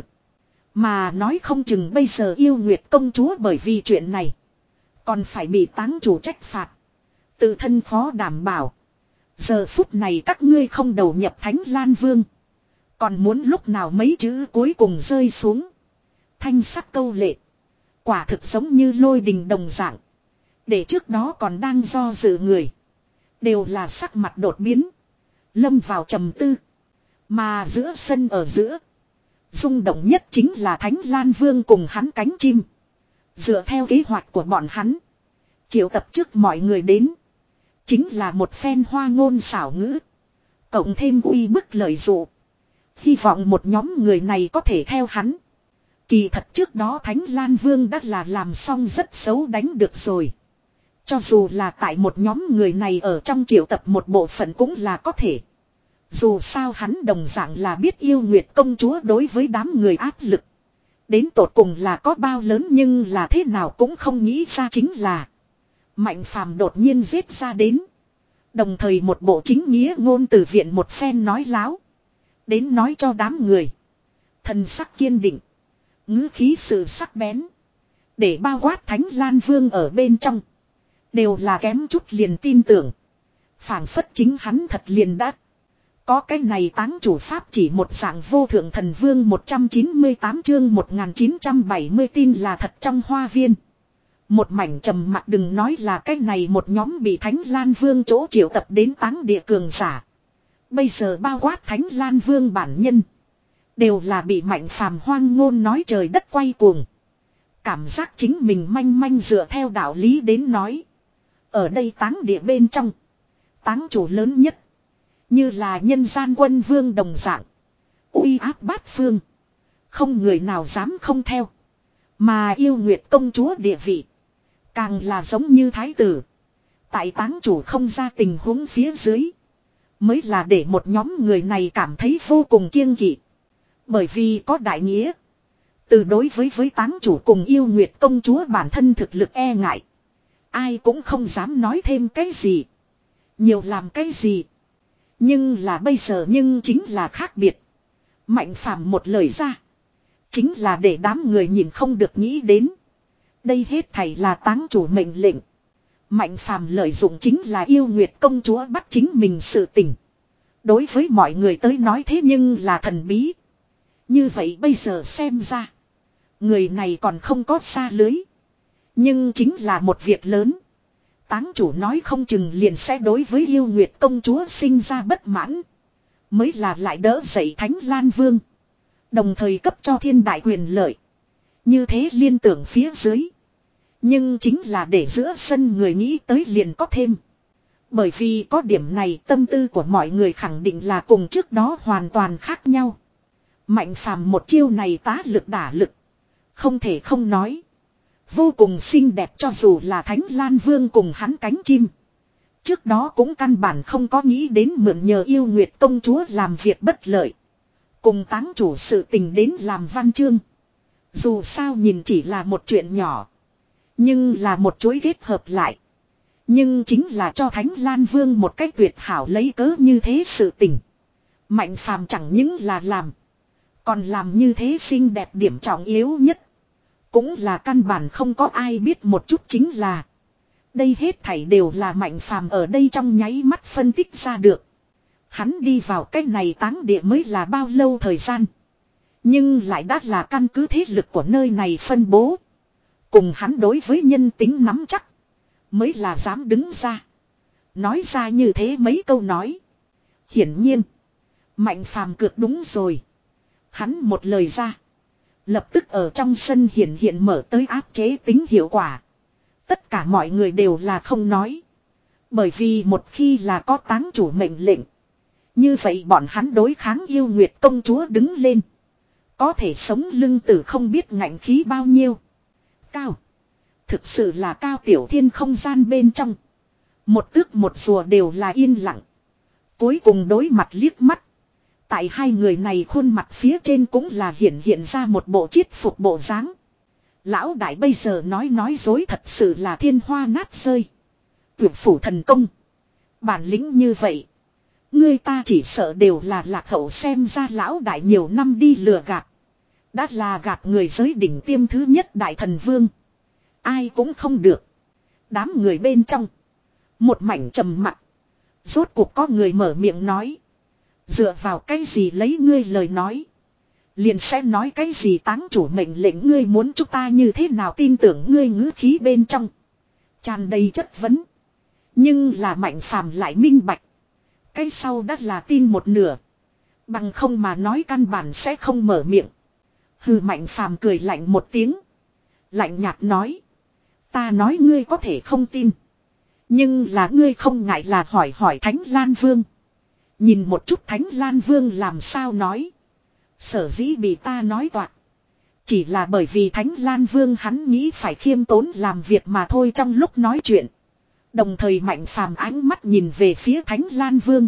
Mà nói không chừng bây giờ yêu Nguyệt công chúa bởi vì chuyện này. Còn phải bị táng chủ trách phạt. Tự thân khó đảm bảo. Giờ phút này các ngươi không đầu nhập Thánh Lan Vương. Còn muốn lúc nào mấy chữ cuối cùng rơi xuống. Thanh sắc câu lệ. Quả thực giống như lôi đình đồng dạng. Để trước đó còn đang do dự người. Đều là sắc mặt đột biến. Lâm vào trầm tư. Mà giữa sân ở giữa. Rung động nhất chính là Thánh Lan Vương cùng hắn cánh chim. Dựa theo kế hoạch của bọn hắn. Triệu tập trước mọi người đến. Chính là một phen hoa ngôn xảo ngữ. Cộng thêm uy bức lợi dụ. Hy vọng một nhóm người này có thể theo hắn. Kỳ thật trước đó Thánh Lan Vương đã là làm xong rất xấu đánh được rồi. Cho dù là tại một nhóm người này ở trong triệu tập một bộ phận cũng là có thể. Dù sao hắn đồng dạng là biết yêu Nguyệt công chúa đối với đám người áp lực. Đến tột cùng là có bao lớn nhưng là thế nào cũng không nghĩ ra chính là. Mạnh Phàm đột nhiên giết ra đến. Đồng thời một bộ chính nghĩa ngôn từ viện một phen nói láo. Đến nói cho đám người. Thần sắc kiên định. Ngữ khí sự sắc bén. Để bao quát Thánh Lan Vương ở bên trong. Đều là kém chút liền tin tưởng. Phảng phất chính hắn thật liền đã. Có cái này táng chủ pháp chỉ một dạng vô thượng thần vương một trăm chín mươi tám chương một nghìn chín trăm bảy mươi tin là thật trong hoa viên. Một mảnh trầm mặc đừng nói là cái này một nhóm bị Thánh Lan Vương chỗ triệu tập đến táng địa cường giả. Bây giờ bao quát Thánh Lan Vương bản nhân. Đều là bị Mạnh Phàm hoang ngôn nói trời đất quay cuồng. Cảm giác chính mình manh manh dựa theo đạo lý đến nói. Ở đây táng địa bên trong. Táng chủ lớn nhất. Như là nhân gian quân vương đồng dạng. Uy áp bát phương. Không người nào dám không theo. Mà yêu Nguyệt công chúa địa vị. Càng là giống như thái tử. Tại táng chủ không ra tình huống phía dưới. Mới là để một nhóm người này cảm thấy vô cùng kiêng kỵ. Bởi vì có đại nghĩa. Từ đối với với táng chủ cùng yêu Nguyệt công chúa bản thân thực lực e ngại. Ai cũng không dám nói thêm cái gì. Nhiều làm cái gì. Nhưng là bây giờ nhưng chính là khác biệt. Mạnh Phàm một lời ra. Chính là để đám người nhìn không được nghĩ đến. Đây hết thảy là táng chủ mệnh lệnh. Mạnh Phàm lợi dụng chính là yêu Nguyệt công chúa bắt chính mình sự tình. Đối với mọi người tới nói thế nhưng là thần bí. Như vậy bây giờ xem ra. Người này còn không có xa lưới. Nhưng chính là một việc lớn. Táng chủ nói không chừng liền sẽ đối với yêu Nguyệt công chúa sinh ra bất mãn. Mới là lại đỡ dậy Thánh Lan Vương. Đồng thời cấp cho thiên đại quyền lợi. Như thế liên tưởng phía dưới. Nhưng chính là để giữa sân người nghĩ tới liền có thêm. Bởi vì có điểm này tâm tư của mọi người khẳng định là cùng trước đó hoàn toàn khác nhau. Mạnh Phàm một chiêu này tá lực đả lực. Không thể không nói. Vô cùng xinh đẹp cho dù là Thánh Lan Vương cùng hắn cánh chim. Trước đó cũng căn bản không có nghĩ đến mượn nhờ yêu Nguyệt công chúa làm việc bất lợi. Cùng táng chủ sự tình đến làm văn chương. Dù sao nhìn chỉ là một chuyện nhỏ. Nhưng là một chuỗi kết hợp lại. Nhưng chính là cho Thánh Lan Vương một cách tuyệt hảo lấy cớ như thế sự tình. Mạnh phàm chẳng những là làm. Còn làm như thế xinh đẹp điểm trọng yếu nhất. Cũng là căn bản không có ai biết một chút chính là. Đây hết thảy đều là Mạnh phàm ở đây trong nháy mắt phân tích ra được. Hắn đi vào cái này táng địa mới là bao lâu thời gian. Nhưng lại đã là căn cứ thế lực của nơi này phân bố. Cùng hắn đối với nhân tính nắm chắc. Mới là dám đứng ra. Nói ra như thế mấy câu nói. Hiển nhiên. Mạnh phàm cược đúng rồi. Hắn một lời ra. Lập tức ở trong sân hiện hiện mở tới áp chế tính hiệu quả. Tất cả mọi người đều là không nói. Bởi vì một khi là có táng chủ mệnh lệnh. Như vậy bọn hắn đối kháng yêu nguyệt công chúa đứng lên. Có thể sống lưng tử không biết ngạnh khí bao nhiêu. Cao. Thực sự là cao tiểu thiên không gian bên trong. Một tước một rùa đều là yên lặng. Cuối cùng đối mặt liếc mắt. Tại hai người này khuôn mặt phía trên cũng là hiện hiện ra một bộ chiết phục bộ dáng. Lão đại bây giờ nói nói dối thật sự là thiên hoa nát rơi. Tuyệt phủ thần công. Bản lĩnh như vậy. Người ta chỉ sợ đều là lạc hậu xem ra lão đại nhiều năm đi lừa gạt. Đã là gạt người giới đỉnh tiêm thứ nhất đại thần vương. Ai cũng không được. Đám người bên trong. Một mảnh trầm mặc. Rốt cuộc có người mở miệng nói. Dựa vào cái gì lấy ngươi lời nói. Liền sẽ nói cái gì táng chủ mệnh lệnh ngươi muốn chúng ta như thế nào tin tưởng ngươi ngữ khí bên trong. Tràn đầy chất vấn. Nhưng là Mạnh phàm lại minh bạch. Cái sau đã là tin một nửa. Bằng không mà nói căn bản sẽ không mở miệng. Hừ Mạnh phàm cười lạnh một tiếng. Lạnh nhạt nói. Ta nói ngươi có thể không tin. Nhưng là ngươi không ngại là hỏi hỏi Thánh Lan Vương. Nhìn một chút Thánh Lan Vương làm sao nói. Sở dĩ bị ta nói toạc. Chỉ là bởi vì Thánh Lan Vương hắn nghĩ phải khiêm tốn làm việc mà thôi trong lúc nói chuyện. Đồng thời Mạnh phàm ánh mắt nhìn về phía Thánh Lan Vương.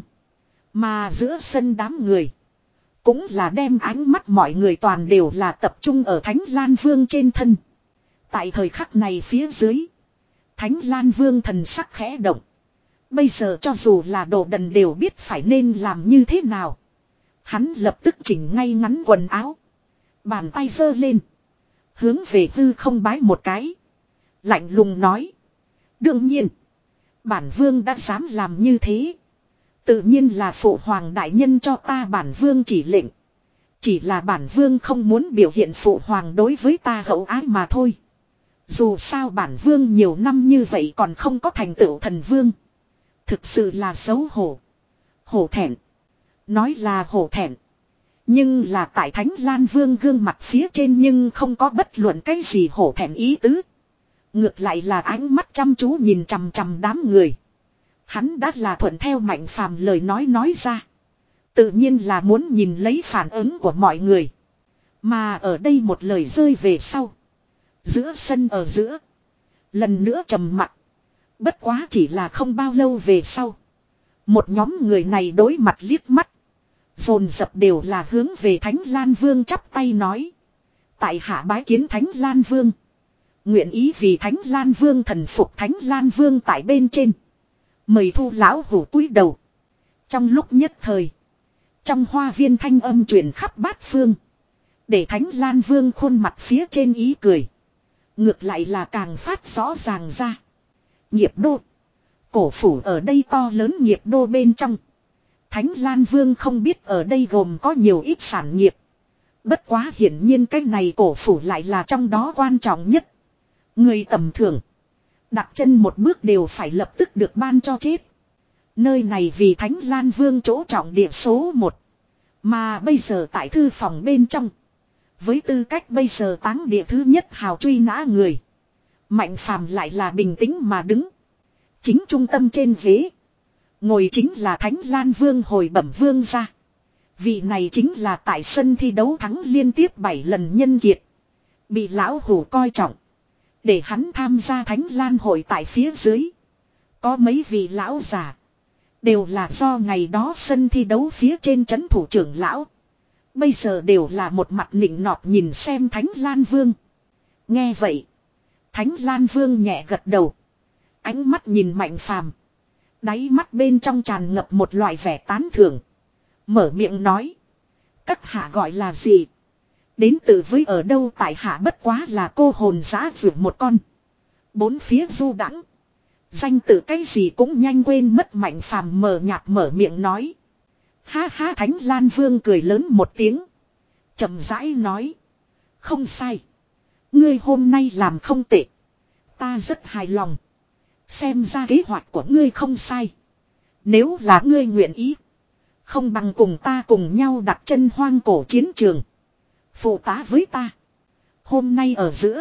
Mà giữa sân đám người. Cũng là đem ánh mắt mọi người toàn đều là tập trung ở Thánh Lan Vương trên thân. Tại thời khắc này phía dưới. Thánh Lan Vương thần sắc khẽ động. Bây giờ cho dù là đồ đần đều biết phải nên làm như thế nào. Hắn lập tức chỉnh ngay ngắn quần áo. Bàn tay giơ lên. Hướng về hư không bái một cái. Lạnh lùng nói. Đương nhiên. Bản vương đã dám làm như thế. Tự nhiên là phụ hoàng đại nhân cho ta bản vương chỉ lệnh. Chỉ là bản vương không muốn biểu hiện phụ hoàng đối với ta hậu ái mà thôi. Dù sao bản vương nhiều năm như vậy còn không có thành tựu thần vương. Thực sự là xấu hổ. Hổ thẹn. Nói là hổ thẹn. Nhưng là tại Thánh Lan Vương gương mặt phía trên nhưng không có bất luận cái gì hổ thẹn ý tứ. Ngược lại là ánh mắt chăm chú nhìn chằm chằm đám người. Hắn đã là thuận theo Mạnh phàm lời nói nói ra. Tự nhiên là muốn nhìn lấy phản ứng của mọi người. Mà ở đây một lời rơi về sau. Giữa sân ở giữa. Lần nữa trầm mặc. Bất quá chỉ là không bao lâu về sau. Một nhóm người này đối mặt liếc mắt. Dồn dập đều là hướng về Thánh Lan Vương chắp tay nói. Tại hạ bái kiến Thánh Lan Vương. Nguyện ý vì Thánh Lan Vương thần phục Thánh Lan Vương tại bên trên. Mời thu lão hủ cúi đầu. Trong lúc nhất thời. Trong hoa viên thanh âm truyền khắp bát phương. Để Thánh Lan Vương khuôn mặt phía trên ý cười. Ngược lại là càng phát rõ ràng ra. Nghiệp đô. Cổ phủ ở đây to lớn nghiệp đô bên trong. Thánh Lan Vương không biết ở đây gồm có nhiều ít sản nghiệp. Bất quá hiển nhiên cái này cổ phủ lại là trong đó quan trọng nhất. Người tầm thường. Đặt chân một bước đều phải lập tức được ban cho chết. Nơi này vì Thánh Lan Vương chỗ trọng địa số một. Mà bây giờ tại thư phòng bên trong. Với tư cách bây giờ táng địa thứ nhất hào truy nã người. Mạnh phàm lại là bình tĩnh mà đứng. Chính trung tâm trên ghế. Ngồi chính là Thánh Lan Vương hồi bẩm vương gia. Vị này chính là tại sân thi đấu thắng liên tiếp bảy lần nhân kiệt. Bị lão hủ coi trọng. Để hắn tham gia Thánh Lan hội tại phía dưới. Có mấy vị lão già. Đều là do ngày đó sân thi đấu phía trên trấn thủ trưởng lão. Bây giờ đều là một mặt nịnh nọt nhìn xem Thánh Lan Vương. Nghe vậy. Thánh Lan Vương nhẹ gật đầu. Ánh mắt nhìn Mạnh Phàm, đáy mắt bên trong tràn ngập một loại vẻ tán thưởng. Mở miệng nói. Các hạ gọi là gì? Đến từ với ở đâu? Tại hạ bất quá là cô hồn dã vượt một con. Bốn phía du đãng, danh tự cái gì cũng nhanh quên mất. Mạnh Phàm mờ nhạt mở miệng nói. Ha ha, Thánh Lan Vương cười lớn một tiếng, chậm rãi nói. Không sai. Ngươi hôm nay làm không tệ. Ta rất hài lòng. Xem ra kế hoạch của ngươi không sai. Nếu là ngươi nguyện ý, không bằng cùng ta cùng nhau đặt chân hoang cổ chiến trường, phụ tá với ta. Hôm nay ở giữa,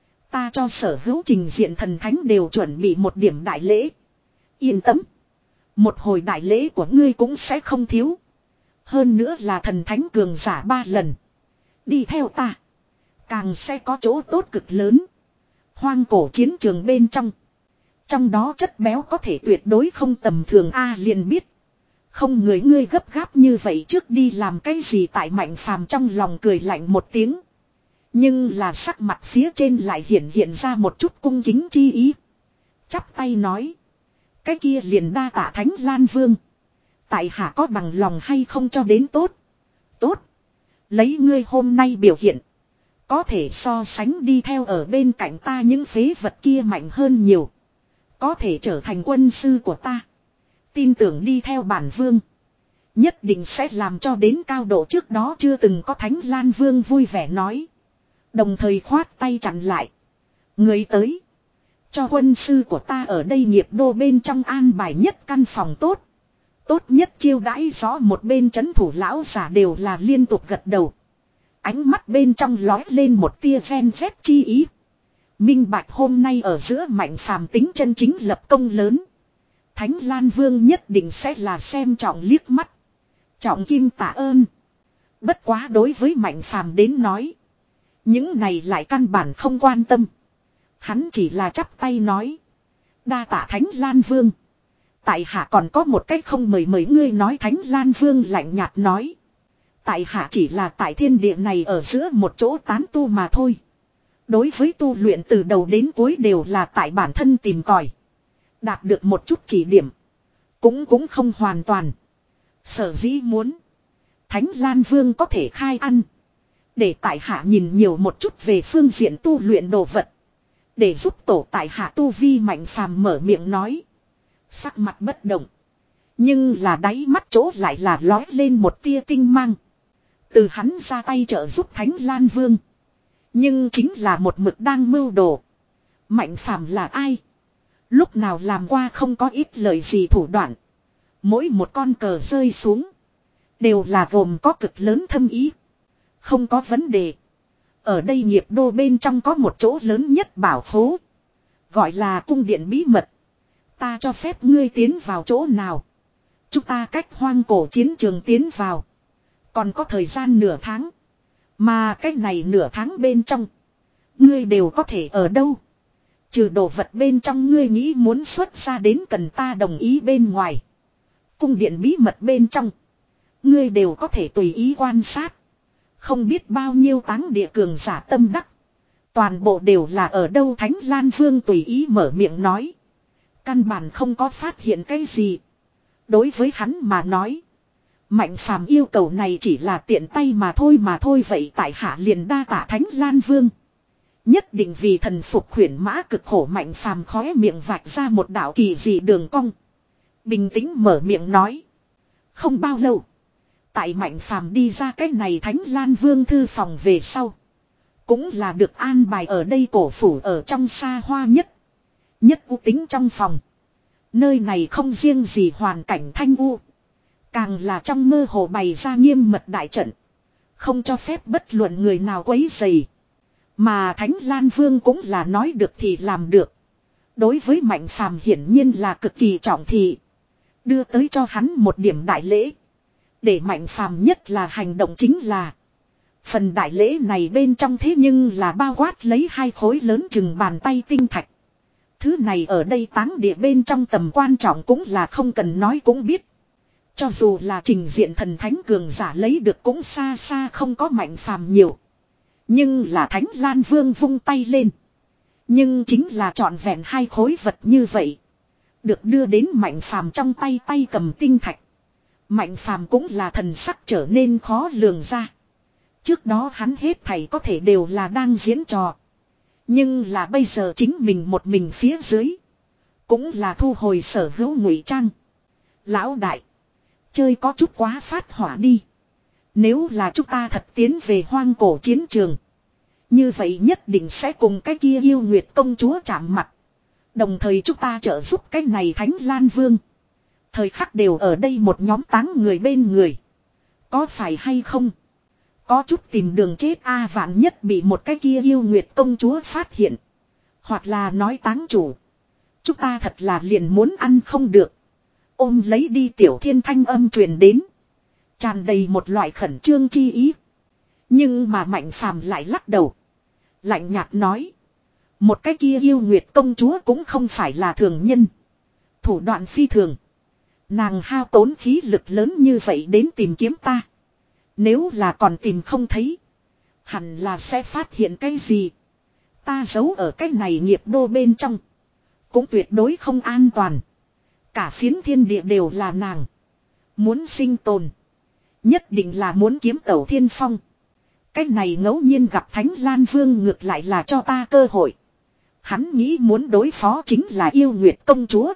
ta cho sở hữu trình diện thần thánh đều chuẩn bị một điểm đại lễ. Yên tâm, một hồi đại lễ của ngươi cũng sẽ không thiếu. Hơn nữa là thần thánh cường giả ba lần. Đi theo ta, càng sẽ có chỗ tốt cực lớn. Hoang cổ chiến trường bên trong, trong đó chất béo có thể tuyệt đối không tầm thường. A liền biết, không người ngươi gấp gáp như vậy trước đi làm cái gì? Tại Mạnh Phàm trong lòng cười lạnh một tiếng, nhưng là sắc mặt phía trên lại hiện hiện ra một chút cung kính chi ý. Chắp tay nói. Cái kia liền đa tạ Thánh Lan Vương. Tại hạ có bằng lòng hay không cho đến tốt. Tốt. Lấy ngươi hôm nay biểu hiện, có thể so sánh đi theo ở bên cạnh ta những phế vật kia mạnh hơn nhiều. Có thể trở thành quân sư của ta. Tin tưởng đi theo bản vương, nhất định sẽ làm cho đến cao độ trước đó chưa từng có. Thánh Lan Vương vui vẻ nói, đồng thời khoát tay chặn lại. Người tới, cho quân sư của ta ở đây nghiệp đô bên trong an bài nhất căn phòng tốt. Tốt nhất chiêu đãi. Rõ một bên trấn thủ lão giả đều là liên tục gật đầu. Ánh mắt bên trong lói lên một tia ven vét chi ý. Minh bạch hôm nay ở giữa Mạnh Phàm tính chân chính lập công lớn. Thánh Lan Vương nhất định sẽ là xem trọng liếc mắt, trọng kim tạ ơn. Bất quá đối với Mạnh Phàm đến nói, những này lại căn bản không quan tâm. Hắn chỉ là chắp tay nói. Đa tạ Thánh Lan Vương. Tại hạ còn có một cách không mời mời ngươi nói. Thánh Lan Vương lạnh nhạt nói. Tại hạ chỉ là tại thiên địa này ở giữa một chỗ tán tu mà thôi. Đối với tu luyện từ đầu đến cuối đều là tại bản thân tìm tòi. Đạt được một chút chỉ điểm, cũng cũng không hoàn toàn. Sở dĩ muốn Thánh Lan Vương có thể khai ăn, để tại hạ nhìn nhiều một chút về phương diện tu luyện đồ vật, để giúp tổ tại hạ tu vi. Mạnh Phàm mở miệng nói, sắc mặt bất động, nhưng là đáy mắt chỗ lại là lói lên một tia tinh mang. Từ hắn ra tay trợ giúp Thánh Lan Vương, nhưng chính là một mực đang mưu đồ. Mạnh Phàm là ai? Lúc nào làm qua không có ít lời gì thủ đoạn. Mỗi một con cờ rơi xuống, đều là gồm có cực lớn thâm ý. Không có vấn đề. Ở đây nghiệp đô bên trong có một chỗ lớn nhất bảo khố, gọi là cung điện bí mật. Ta cho phép ngươi tiến vào chỗ nào? Chúng ta cách hoang cổ chiến trường tiến vào còn có thời gian nửa tháng. Mà cách này nửa tháng bên trong, ngươi đều có thể ở đâu? Trừ đồ vật bên trong ngươi nghĩ muốn xuất ra đến cần ta đồng ý bên ngoài, cung điện bí mật bên trong, ngươi đều có thể tùy ý quan sát. Không biết bao nhiêu táng địa cường giả tâm đắc, toàn bộ đều là ở đâu? Thánh Lan Vương tùy ý mở miệng nói. Căn bản không có phát hiện cái gì. Đối với hắn mà nói, Mạnh Phàm yêu cầu này chỉ là tiện tay mà thôi mà thôi. Vậy tại hạ liền đa tạ Thánh Lan Vương. Nhất định vì thần phục khuyển mã cực khổ. Mạnh Phàm khóe miệng vạch ra một đạo kỳ dị đường cong, bình tĩnh mở miệng nói. Không bao lâu, tại Mạnh Phàm đi ra cái này Thánh Lan Vương thư phòng về sau, cũng là được an bài ở đây cổ phủ ở trong xa hoa nhất, nhất u tính trong phòng. Nơi này không riêng gì hoàn cảnh thanh u, càng là trong mơ hồ bày ra nghiêm mật đại trận, không cho phép bất luận người nào quấy rầy. Mà Thánh Lan Vương cũng là nói được thì làm được. Đối với Mạnh Phàm hiển nhiên là cực kỳ trọng thị, đưa tới cho hắn một điểm đại lễ. Để Mạnh Phàm nhất là hành động chính là, phần đại lễ này bên trong thế nhưng là bao quát lấy hai khối lớn chừng bàn tay tinh thạch. Thứ này ở đây táng địa bên trong tầm quan trọng cũng là không cần nói cũng biết. Cho dù là trình diện thần thánh cường giả lấy được cũng xa xa không có Mạnh Phàm nhiều. Nhưng là Thánh Lan Vương vung tay lên, Nhưng chính là trọn vẹn hai khối vật như vậy. Được đưa đến Mạnh Phàm trong tay, tay cầm tinh thạch. Mạnh Phàm cũng là thần sắc trở nên khó lường ra. Trước đó hắn hết thảy có thể đều là đang diễn trò. Nhưng là bây giờ chính mình một mình phía dưới. Cũng là thu hồi sở hữu ngụy trang. Lão đại. Chơi có chút quá phát hỏa đi. Nếu là chúng ta thật tiến về hoang cổ chiến trường. Như vậy nhất định sẽ cùng cái kia yêu nguyệt công chúa chạm mặt. Đồng thời chúng ta trợ giúp cái này Thánh Lan Vương. Thời khắc đều ở đây một nhóm táng người bên người. Có phải hay không? Có chút tìm đường chết a vạn nhất bị một cái kia yêu nguyệt công chúa phát hiện. Hoặc là nói táng chủ. Chúng ta thật là liền muốn ăn không được. Ôm lấy đi Tiểu Thiên thanh âm truyền đến. Tràn đầy một loại khẩn trương chi ý. Nhưng mà Mạnh Phàm lại lắc đầu. Lạnh nhạt nói. Một cái kia yêu nguyệt công chúa cũng không phải là thường nhân. Thủ đoạn phi thường. Nàng hao tốn khí lực lớn như vậy đến tìm kiếm ta. Nếu là còn tìm không thấy. Hẳn là sẽ phát hiện cái gì. Ta giấu ở cái này nghiệp đô bên trong. Cũng tuyệt đối không an toàn. Cả phiến thiên địa đều là nàng. Muốn sinh tồn. Nhất định là muốn kiếm tẩu thiên phong. Cái này ngẫu nhiên gặp Thánh Lan Vương ngược lại là cho ta cơ hội. Hắn nghĩ muốn đối phó chính là yêu nguyệt công chúa.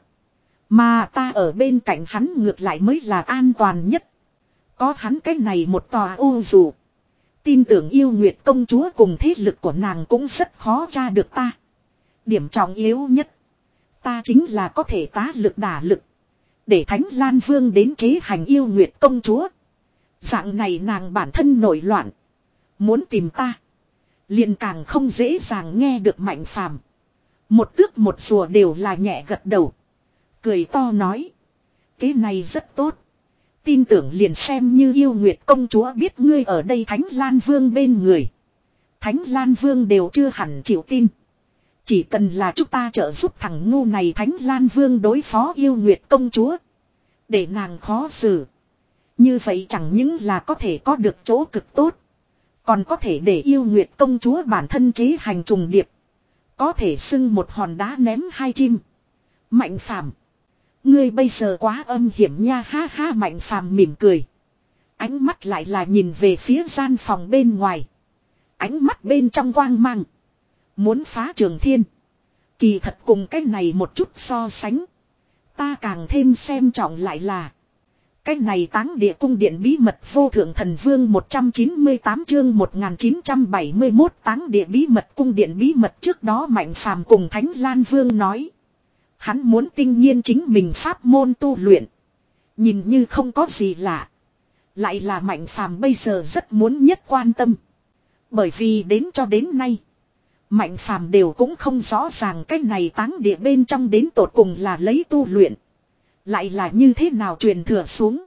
Mà ta ở bên cạnh hắn ngược lại mới là an toàn nhất. Có hắn cái này một tòa ô dù. Tin tưởng yêu nguyệt công chúa cùng thế lực của nàng cũng rất khó tra được ta. Điểm trọng yếu nhất. Ta chính là có thể tá lực đả lực. Để Thánh Lan Vương đến chế hành yêu nguyệt công chúa. Dạng này nàng bản thân nổi loạn. Muốn tìm ta. Liền càng không dễ dàng nghe được Mạnh Phàm. Một tước một rùa đều là nhẹ gật đầu. Cười to nói. Cái này rất tốt. Tin tưởng liền xem như yêu nguyệt công chúa biết ngươi ở đây Thánh Lan Vương bên người. Thánh Lan Vương đều chưa hẳn chịu tin. Chỉ cần là chúng ta trợ giúp thằng ngu này Thánh Lan Vương đối phó yêu nguyệt công chúa. Để nàng khó xử. Như vậy chẳng những là có thể có được chỗ cực tốt. Còn có thể để yêu nguyệt công chúa bản thân chế hành trùng điệp. Có thể xưng một hòn đá ném hai chim. Mạnh Phàm, ngươi bây giờ quá âm hiểm nha, ha ha. Mạnh Phàm mỉm cười. Ánh mắt lại là nhìn về phía gian phòng bên ngoài. Ánh mắt bên trong quang mang. Muốn phá trường thiên. Kỳ thật cùng cái này một chút so sánh. Ta càng thêm xem trọng lại là. Cái này táng địa cung điện bí mật vô thượng thần vương một trăm chín mươi tám chương một nghìn chín trăm bảy mươi mốt táng địa bí mật cung điện bí mật. Trước đó Mạnh Phàm cùng Thánh Lan Vương nói. Hắn muốn tinh nhiên chính mình pháp môn tu luyện. Nhìn như không có gì lạ. Lại là Mạnh Phàm bây giờ rất muốn nhất quan tâm. Bởi vì đến cho đến nay. Mạnh Phàm đều cũng không rõ ràng cái này táng địa bên trong đến tột cùng là lấy tu luyện. Lại là như thế nào truyền thừa xuống.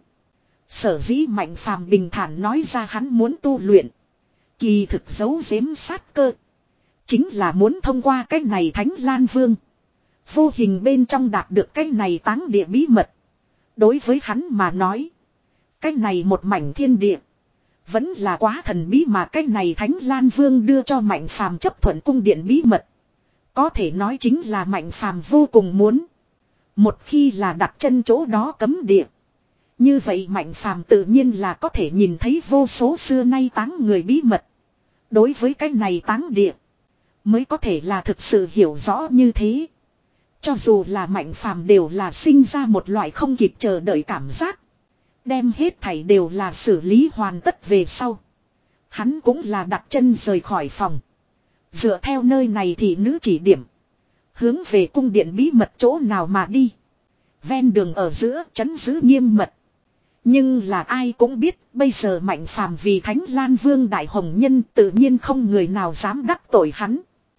Sở dĩ Mạnh Phàm bình thản nói ra hắn muốn tu luyện. Kỳ thực giấu giếm sát cơ. Chính là muốn thông qua cái này Thánh Lan Vương. Vô hình bên trong đạt được cái này táng địa bí mật. Đối với hắn mà nói. Cái này một mảnh thiên địa. Vẫn là quá thần bí mà cái này Thánh Lan Vương đưa cho Mạnh Phàm chấp thuận cung điện bí mật. Có thể nói chính là Mạnh Phàm vô cùng muốn. Một khi là đặt chân chỗ đó cấm địa. Như vậy Mạnh Phàm tự nhiên là có thể nhìn thấy vô số xưa nay táng người bí mật. Đối với cái này táng địa. Mới có thể là thực sự hiểu rõ như thế. Cho dù là Mạnh Phàm đều là sinh ra một loại không kịp chờ đợi cảm giác. Đem hết thảy đều là xử lý hoàn tất về sau. Hắn cũng là đặt chân rời khỏi phòng. Dựa theo nơi này thì nữ chỉ điểm. Hướng về cung điện bí mật chỗ nào mà đi. Ven đường ở giữa trấn giữ nghiêm mật. Nhưng là ai cũng biết bây giờ Mạnh Phàm vì Thánh Lan Vương Đại Hồng Nhân tự nhiên không người nào dám đắc tội hắn.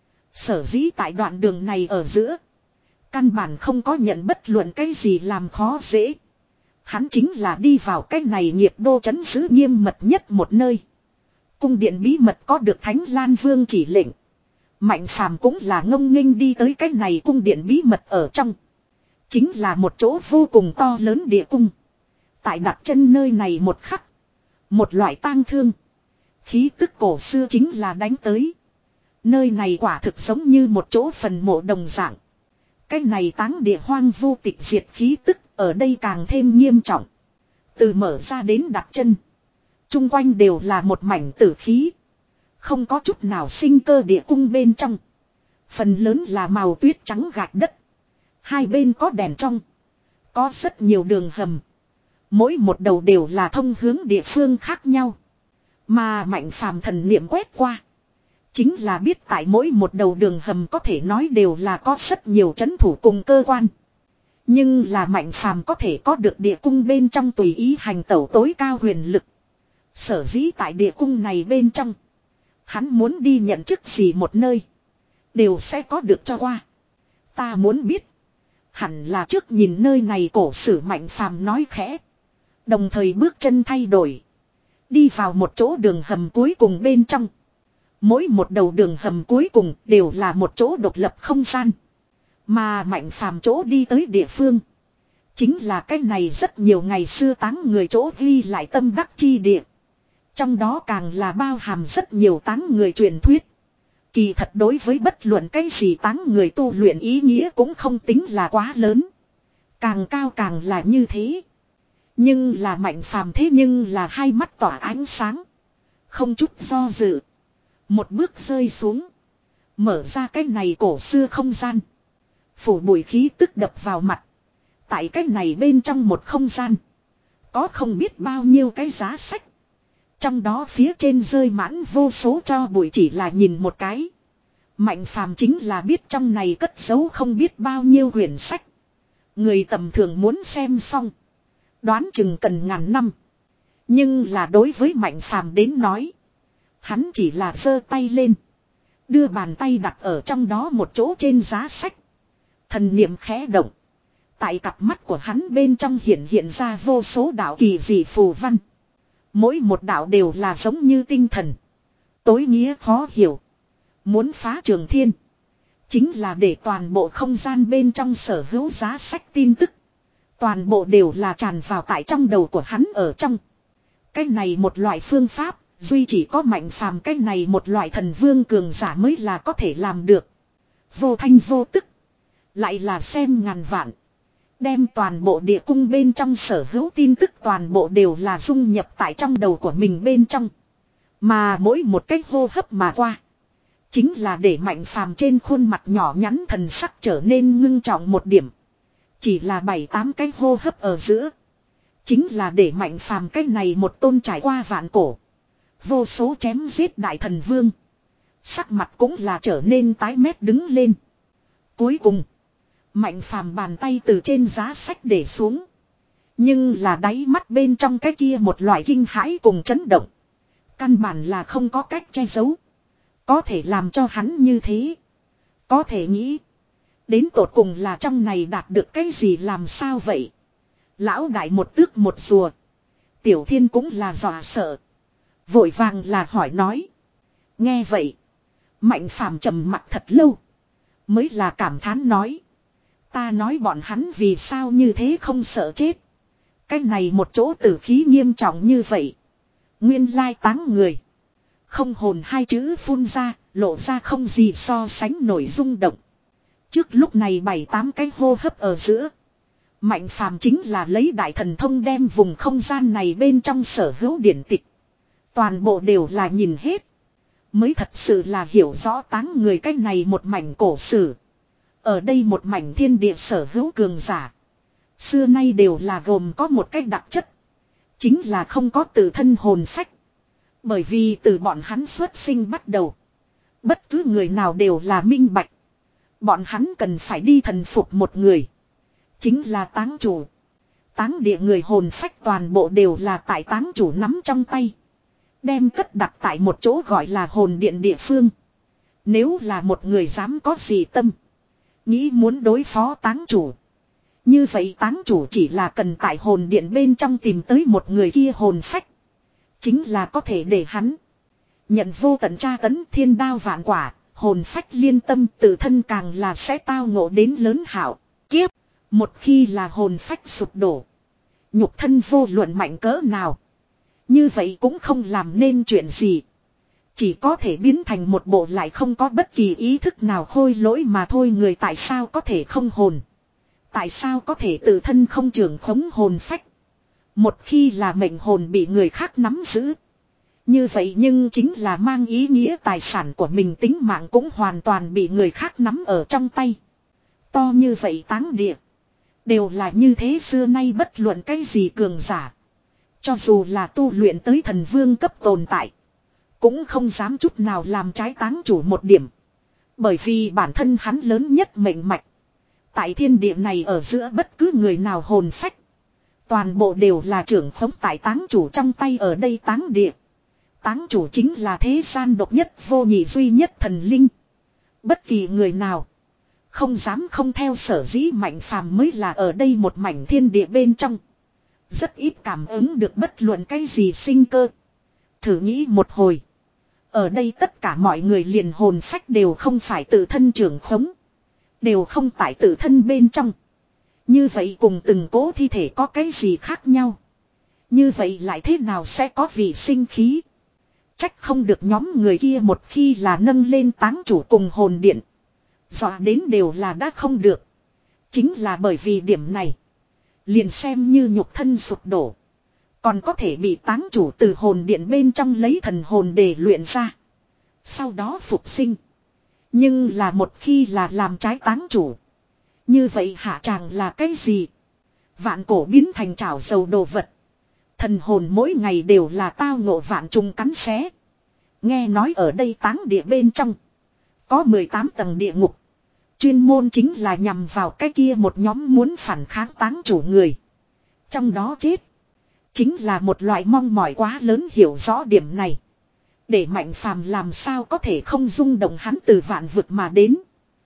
Sở dĩ tại đoạn đường này ở giữa. Căn bản không có nhận bất luận cái gì làm khó dễ. Hắn chính là đi vào cái này nghiệp đô trấn giữ nghiêm mật nhất một nơi. Cung điện bí mật có được Thánh Lan Vương chỉ lệnh. Mạnh Phàm cũng là ngông nghênh đi tới cái này cung điện bí mật ở trong. Chính là một chỗ vô cùng to lớn địa cung. Tại đặt chân nơi này một khắc. Một loại tang thương. Khí tức cổ xưa chính là đánh tới. Nơi này quả thực giống như một chỗ phần mộ đồng dạng. Cái này táng địa hoang vu tịch diệt khí tức ở đây càng thêm nghiêm trọng. Từ mở ra đến đặt chân. Trung quanh đều là một mảnh tử khí. Không có chút nào sinh cơ địa cung bên trong. Phần lớn là màu tuyết trắng gạch đất. Hai bên có đèn trong. Có rất nhiều đường hầm. Mỗi một đầu đều là thông hướng địa phương khác nhau. Mà Mạnh Phàm thần niệm quét qua. Chính là biết tại mỗi một đầu đường hầm có thể nói đều là có rất nhiều trấn thủ cùng cơ quan. Nhưng là Mạnh Phàm có thể có được địa cung bên trong tùy ý hành tẩu tối cao huyền lực. Sở dĩ tại địa cung này bên trong. Hắn muốn đi nhận chức gì một nơi. Đều sẽ có được cho qua. Ta muốn biết. Hẳn là trước nhìn nơi này cổ sử Mạnh Phàm nói khẽ. Đồng thời bước chân thay đổi. Đi vào một chỗ đường hầm cuối cùng bên trong. Mỗi một đầu đường hầm cuối cùng đều là một chỗ độc lập không gian. Mà Mạnh Phàm chỗ đi tới địa phương. Chính là cái này rất nhiều ngày xưa táng người chỗ ghi lại tâm đắc chi địa. Trong đó càng là bao hàm rất nhiều táng người truyền thuyết. Kỳ thật đối với bất luận cái gì táng người tu luyện ý nghĩa cũng không tính là quá lớn. Càng cao càng là như thế. Nhưng là Mạnh Phàm thế nhưng là hai mắt tỏa ánh sáng. Không chút do dự. Một bước rơi xuống. Mở ra cái này cổ xưa không gian. Phủ bụi khí tức đập vào mặt. Tại cái này bên trong một không gian. Có không biết bao nhiêu cái giá sách. Trong đó phía trên rơi mãn vô số cho bụi chỉ là nhìn một cái. Mạnh Phàm chính là biết trong này cất giấu không biết bao nhiêu quyển sách. Người tầm thường muốn xem xong. Đoán chừng cần ngàn năm. Nhưng là đối với Mạnh Phàm đến nói. Hắn chỉ là giơ tay lên. Đưa bàn tay đặt ở trong đó một chỗ trên giá sách. Thần niệm khẽ động. Tại cặp mắt của hắn bên trong hiện hiện ra vô số đạo kỳ dị phù văn. Mỗi một đạo đều là giống như tinh thần. Tối nghĩa khó hiểu. Muốn phá trường thiên. Chính là để toàn bộ không gian bên trong sở hữu giá sách tin tức. Toàn bộ đều là tràn vào tại trong đầu của hắn ở trong. Cái này một loại phương pháp. Duy chỉ có Mạnh Phàm cái này một loại thần vương cường giả mới là có thể làm được. Vô thanh vô tức. Lại là xem ngàn vạn. Đem toàn bộ địa cung bên trong sở hữu tin tức toàn bộ đều là dung nhập tại trong đầu của mình bên trong. Mà mỗi một cách hô hấp mà qua. Chính là để Mạnh Phàm trên khuôn mặt nhỏ nhắn thần sắc trở nên ngưng trọng một điểm. Chỉ là bảy tám cái hô hấp ở giữa. Chính là để Mạnh Phàm cái này một tôn trải qua vạn cổ. Vô số chém giết đại thần vương. Sắc mặt cũng là trở nên tái mét đứng lên. Cuối cùng. Mạnh Phàm bàn tay từ trên giá sách để xuống. Nhưng là đáy mắt bên trong cái kia một loại kinh hãi cùng chấn động. Căn bản là không có cách che giấu. Có thể làm cho hắn như thế. Có thể nghĩ. Đến tột cùng là trong này đạt được cái gì làm sao vậy. Lão đại một tước một rùa. Tiểu Thiên cũng là dọa sợ. Vội vàng là hỏi nói. Nghe vậy. Mạnh Phàm trầm mặc thật lâu. Mới là cảm thán nói. Ta nói bọn hắn vì sao như thế không sợ chết. Cái này một chỗ tử khí nghiêm trọng như vậy. Nguyên lai táng người. Không hồn hai chữ phun ra, lộ ra không gì so sánh nổi rung động. Trước lúc này bảy tám cái hô hấp ở giữa. Mạnh Phàm chính là lấy đại thần thông đem vùng không gian này bên trong sở hữu điển tịch. Toàn bộ đều là nhìn hết. Mới thật sự là hiểu rõ táng người cái này một mảnh cổ sử. Ở đây một mảnh thiên địa sở hữu cường giả. Xưa nay đều là gồm có một cách đặc chất. Chính là không có tự thân hồn phách. Bởi vì từ bọn hắn xuất sinh bắt đầu. Bất cứ người nào đều là minh bạch. Bọn hắn cần phải đi thần phục một người. Chính là táng chủ. Táng địa người hồn phách toàn bộ đều là tại táng chủ nắm trong tay. Đem cất đặt tại một chỗ gọi là hồn điện địa phương. Nếu là một người dám có gì tâm. Nghĩ muốn đối phó táng chủ. Như vậy táng chủ chỉ là cần tại hồn điện bên trong tìm tới một người kia hồn phách. Chính là có thể để hắn nhận vô tận tra tấn thiên đao vạn quả. Hồn phách liên tâm tự thân càng là sẽ tao ngộ đến lớn hảo. Kiếp. Một khi là hồn phách sụp đổ. Nhục thân vô luận mạnh cỡ nào. Như vậy cũng không làm nên chuyện gì. Chỉ có thể biến thành một bộ lại không có bất kỳ ý thức nào khôi lỗi mà thôi. Người tại sao có thể không hồn? Tại sao có thể tự thân không trưởng khống hồn phách? Một khi là mệnh hồn bị người khác nắm giữ. Như vậy nhưng chính là mang ý nghĩa tài sản của mình, tính mạng cũng hoàn toàn bị người khác nắm ở trong tay. To như vậy táng địa. Đều là như thế, xưa nay bất luận cái gì cường giả. Cho dù là tu luyện tới thần vương cấp tồn tại. Cũng không dám chút nào làm trái táng chủ một điểm. Bởi vì bản thân hắn lớn nhất mệnh mạch. Tại thiên địa này ở giữa bất cứ người nào hồn phách. Toàn bộ đều là trưởng khống tại táng chủ trong tay. Ở đây táng địa. Táng chủ chính là thế gian độc nhất vô nhị duy nhất thần linh. Bất kỳ người nào không dám không theo, sở dĩ Mạnh Phàm mới là ở đây một mảnh thiên địa bên trong. Rất ít cảm ứng được bất luận cái gì sinh cơ. Thử nghĩ một hồi. Ở đây tất cả mọi người liền hồn phách đều không phải tự thân trưởng khống. Đều không tại tự thân bên trong. Như vậy cùng từng cố thi thể có cái gì khác nhau? Như vậy lại thế nào sẽ có vị sinh khí? Trách không được nhóm người kia một khi là nâng lên táng chủ cùng hồn điện. Dọa đến đều là đã không được. Chính là bởi vì điểm này. Liền xem như nhục thân sụp đổ. Còn có thể bị táng chủ từ hồn điện bên trong lấy thần hồn để luyện ra. Sau đó phục sinh. Nhưng là một khi là làm trái táng chủ. Như vậy hạ tràng là cái gì? Vạn cổ biến thành chảo dầu đồ vật. Thần hồn mỗi ngày đều là tao ngộ vạn trùng cắn xé. Nghe nói ở đây táng địa bên trong. Có mười tám tầng địa ngục. Chuyên môn chính là nhằm vào cái kia một nhóm muốn phản kháng táng chủ người. Trong đó chết. Chính là một loại mong mỏi quá lớn, hiểu rõ điểm này. Để Mạnh Phàm làm sao có thể không rung động, hắn từ vạn vực mà đến.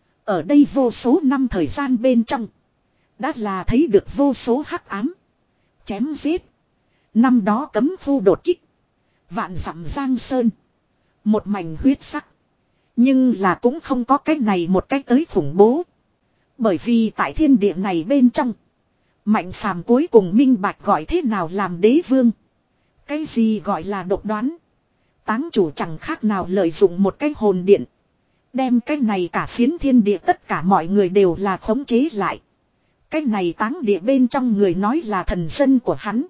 Ở đây vô số năm thời gian bên trong. Đã là thấy được vô số hắc ám. Chém giết. Năm đó cấm khu đột kích. Vạn dặm giang sơn. Một mảnh huyết sắc. Nhưng là cũng không có cái này một cái tới khủng bố. Bởi vì tại thiên địa này bên trong. Mạnh Phàm cuối cùng minh bạch gọi thế nào làm đế vương. Cái gì gọi là độc đoán. Táng chủ chẳng khác nào lợi dụng một cái hồn điện. Đem cái này cả phiến thiên địa tất cả mọi người đều là khống chế lại. Cái này táng địa bên trong người nói là thần dân của hắn.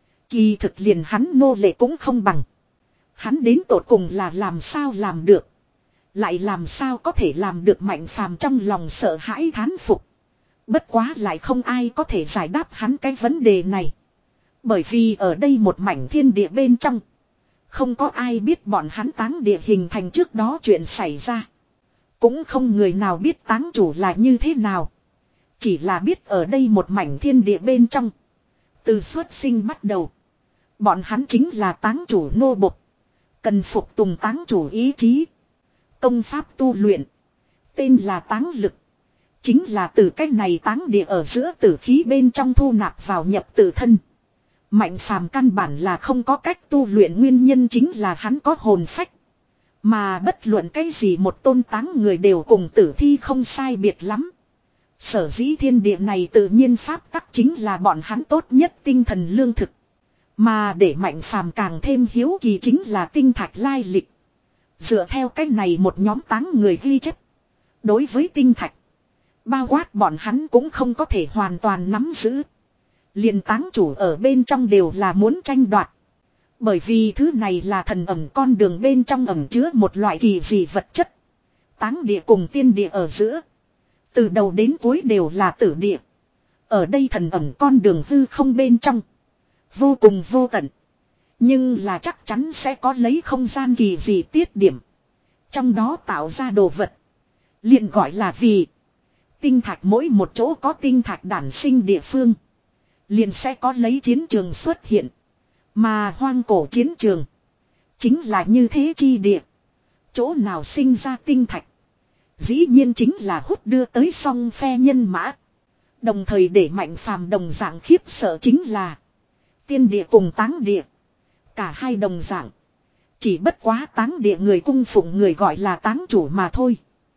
Kỳ thực liền hắn nô lệ cũng không bằng. Hắn đến tột cùng là làm sao làm được. Lại làm sao có thể làm được, Mạnh Phàm trong lòng sợ hãi thán phục. Bất quá lại không ai có thể giải đáp hắn cái vấn đề này. Bởi vì ở đây một mảnh thiên địa bên trong. Không có ai biết bọn hắn táng địa hình thành trước đó chuyện xảy ra. Cũng không người nào biết táng chủ là như thế nào. Chỉ là biết ở đây một mảnh thiên địa bên trong. Từ xuất sinh bắt đầu. Bọn hắn chính là táng chủ nô bộc. Cần phục tùng táng chủ ý chí. Công pháp tu luyện. Tên là táng lực. Chính là từ cái này táng địa ở giữa tử khí bên trong thu nạp vào nhập tự thân. Mạnh Phàm căn bản là không có cách tu luyện, nguyên nhân chính là hắn có hồn phách. Mà bất luận cái gì một tôn táng người đều cùng tử thi không sai biệt lắm. Sở dĩ thiên địa này tự nhiên pháp tắc chính là bọn hắn tốt nhất tinh thần lương thực. Mà để Mạnh Phàm càng thêm hiếu kỳ chính là tinh thạch lai lịch. Dựa theo cái này một nhóm táng người ghi chép. Đối với tinh thạch, bao quát bọn hắn cũng không có thể hoàn toàn nắm giữ. Liền táng chủ ở bên trong đều là muốn tranh đoạt. Bởi vì thứ này là thần ẩm con đường bên trong ẩm chứa một loại kỳ dị vật chất. Táng địa cùng tiên địa ở giữa. Từ đầu đến cuối đều là tử địa. Ở đây thần ẩm con đường hư không bên trong. Vô cùng vô tận. Nhưng là chắc chắn sẽ có lấy không gian kỳ dị tiết điểm. Trong đó tạo ra đồ vật. Liền gọi là vì. Tinh thạch, mỗi một chỗ có tinh thạch đản sinh địa phương. Liền sẽ có lấy chiến trường xuất hiện. Mà hoang cổ chiến trường. Chính là như thế chi địa. Chỗ nào sinh ra tinh thạch. Dĩ nhiên chính là hút đưa tới song phe nhân mã. Đồng thời để Mạnh Phàm đồng dạng khiếp sợ chính là. Tiên địa cùng táng địa. Cả hai đồng dạng. Chỉ bất quá táng địa người cung phụng người gọi là táng chủ mà thôi.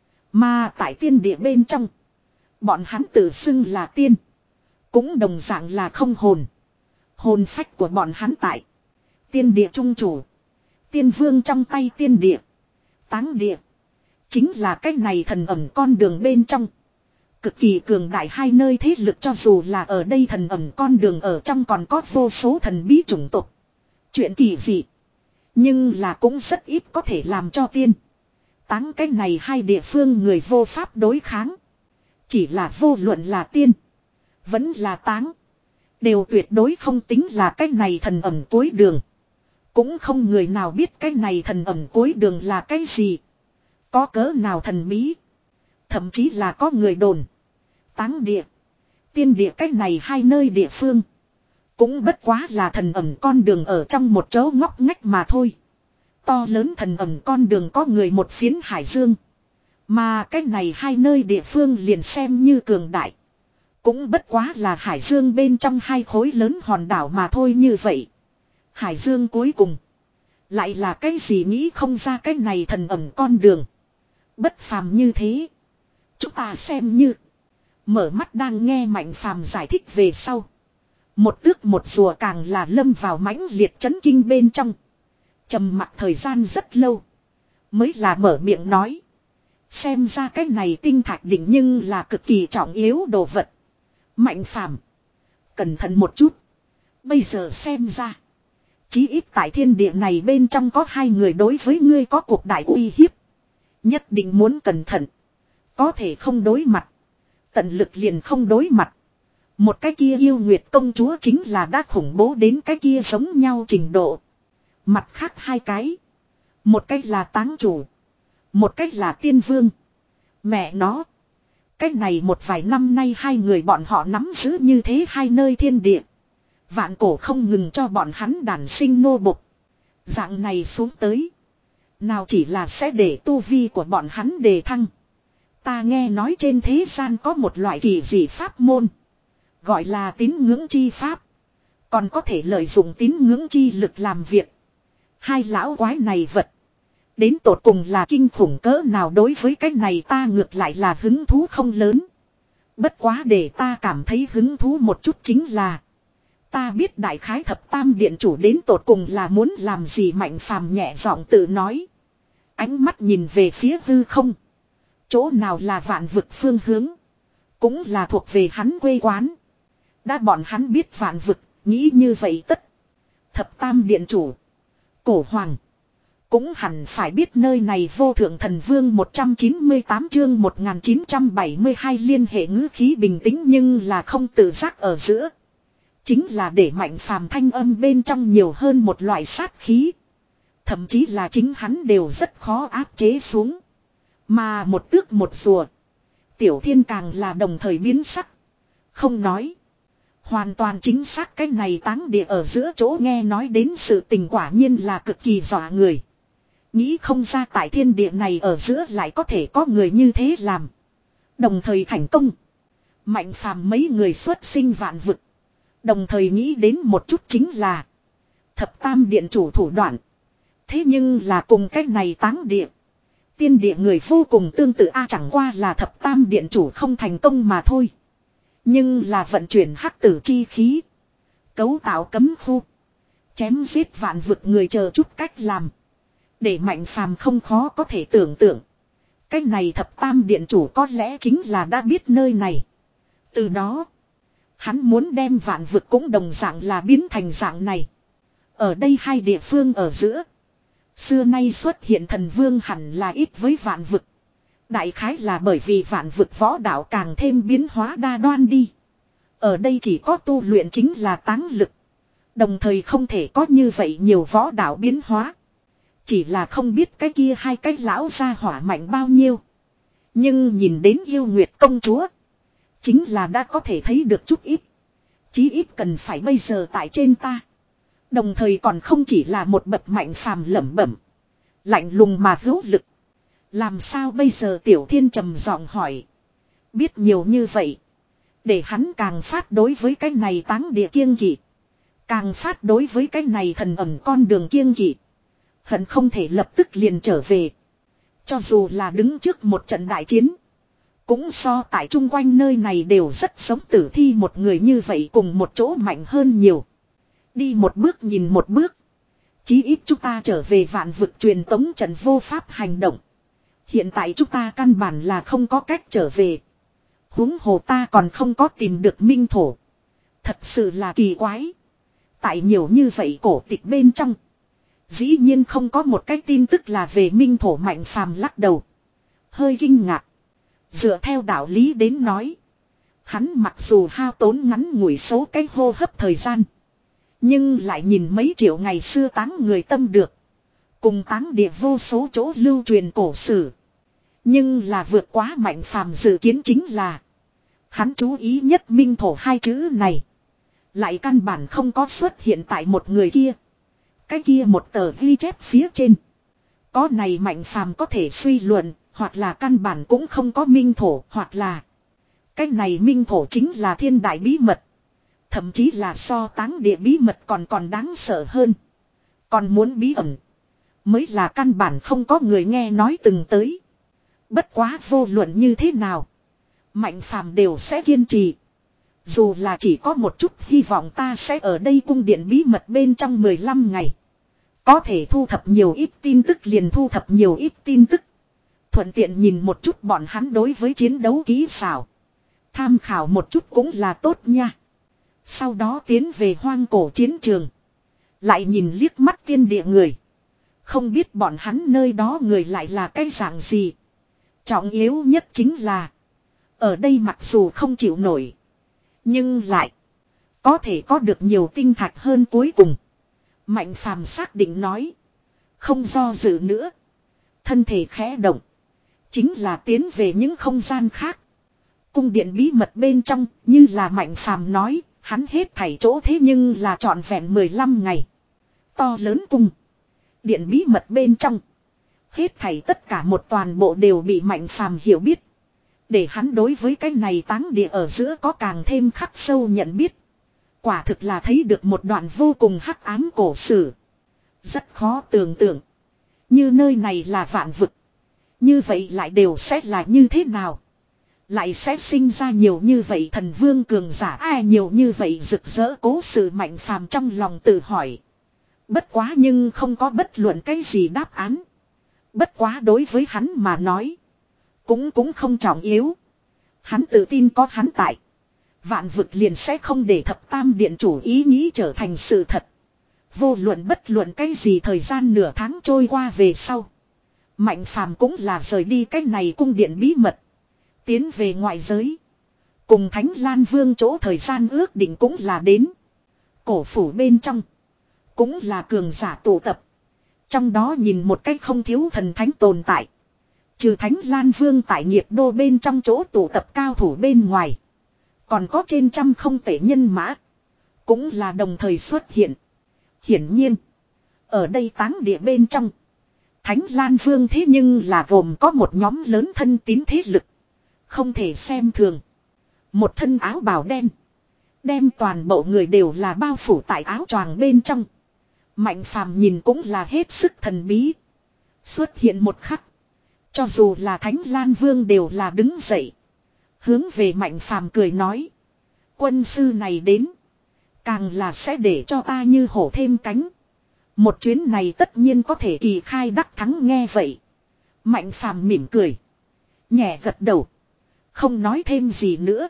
Mà tại tiên địa bên trong. Bọn hắn tự xưng là tiên. Cũng đồng dạng là không hồn. Hồn phách của bọn hắn tại tiên địa trung chủ. Tiên vương trong tay tiên địa. Táng địa. Chính là cái này thần ẩm con đường bên trong. Cực kỳ cường đại hai nơi thế lực, cho dù là ở đây thần ẩm con đường ở trong còn có vô số thần bí chủng tộc. Chuyện kỳ dị. Nhưng là cũng rất ít có thể làm cho tiên. Táng cái này hai địa phương người vô pháp đối kháng. Chỉ là vô luận là tiên. Vẫn là táng. Đều tuyệt đối không tính là cái này thần ẩm cuối đường. Cũng không người nào biết cái này thần ẩm cuối đường là cái gì. Có cỡ nào thần bí. Thậm chí là có người đồn. Táng địa. Tiên địa cái này hai nơi địa phương. Cũng bất quá là thần ẩm con đường ở trong một chỗ ngóc ngách mà thôi. To lớn thần ẩm con đường có người một phiến hải dương. Mà cái này hai nơi địa phương liền xem như cường đại. Cũng bất quá là hải dương bên trong hai khối lớn hòn đảo mà thôi như vậy. Hải dương cuối cùng. Lại là cái gì nghĩ không ra cái này thần ẩm con đường. Bất phàm như thế. Chúng ta xem như. Mở mắt đang nghe Mạnh Phàm giải thích về sau. Một tước một rùa càng là lâm vào mãnh liệt chấn kinh bên trong. Trầm mặc thời gian rất lâu. Mới là mở miệng nói. Xem ra cái này tinh thạch đỉnh nhưng là cực kỳ trọng yếu đồ vật. Mạnh Phàm, cẩn thận một chút. Bây giờ xem ra. Chí ít tại thiên địa này bên trong có hai người đối với ngươi có cuộc đại uy hiếp. Nhất định muốn cẩn thận. Có thể không đối mặt. Tận lực liền không đối mặt. Một cái kia yêu nguyệt công chúa chính là đã khủng bố đến cái kia giống nhau trình độ. Mặt khác hai cái. Một cách là táng chủ. Một cách là tiên vương. Mẹ nó. Cái này một vài năm nay hai người bọn họ nắm giữ như thế hai nơi thiên địa. Vạn cổ không ngừng cho bọn hắn đản sinh nô bộc. Dạng này xuống tới. Nào chỉ là sẽ để tu vi của bọn hắn đề thăng. Ta nghe nói trên thế gian có một loại kỳ dị pháp môn. Gọi là tín ngưỡng chi pháp. Còn có thể lợi dụng tín ngưỡng chi lực làm việc. Hai lão quái này vật. Đến tột cùng là kinh khủng cỡ nào đối với cái này ta ngược lại là hứng thú không lớn. Bất quá để ta cảm thấy hứng thú một chút chính là. Ta biết đại khái thập tam điện chủ đến tột cùng là muốn làm gì. Mạnh Phàm nhẹ giọng tự nói. Ánh mắt nhìn về phía hư không. Chỗ nào là vạn vực phương hướng. Cũng là thuộc về hắn quê quán. Đã bọn hắn biết vạn vực, nghĩ như vậy tất. Thập tam điện chủ. Cổ hoàng. Cũng hẳn phải biết nơi này vô thượng thần vương một trăm chín mươi tám chương một nghìn chín trăm bảy mươi hai liên hệ ngữ khí bình tĩnh nhưng là không tự giác ở giữa. Chính là để Mạnh Phàm thanh âm bên trong nhiều hơn một loại sát khí. Thậm chí là chính hắn đều rất khó áp chế xuống. Mà một tước một rùa. Tiểu Thiên càng là đồng thời biến sắc. Không nói. Hoàn toàn chính xác cái này táng địa ở giữa chỗ nghe nói đến sự tình quả nhiên là cực kỳ dọa người. Nghĩ không ra tại thiên địa này ở giữa lại có thể có người như thế làm. Đồng thời thành công. Mạnh Phàm mấy người xuất sinh vạn vực. Đồng thời nghĩ đến một chút chính là. Thập tam điện chủ thủ đoạn. Thế nhưng là cùng cách này táng địa. Tiên địa người vô cùng tương tự a chẳng qua là thập tam điện chủ không thành công mà thôi. Nhưng là vận chuyển hắc tử chi khí. Cấu tạo cấm khu. Chém giết vạn vực người chờ chút cách làm. Để Mạnh Phàm không khó có thể tưởng tượng. Cái này thập tam điện chủ có lẽ chính là đã biết nơi này. Từ đó. Hắn muốn đem vạn vực cũng đồng dạng là biến thành dạng này. Ở đây hai địa phương ở giữa. Xưa nay xuất hiện thần vương hẳn là ít với vạn vực. Đại khái là bởi vì vạn vực võ đạo càng thêm biến hóa đa đoan đi. Ở đây chỉ có tu luyện chính là táng lực. Đồng thời không thể có như vậy nhiều võ đạo biến hóa. Chỉ là không biết cái kia hai cái lão gia hỏa mạnh bao nhiêu. Nhưng nhìn đến yêu nguyệt công chúa. Chính là đã có thể thấy được chút ít. Chí ít cần phải bây giờ tại trên ta. Đồng thời còn không chỉ là một bậc Mạnh Phàm lẩm bẩm. Lạnh lùng mà hữu lực. Làm sao bây giờ Tiểu Thiên trầm giọng hỏi. Biết nhiều như vậy. Để hắn càng phát đối với cái này táng địa kiêng kỵ. Càng phát đối với cái này thần ẩn con đường kiêng kỵ. Hận không thể lập tức liền trở về. Cho dù là đứng trước một trận đại chiến. Cũng so tại chung quanh nơi này đều rất sống tử thi một người như vậy cùng một chỗ mạnh hơn nhiều. Đi một bước nhìn một bước. Chí ít chúng ta trở về vạn vực truyền tống trận vô pháp hành động. Hiện tại chúng ta căn bản là không có cách trở về. Huống hồ ta còn không có tìm được minh thổ. Thật sự là kỳ quái. Tại nhiều như vậy cổ tịch bên trong. Dĩ nhiên không có một cái tin tức là về minh thổ. Mạnh phàm lắc đầu. Hơi kinh ngạc. Dựa theo đạo lý đến nói. Hắn mặc dù hao tốn ngắn ngủi số cái hô hấp thời gian. Nhưng lại nhìn mấy triệu ngày xưa táng người tâm được. Cùng táng địa vô số chỗ lưu truyền cổ sử. Nhưng là vượt quá mạnh phàm dự kiến chính là. Hắn chú ý nhất minh thổ hai chữ này. Lại căn bản không có xuất hiện tại một người kia. Cái kia một tờ ghi chép phía trên. Có này mạnh phàm có thể suy luận. Hoặc là căn bản cũng không có minh thổ. Hoặc là. Cái này minh thổ chính là thiên đại bí mật. Thậm chí là so táng địa bí mật còn còn đáng sợ hơn. Còn muốn bí ẩn. Mới là căn bản không có người nghe nói từng tới. Bất quá vô luận như thế nào. Mạnh phàm đều sẽ kiên trì. Dù là chỉ có một chút hy vọng ta sẽ ở đây cung điện bí mật bên trong mười lăm ngày. Có thể thu thập nhiều ít tin tức liền thu thập nhiều ít tin tức. Thuận tiện nhìn một chút bọn hắn đối với chiến đấu kỹ xảo. Tham khảo một chút cũng là tốt nha. Sau đó tiến về hoang cổ chiến trường. Lại nhìn liếc mắt tiên địa người. Không biết bọn hắn nơi đó người lại là cái dạng gì. Trọng yếu nhất chính là. Ở đây mặc dù không chịu nổi. Nhưng lại. Có thể có được nhiều tinh thạch hơn cuối cùng. Mạnh phàm xác định nói. Không do dự nữa. Thân thể khẽ động. Chính là tiến về những không gian khác. Cung điện bí mật bên trong như là mạnh phàm nói. Hắn hết thảy chỗ thế nhưng là trọn vẹn mười lăm ngày. To lớn cung. Điện bí mật bên trong. Hết thảy tất cả một toàn bộ đều bị mạnh phàm hiểu biết. Để hắn đối với cái này táng địa ở giữa có càng thêm khắc sâu nhận biết. Quả thực là thấy được một đoạn vô cùng hắc ám cổ sử. Rất khó tưởng tượng. Như nơi này là vạn vực. Như vậy lại đều sẽ là như thế nào? Lại sẽ sinh ra nhiều như vậy thần vương cường giả ai nhiều như vậy rực rỡ cố sự mạnh phàm trong lòng tự hỏi. Bất quá nhưng không có bất luận cái gì đáp án. Bất quá đối với hắn mà nói. Cũng cũng không trọng yếu. Hắn tự tin có hắn tại. Vạn vực liền sẽ không để thập tam điện chủ ý nghĩ trở thành sự thật. Vô luận bất luận cái gì thời gian nửa tháng trôi qua về sau. Mạnh phàm cũng là rời đi cái này cung điện bí mật. Tiến về ngoại giới. Cùng Thánh Lan Vương chỗ thời gian ước định cũng là đến. Cổ phủ bên trong. Cũng là cường giả tụ tập. Trong đó nhìn một cách không thiếu thần thánh tồn tại. Trừ Thánh Lan Vương tại nghiệp đô bên trong chỗ tụ tập cao thủ bên ngoài. Còn có trên trăm không tể nhân mã. Cũng là đồng thời xuất hiện. Hiển nhiên. Ở đây táng địa bên trong. Thánh Lan Vương thế nhưng là gồm có một nhóm lớn thân tín thế lực. Không thể xem thường. Một thân áo bào đen. Đem toàn bộ người đều là bao phủ tại áo choàng bên trong. Mạnh phàm nhìn cũng là hết sức thần bí. Xuất hiện một khắc. Cho dù là Thánh Lan Vương đều là đứng dậy. Hướng về mạnh phàm cười nói. Quân sư này đến. Càng là sẽ để cho ta như hổ thêm cánh. Một chuyến này tất nhiên có thể kỳ khai đắc thắng nghe vậy. Mạnh phàm mỉm cười. Nhẹ gật đầu. Không nói thêm gì nữa.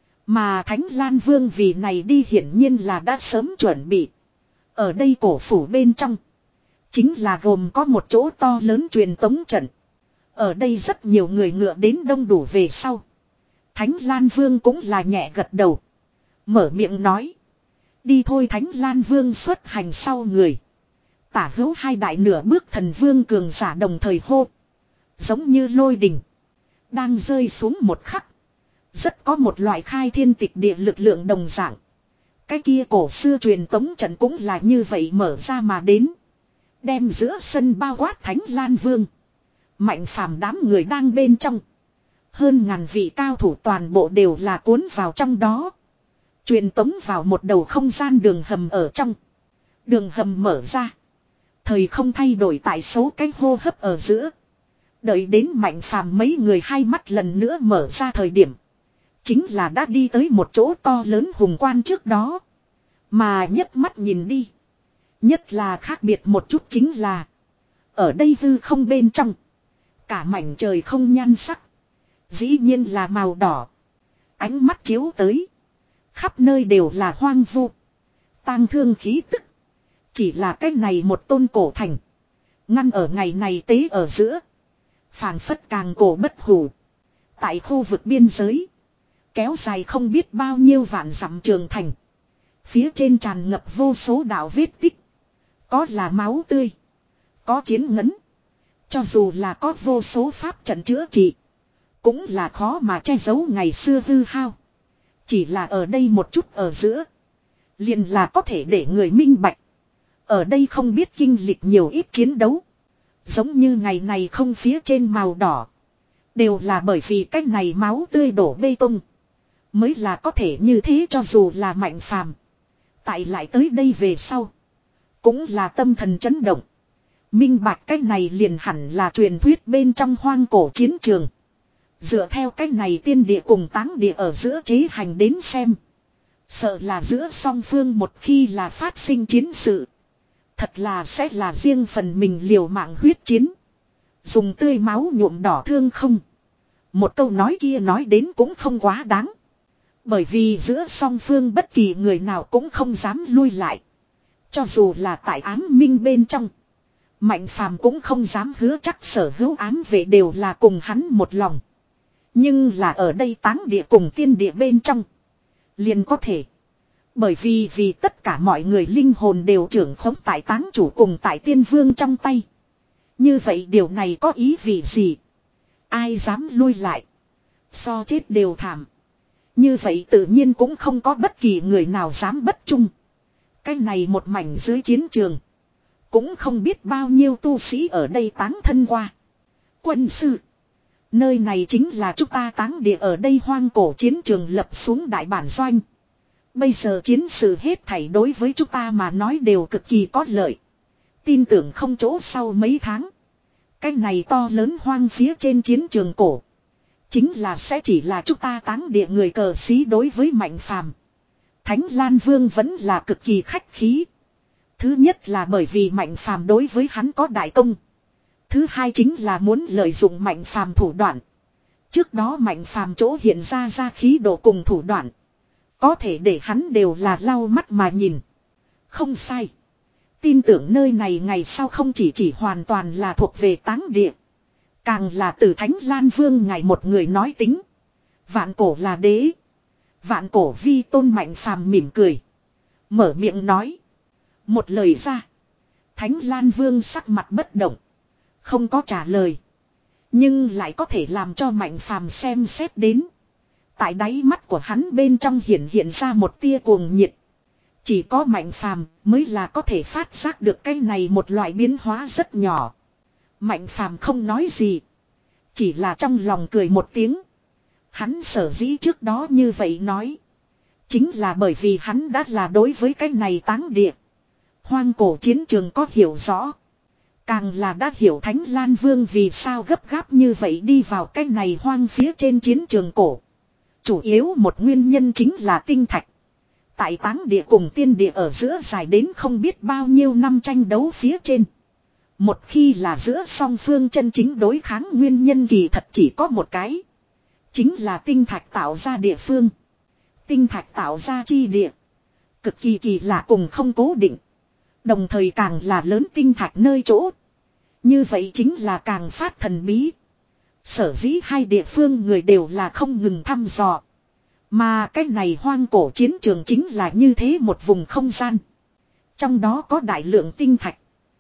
Mà Thánh Lan Vương vì này đi hiển nhiên là đã sớm chuẩn bị. Ở đây cổ phủ bên trong. Chính là gồm có một chỗ to lớn truyền tống trận. Ở đây rất nhiều người ngựa đến đông đủ về sau. Thánh Lan Vương cũng là nhẹ gật đầu. Mở miệng nói. Đi thôi. Thánh Lan Vương xuất hành sau người. Tả hữu hai đại nửa bước thần vương cường giả đồng thời hô. Giống như lôi đình. Đang rơi xuống một khắc. Rất có một loại khai thiên tịch địa lực lượng đồng dạng. Cái kia cổ xưa truyền tống trận cũng là như vậy mở ra mà đến. Đem giữa sân bao quát Thánh Lan Vương. Mạnh phàm đám người đang bên trong. Hơn ngàn vị cao thủ toàn bộ đều là cuốn vào trong đó. Truyền tống vào một đầu không gian đường hầm ở trong. Đường hầm mở ra. Thời không thay đổi tại số cái hô hấp ở giữa. Đợi đến mạnh phàm mấy người hai mắt lần nữa mở ra thời điểm. Chính là đã đi tới một chỗ to lớn hùng quan trước đó. Mà nhấc mắt nhìn đi. Nhất là khác biệt một chút chính là. Ở đây hư không bên trong. Cả mảnh trời không nhan sắc. Dĩ nhiên là màu đỏ. Ánh mắt chiếu tới. Khắp nơi đều là hoang vu. Tang thương khí tức. Chỉ là cái này một tôn cổ thành. Ngăn ở ngày này tế ở giữa. Phảng phất càng cổ bất hủ. Tại khu vực biên giới. Kéo dài không biết bao nhiêu vạn dặm trường thành. Phía trên tràn ngập vô số đạo vết tích. Có là máu tươi. Có chiến ngấn. Cho dù là có vô số pháp trận chữa trị. Cũng là khó mà che giấu ngày xưa hư hao. Chỉ là ở đây một chút ở giữa. Liền là có thể để người minh bạch. Ở đây không biết kinh lịch nhiều ít chiến đấu. Giống như ngày này không phía trên màu đỏ. Đều là bởi vì cách này máu tươi đổ bê tông. Mới là có thể như thế cho dù là Mạnh Phàm. Tại lại tới đây về sau. Cũng là tâm thần chấn động. Minh bạch cách này liền hẳn là truyền thuyết bên trong hoang cổ chiến trường. Dựa theo cách này tiên địa cùng táng địa ở giữa chế hành đến xem. Sợ là giữa song phương một khi là phát sinh chiến sự. Thật là sẽ là riêng phần mình liều mạng huyết chiến. Dùng tươi máu nhuộm đỏ thương không. Một câu nói kia nói đến cũng không quá đáng. Bởi vì giữa song phương bất kỳ người nào cũng không dám lui lại. Cho dù là tại ám minh bên trong. Mạnh Phàm cũng không dám hứa chắc sở hữu ám vệ đều là cùng hắn một lòng. Nhưng là ở đây táng địa cùng tiên địa bên trong. Liền có thể. Bởi vì vì tất cả mọi người linh hồn đều trưởng khống tại táng chủ cùng tại tiên vương trong tay. Như vậy điều này có ý vị gì? Ai dám lui lại? So chết đều thảm. Như vậy tự nhiên cũng không có bất kỳ người nào dám bất trung. Cái này một mảnh dưới chiến trường. Cũng không biết bao nhiêu tu sĩ ở đây táng thân qua. Quân sư. Nơi này chính là chúng ta táng địa ở đây hoang cổ chiến trường lập xuống đại bản doanh. Bây giờ chiến sự hết thảy đối với chúng ta mà nói đều cực kỳ có lợi. Tin tưởng không chỗ sau mấy tháng. Cái này to lớn hoang phía trên chiến trường cổ. Chính là sẽ chỉ là chúng ta táng địa người cờ xí đối với Mạnh Phàm. Thánh Lan Vương vẫn là cực kỳ khách khí. Thứ nhất là bởi vì Mạnh Phàm đối với hắn có đại công. Thứ hai chính là muốn lợi dụng Mạnh Phàm thủ đoạn. Trước đó Mạnh Phàm chỗ hiện ra ra khí độ cùng thủ đoạn. Có thể để hắn đều là lau mắt mà nhìn. Không sai. Tin tưởng nơi này ngày sau không chỉ chỉ hoàn toàn là thuộc về táng địa. Càng là từ Thánh Lan Vương ngài một người nói tính. Vạn cổ là đế. Vạn cổ vi tôn Mạnh Phàm mỉm cười. Mở miệng nói. Một lời ra. Thánh Lan Vương sắc mặt bất động. Không có trả lời. Nhưng lại có thể làm cho Mạnh Phàm xem xét đến. Tại đáy mắt của hắn bên trong hiện hiện ra một tia cuồng nhiệt. Chỉ có Mạnh Phàm mới là có thể phát giác được cái này một loại biến hóa rất nhỏ. Mạnh Phàm không nói gì. Chỉ là trong lòng cười một tiếng. Hắn sở dĩ trước đó như vậy nói. Chính là bởi vì hắn đã là đối với cái này táng địa. Hoang cổ chiến trường có hiểu rõ. Càng là đã hiểu Thánh Lan Vương vì sao gấp gáp như vậy đi vào cái này hoang phía trên chiến trường cổ. Chủ yếu một nguyên nhân chính là tinh thạch. Tại táng địa cùng tiên địa ở giữa dài đến không biết bao nhiêu năm tranh đấu phía trên. Một khi là giữa song phương chân chính đối kháng nguyên nhân kỳ thật chỉ có một cái. Chính là tinh thạch tạo ra địa phương. Tinh thạch tạo ra chi địa. Cực kỳ kỳ lạ cùng không cố định. Đồng thời càng là lớn tinh thạch nơi chỗ. Như vậy chính là càng phát thần bí. Sở dĩ hai địa phương người đều là không ngừng thăm dò. Mà cái này hoang cổ chiến trường chính là như thế một vùng không gian. Trong đó có đại lượng tinh thạch.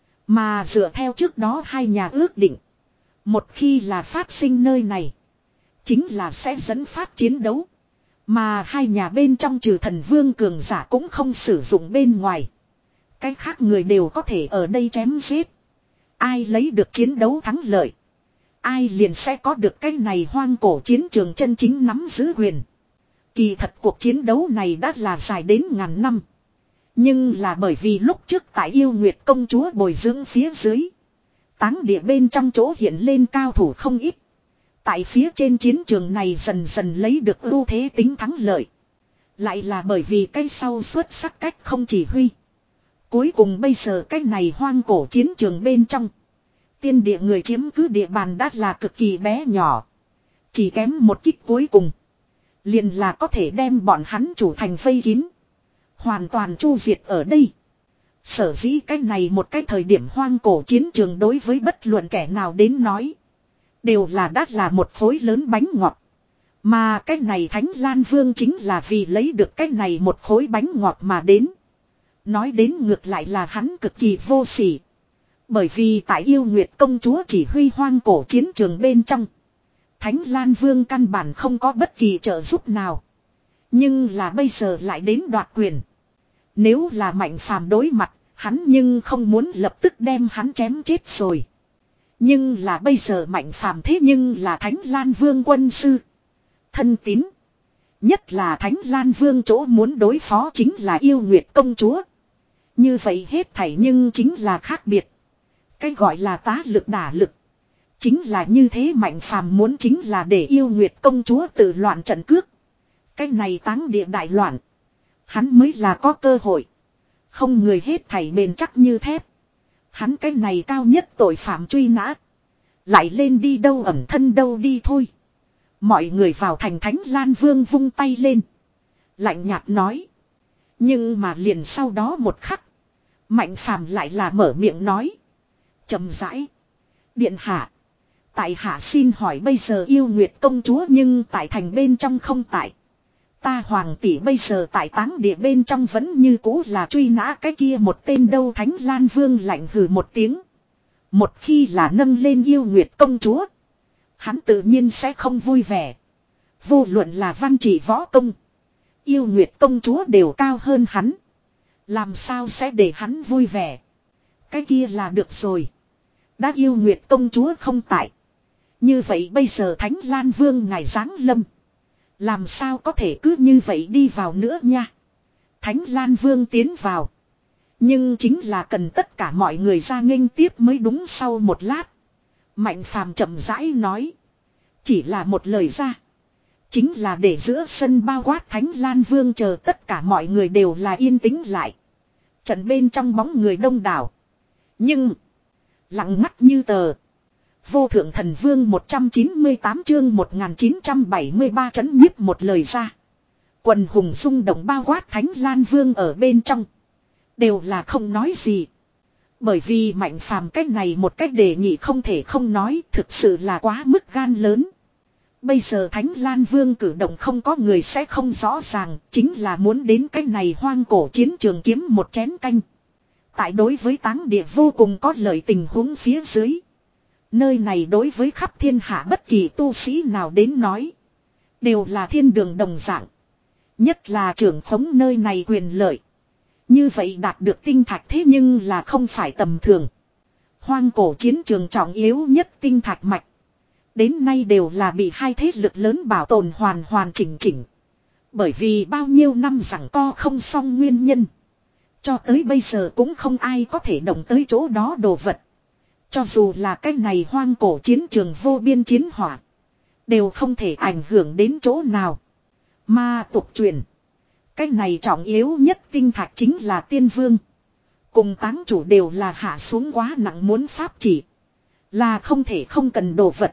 Mà dựa theo trước đó hai nhà ước định. Một khi là phát sinh nơi này. Chính là sẽ dẫn phát chiến đấu. Mà hai nhà bên trong trừ thần vương cường giả cũng không sử dụng bên ngoài. Cái khác người đều có thể ở đây chém giết. Ai lấy được chiến đấu thắng lợi. Ai liền sẽ có được cái này hoang cổ chiến trường chân chính nắm giữ quyền. Kỳ thật cuộc chiến đấu này đã là dài đến ngàn năm. Nhưng là bởi vì lúc trước tại yêu nguyệt công chúa bồi dưỡng phía dưới. Táng địa bên trong chỗ hiện lên cao thủ không ít. Tại phía trên chiến trường này dần dần lấy được ưu thế tính thắng lợi. Lại là bởi vì cái sau xuất sắc cách không chỉ huy. Cuối cùng bây giờ cái này hoang cổ chiến trường bên trong. Tiên địa người chiếm cứ địa bàn đã là cực kỳ bé nhỏ. Chỉ kém một kích cuối cùng. Liền là có thể đem bọn hắn chủ thành vây kín. Hoàn toàn chu diệt ở đây. Sở dĩ cái này một cái thời điểm hoang cổ chiến trường đối với bất luận kẻ nào đến nói. Đều là đắt là một khối lớn bánh ngọt. Mà cái này Thánh Lan Vương chính là vì lấy được cái này một khối bánh ngọt mà đến. Nói đến ngược lại là hắn cực kỳ vô sỉ. Bởi vì tại Yêu Nguyệt công chúa chỉ huy hoang cổ chiến trường bên trong. Thánh Lan Vương căn bản không có bất kỳ trợ giúp nào. Nhưng là bây giờ lại đến đoạt quyền. Nếu là Mạnh Phàm đối mặt, hắn nhưng không muốn lập tức đem hắn chém chết rồi. Nhưng là bây giờ Mạnh Phàm thế nhưng là Thánh Lan Vương quân sư. Thân tín. Nhất là Thánh Lan Vương chỗ muốn đối phó chính là Yêu Nguyệt công chúa. Như vậy hết thảy nhưng chính là khác biệt. Cái gọi là tá lực đả lực. Chính là như thế Mạnh Phàm muốn chính là để Yêu Nguyệt công chúa tự loạn trận cước. Cái này táng địa đại loạn. Hắn mới là có cơ hội. Không người hết thảy bền chắc như thép. Hắn cái này cao nhất tội phạm truy nã. Lại lên đi đâu ẩn thân đâu đi thôi. Mọi người vào thành Thánh Lan Vương vung tay lên. Lạnh nhạt nói. Nhưng mà liền sau đó một khắc. Mạnh Phàm lại là mở miệng nói. Chậm rãi. Điện hạ. Tại hạ xin hỏi bây giờ Yêu Nguyệt công chúa nhưng tại thành bên trong không tại. Ta hoàng tỷ bây giờ tại táng địa bên trong vẫn như cũ là truy nã cái kia một tên đâu. Thánh Lan Vương lạnh hừ một tiếng. Một khi là nâng lên Yêu Nguyệt công chúa. Hắn tự nhiên sẽ không vui vẻ. Vô luận là văn trị võ công. Yêu Nguyệt công chúa đều cao hơn hắn. Làm sao sẽ để hắn vui vẻ. Cái kia là được rồi. Đã Yêu Nguyệt công chúa không tại. Như vậy bây giờ Thánh Lan Vương ngài giáng lâm. Làm sao có thể cứ như vậy đi vào nữa nha. Thánh Lan Vương tiến vào. Nhưng chính là cần tất cả mọi người ra nghênh tiếp mới đúng. Sau một lát. Mạnh Phàm chậm rãi nói. Chỉ là một lời ra. Chính là để giữa sân bao quát Thánh Lan Vương chờ tất cả mọi người đều là yên tĩnh lại. Trận bên trong bóng người đông đảo. Nhưng. Lặng ngắt như tờ. Vô thượng thần vương một trăm chín mươi tám chương một nghìn chín trăm bảy mươi ba trấn nhiếp một lời ra. Quần hùng xung động bao quát Thánh Lan Vương ở bên trong. Đều là không nói gì. Bởi vì Mạnh Phàm cách này một cách đề nghị không thể không nói thực sự là quá mức gan lớn. Bây giờ Thánh Lan Vương cử động không có người sẽ không rõ ràng. Chính là muốn đến cách này hoang cổ chiến trường kiếm một chén canh. Tại đối với táng địa vô cùng có lợi tình huống phía dưới. Nơi này đối với khắp thiên hạ bất kỳ tu sĩ nào đến nói. Đều là thiên đường đồng dạng. Nhất là trưởng khống nơi này quyền lợi. Như vậy đạt được tinh thạch thế nhưng là không phải tầm thường. Hoang cổ chiến trường trọng yếu nhất tinh thạch mạch. Đến nay đều là bị hai thế lực lớn bảo tồn hoàn hoàn chỉnh chỉnh. Bởi vì bao nhiêu năm giằng co không xong nguyên nhân. Cho tới bây giờ cũng không ai có thể động tới chỗ đó đồ vật. Cho dù là cái này hoang cổ chiến trường vô biên chiến hỏa. Đều không thể ảnh hưởng đến chỗ nào. Mà tục truyền. Cái này trọng yếu nhất tinh thạch chính là tiên vương. Cùng táng chủ đều là hạ xuống quá nặng muốn pháp chỉ. Là không thể không cần đồ vật.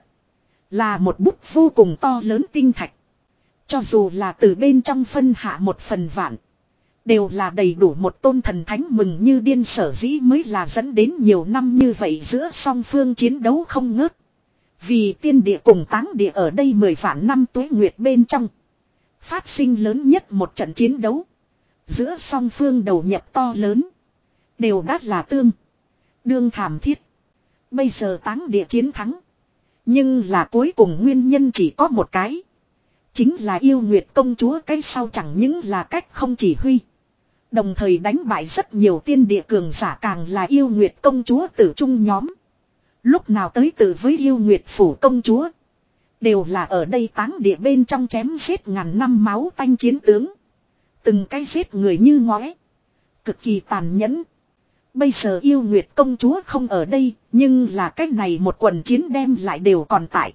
Là một bút vô cùng to lớn tinh thạch. Cho dù là từ bên trong phân hạ một phần vạn. Đều là đầy đủ một tôn thần thánh mừng như điên sở dĩ mới là dẫn đến nhiều năm như vậy giữa song phương chiến đấu không ngớt. Vì tiên địa cùng táng địa ở đây mười vạn năm tuế nguyệt bên trong. Phát sinh lớn nhất một trận chiến đấu. Giữa song phương đầu nhập to lớn. Đều đắt là tương. Đương thảm thiết. Bây giờ táng địa chiến thắng. Nhưng là cuối cùng nguyên nhân chỉ có một cái. Chính là Yêu Nguyệt công chúa cái sau chẳng những là cách không chỉ huy. Đồng thời đánh bại rất nhiều tiên địa cường giả càng là Yêu Nguyệt công chúa tử trung nhóm. Lúc nào tới từ với Yêu Nguyệt phủ công chúa. Đều là ở đây táng địa bên trong chém giết ngàn năm máu tanh chiến tướng. Từng cái giết người như ngóe. Cực kỳ tàn nhẫn. Bây giờ Yêu Nguyệt công chúa không ở đây. Nhưng là cách này một quần chiến đem lại đều còn tại.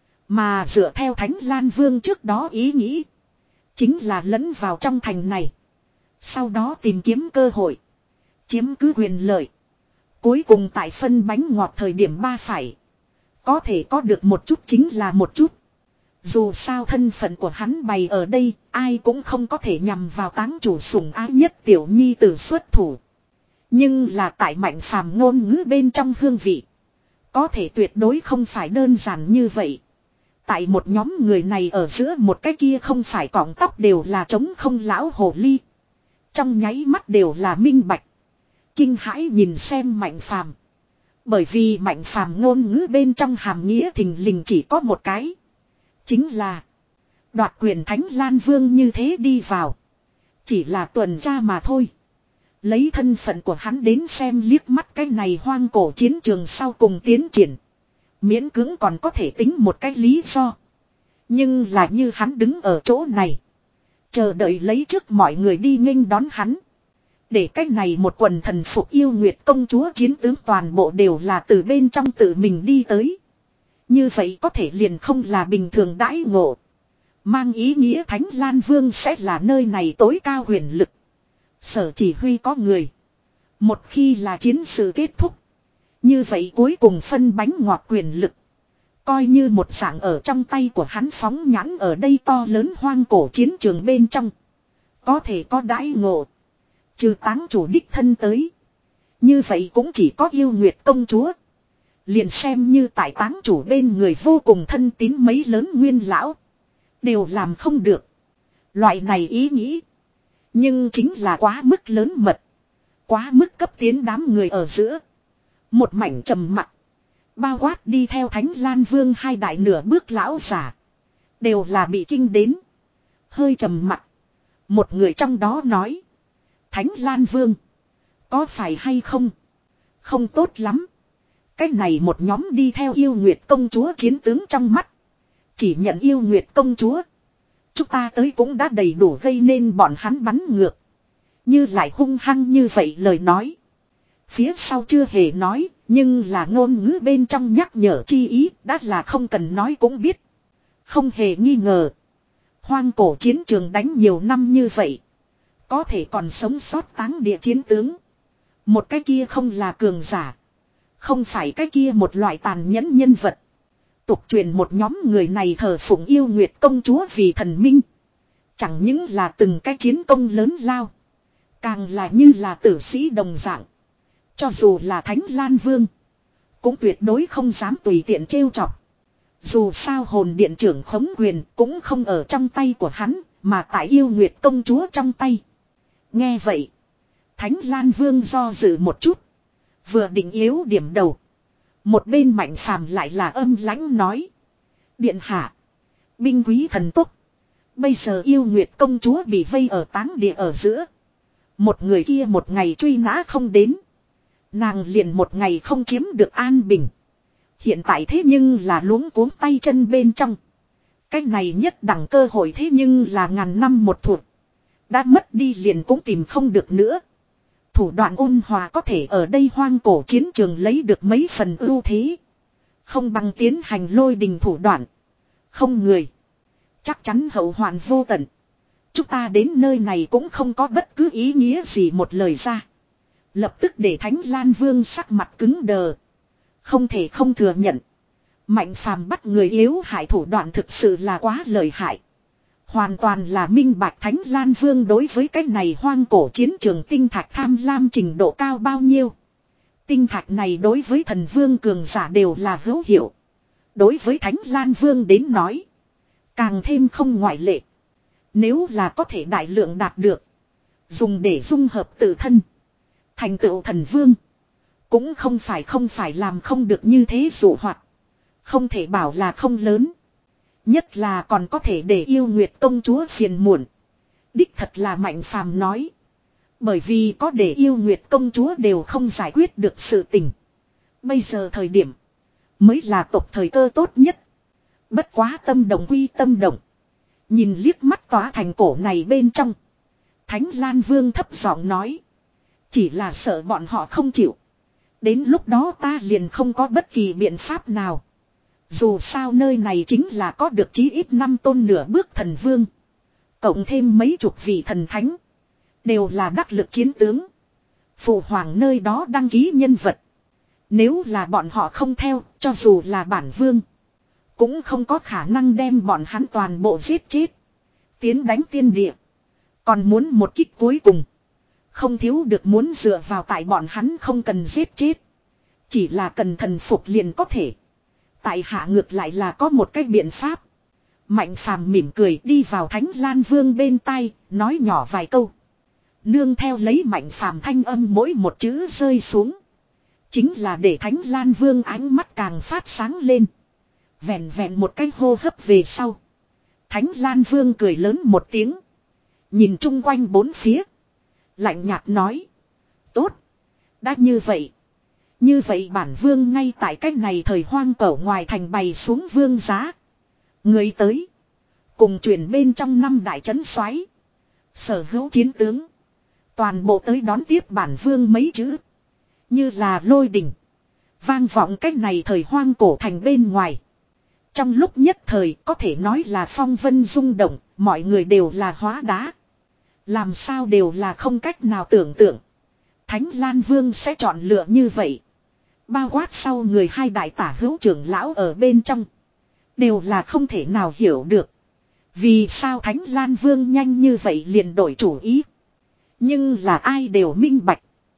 Mà dựa theo Thánh Lan Vương trước đó ý nghĩ. Chính là lẫn vào trong thành này. Sau đó tìm kiếm cơ hội. Chiếm cứ quyền lợi. Cuối cùng tại phân bánh ngọt thời điểm ba phải. Có thể có được một chút chính là một chút. Dù sao thân phận của hắn bày ở đây, ai cũng không có thể nhằm vào táng chủ sủng ái nhất tiểu nhi tử xuất thủ. Nhưng là tại Mạnh Phàm ngôn ngữ bên trong hương vị. Có thể tuyệt đối không phải đơn giản như vậy. Tại một nhóm người này ở giữa một cái kia không phải cọng tóc đều là trống không lão hồ ly. Trong nháy mắt đều là minh bạch. Kinh hãi nhìn xem Mạnh Phàm. Bởi vì Mạnh Phàm ngôn ngữ bên trong hàm nghĩa thình lình chỉ có một cái. Chính là đoạt quyền Thánh Lan Vương như thế đi vào. Chỉ là tuần tra mà thôi. Lấy thân phận của hắn đến xem liếc mắt cái này hoang cổ chiến trường sau cùng tiến triển. Miễn cưỡng còn có thể tính một cái lý do. Nhưng là như hắn đứng ở chỗ này. Chờ đợi lấy trước mọi người đi nghênh đón hắn. Để cái này một quần thần phục yêu nguyệt công chúa chiến tướng toàn bộ đều là từ bên trong tự mình đi tới. Như vậy có thể liền không là bình thường đãi ngộ. Mang ý nghĩa Thánh Lan Vương sẽ là nơi này tối cao huyền lực. Sở chỉ huy có người. Một khi là chiến sự kết thúc. Như vậy cuối cùng phân bánh ngọt quyền lực. Coi như một dạng ở trong tay của hắn phóng nhãn ở đây to lớn hoang cổ chiến trường bên trong. Có thể có đãi ngộ. Trừ táng chủ đích thân tới. Như vậy cũng chỉ có yêu nguyệt công chúa. Liền xem như tại táng chủ bên người vô cùng thân tín mấy lớn nguyên lão. Đều làm không được. Loại này ý nghĩ. Nhưng chính là quá mức lớn mật. Quá mức cấp tiến đám người ở giữa. Một mảnh trầm mặc. Bao quát đi theo Thánh Lan Vương hai đại nửa bước lão giả. Đều là bị kinh đến. Hơi trầm mặc. Một người trong đó nói. Thánh Lan Vương. Có phải hay không? Không tốt lắm. Cái này một nhóm đi theo yêu nguyệt công chúa chiến tướng trong mắt. Chỉ nhận yêu nguyệt công chúa. Chúng ta tới cũng đã đầy đủ gây nên bọn hắn bắn ngược. Như lại hung hăng như vậy lời nói. Phía sau chưa hề nói. Nhưng là ngôn ngữ bên trong nhắc nhở chi ý. Đã là không cần nói cũng biết. Không hề nghi ngờ. Hoang cổ chiến trường đánh nhiều năm như vậy. Có thể còn sống sót táng địa chiến tướng. Một cái kia không là cường giả. Không phải cái kia một loại tàn nhẫn nhân vật. Tục truyền một nhóm người này thờ phụng yêu nguyệt công chúa vì thần minh. Chẳng những là từng cái chiến công lớn lao. Càng là như là tử sĩ đồng dạng. Cho dù là Thánh Lan Vương. Cũng tuyệt đối không dám tùy tiện trêu chọc. Dù sao hồn điện trưởng khống quyền cũng không ở trong tay của hắn. Mà tại yêu nguyệt công chúa trong tay. Nghe vậy. Thánh Lan Vương do dự một chút. Vừa định yếu điểm đầu. Một bên Mạnh Phàm lại là âm lãnh nói. Điện hạ. Binh quý thần tốc. Bây giờ yêu nguyệt công chúa bị vây ở táng địa ở giữa. Một người kia một ngày truy nã không đến. Nàng liền một ngày không chiếm được an bình. Hiện tại thế nhưng là luống cuống tay chân bên trong. Cái này nhất đẳng cơ hội thế nhưng là ngàn năm một thuộc. Đã mất đi liền cũng tìm không được nữa. Thủ đoạn ôn hòa có thể ở đây hoang cổ chiến trường lấy được mấy phần ưu thế. Không bằng tiến hành lôi đình thủ đoạn. Không người. Chắc chắn hậu hoạn vô tận. Chúng ta đến nơi này cũng không có bất cứ ý nghĩa gì một lời ra. Lập tức để Thánh Lan Vương sắc mặt cứng đờ. Không thể không thừa nhận. Mạnh Phàm bắt người yếu hại thủ đoạn thực sự là quá lợi hại. Hoàn toàn là minh bạch Thánh Lan Vương đối với cái này hoang cổ chiến trường tinh thạch tham lam trình độ cao bao nhiêu. Tinh thạch này đối với thần vương cường giả đều là hữu hiệu. Đối với Thánh Lan Vương đến nói. Càng thêm không ngoại lệ. Nếu là có thể đại lượng đạt được. Dùng để dung hợp tự thân. Thành tựu thần vương. Cũng không phải không phải làm không được như thế dụ hoạt. Không thể bảo là không lớn. Nhất là còn có thể để yêu nguyệt công chúa phiền muộn. Đích thật là Mạnh Phàm nói. Bởi vì có để yêu nguyệt công chúa đều không giải quyết được sự tình. Bây giờ thời điểm. Mới là tộc thời cơ tốt nhất. Bất quá tâm động quy tâm động. Nhìn liếc mắt tỏa thành cổ này bên trong. Thánh Lan Vương thấp giọng nói. Chỉ là sợ bọn họ không chịu. Đến lúc đó ta liền không có bất kỳ biện pháp nào. Dù sao nơi này chính là có được chí ít năm tôn nửa bước thần vương. Cộng thêm mấy chục vị thần thánh. Đều là đắc lực chiến tướng. Phụ hoàng nơi đó đăng ký nhân vật. Nếu là bọn họ không theo, cho dù là bản vương, cũng không có khả năng đem bọn hắn toàn bộ giết chết. Tiến đánh tiên địa. Còn muốn một kích cuối cùng. Không thiếu được muốn dựa vào tại bọn hắn không cần giết chết. Chỉ là cần thần phục liền có thể. Tại hạ ngược lại là có một cái biện pháp. Mạnh phàm mỉm cười đi vào Thánh Lan Vương bên tai, nói nhỏ vài câu. Nương theo lấy Mạnh phàm thanh âm mỗi một chữ rơi xuống. Chính là để Thánh Lan Vương ánh mắt càng phát sáng lên. Vẹn vẹn một cái hô hấp về sau. Thánh Lan Vương cười lớn một tiếng. Nhìn chung quanh bốn phía. Lạnh nhạt nói. Tốt. Đã như vậy. Như vậy bản vương ngay tại cách này thời hoang cẩu ngoài thành bày xuống vương giá. Người tới. Cùng chuyển bên trong năm đại trấn xoáy. Sở hữu chiến tướng. Toàn bộ tới đón tiếp bản vương mấy chữ. Như là lôi đỉnh. Vang vọng cách này thời hoang cổ thành bên ngoài. Trong lúc nhất thời có thể nói là phong vân rung động. Mọi người đều là hóa đá. Làm sao đều là không cách nào tưởng tượng. Thánh Lan Vương sẽ chọn lựa như vậy. Bao quát sau người hai đại tả hữu trưởng lão ở bên trong. Đều là không thể nào hiểu được. Vì sao Thánh Lan Vương nhanh như vậy liền đổi chủ ý. Nhưng là ai đều minh bạch.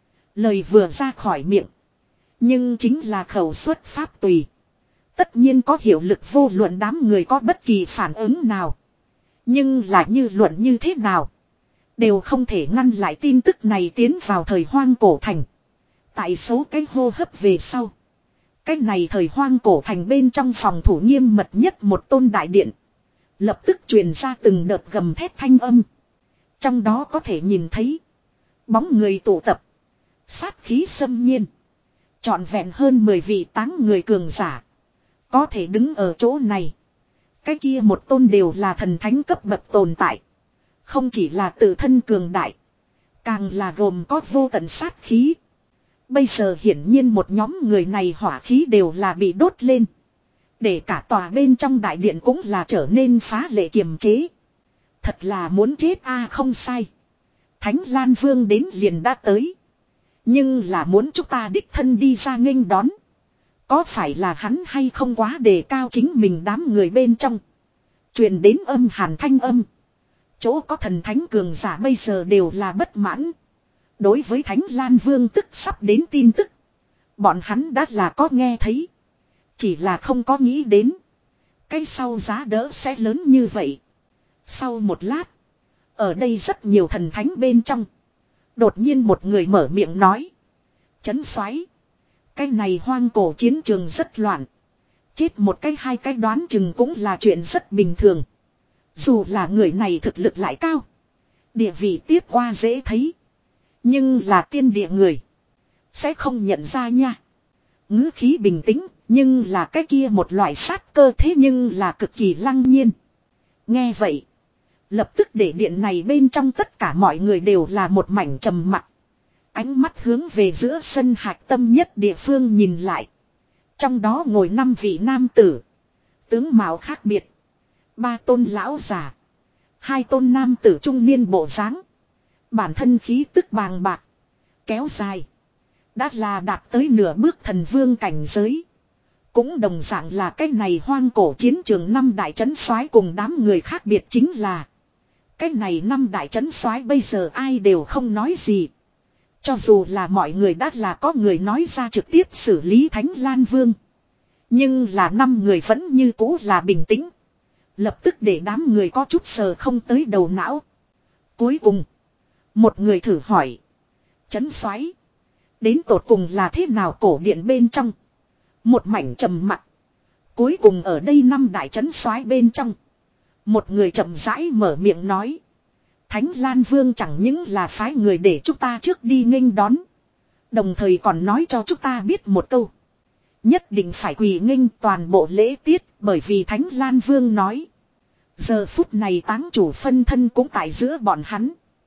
Lời vừa ra khỏi miệng. Nhưng chính là khẩu xuất pháp tùy. Tất nhiên có hiệu lực vô luận đám người có bất kỳ phản ứng nào. Nhưng là như luận như thế nào. Đều không thể ngăn lại tin tức này tiến vào thời hoang cổ thành. Tại số cái hô hấp về sau. Cái này thời hoang cổ thành bên trong phòng thủ nghiêm mật nhất một tôn đại điện. Lập tức truyền ra từng đợt gầm thét thanh âm. Trong đó có thể nhìn thấy. Bóng người tụ tập. Sát khí xâm nhiên. Trọn vẹn hơn mười vị táng người cường giả. Có thể đứng ở chỗ này. Cái kia một tôn đều là thần thánh cấp bậc tồn tại. Không chỉ là tự thân cường đại. Càng là gồm có vô tận sát khí. Bây giờ hiển nhiên một nhóm người này hỏa khí đều là bị đốt lên. Để cả tòa bên trong đại điện cũng là trở nên phá lệ kiềm chế. Thật là muốn chết a à, không sai. Thánh Lan Vương đến liền đã tới. Nhưng là muốn chúng ta đích thân đi ra nghênh đón. Có phải là hắn hay không quá đề cao chính mình đám người bên trong. Truyền đến âm hàn thanh âm. Chỗ có thần thánh cường giả bây giờ đều là bất mãn. Đối với Thánh Lan Vương tức sắp đến tin tức. Bọn hắn đã là có nghe thấy. Chỉ là không có nghĩ đến. Cái sau giá đỡ sẽ lớn như vậy. Sau một lát. Ở đây rất nhiều thần thánh bên trong. Đột nhiên một người mở miệng nói. Chấn xoáy. Cái này hoang cổ chiến trường rất loạn. Chết một cái hai cái đoán chừng cũng là chuyện rất bình thường. Dù là người này thực lực lại cao. Địa vị tiếp qua dễ thấy. Nhưng là tiên địa người. Sẽ không nhận ra nha. Ngữ khí bình tĩnh. Nhưng là cái kia một loại sát cơ thế nhưng là cực kỳ lăng nhiên. Nghe vậy. Lập tức để điện này bên trong tất cả mọi người đều là một mảnh trầm mặc. Ánh mắt hướng về giữa sân hạch tâm nhất địa phương nhìn lại. Trong đó ngồi năm vị nam tử. Tướng mạo khác biệt. Ba tôn lão già. Hai tôn nam tử trung niên bộ dáng. Bản thân khí tức bàng bạc. Kéo dài. Đã là đạt tới nửa bước thần vương cảnh giới. Cũng đồng dạng là cái này hoang cổ chiến trường năm đại trấn soái cùng đám người khác biệt chính là. Cái này năm đại trấn soái bây giờ ai đều không nói gì. Cho dù là mọi người đã là có người nói ra trực tiếp xử lý Thánh Lan Vương. Nhưng là năm người vẫn như cũ là bình tĩnh. Lập tức để đám người có chút sờ không tới đầu não. Cuối cùng. Một người thử hỏi. Trấn soái đến tột cùng là thế nào cổ điện bên trong. Một mảnh trầm mặc. Cuối cùng ở đây năm đại trấn soái bên trong. Một người chậm rãi mở miệng nói. Thánh Lan Vương chẳng những là phái người để chúng ta trước đi nghênh đón. Đồng thời còn nói cho chúng ta biết một câu. Nhất định phải quỳ nghênh toàn bộ lễ tiết bởi vì Thánh Lan Vương nói. Giờ phút này táng chủ phân thân cũng tại giữa bọn hắn.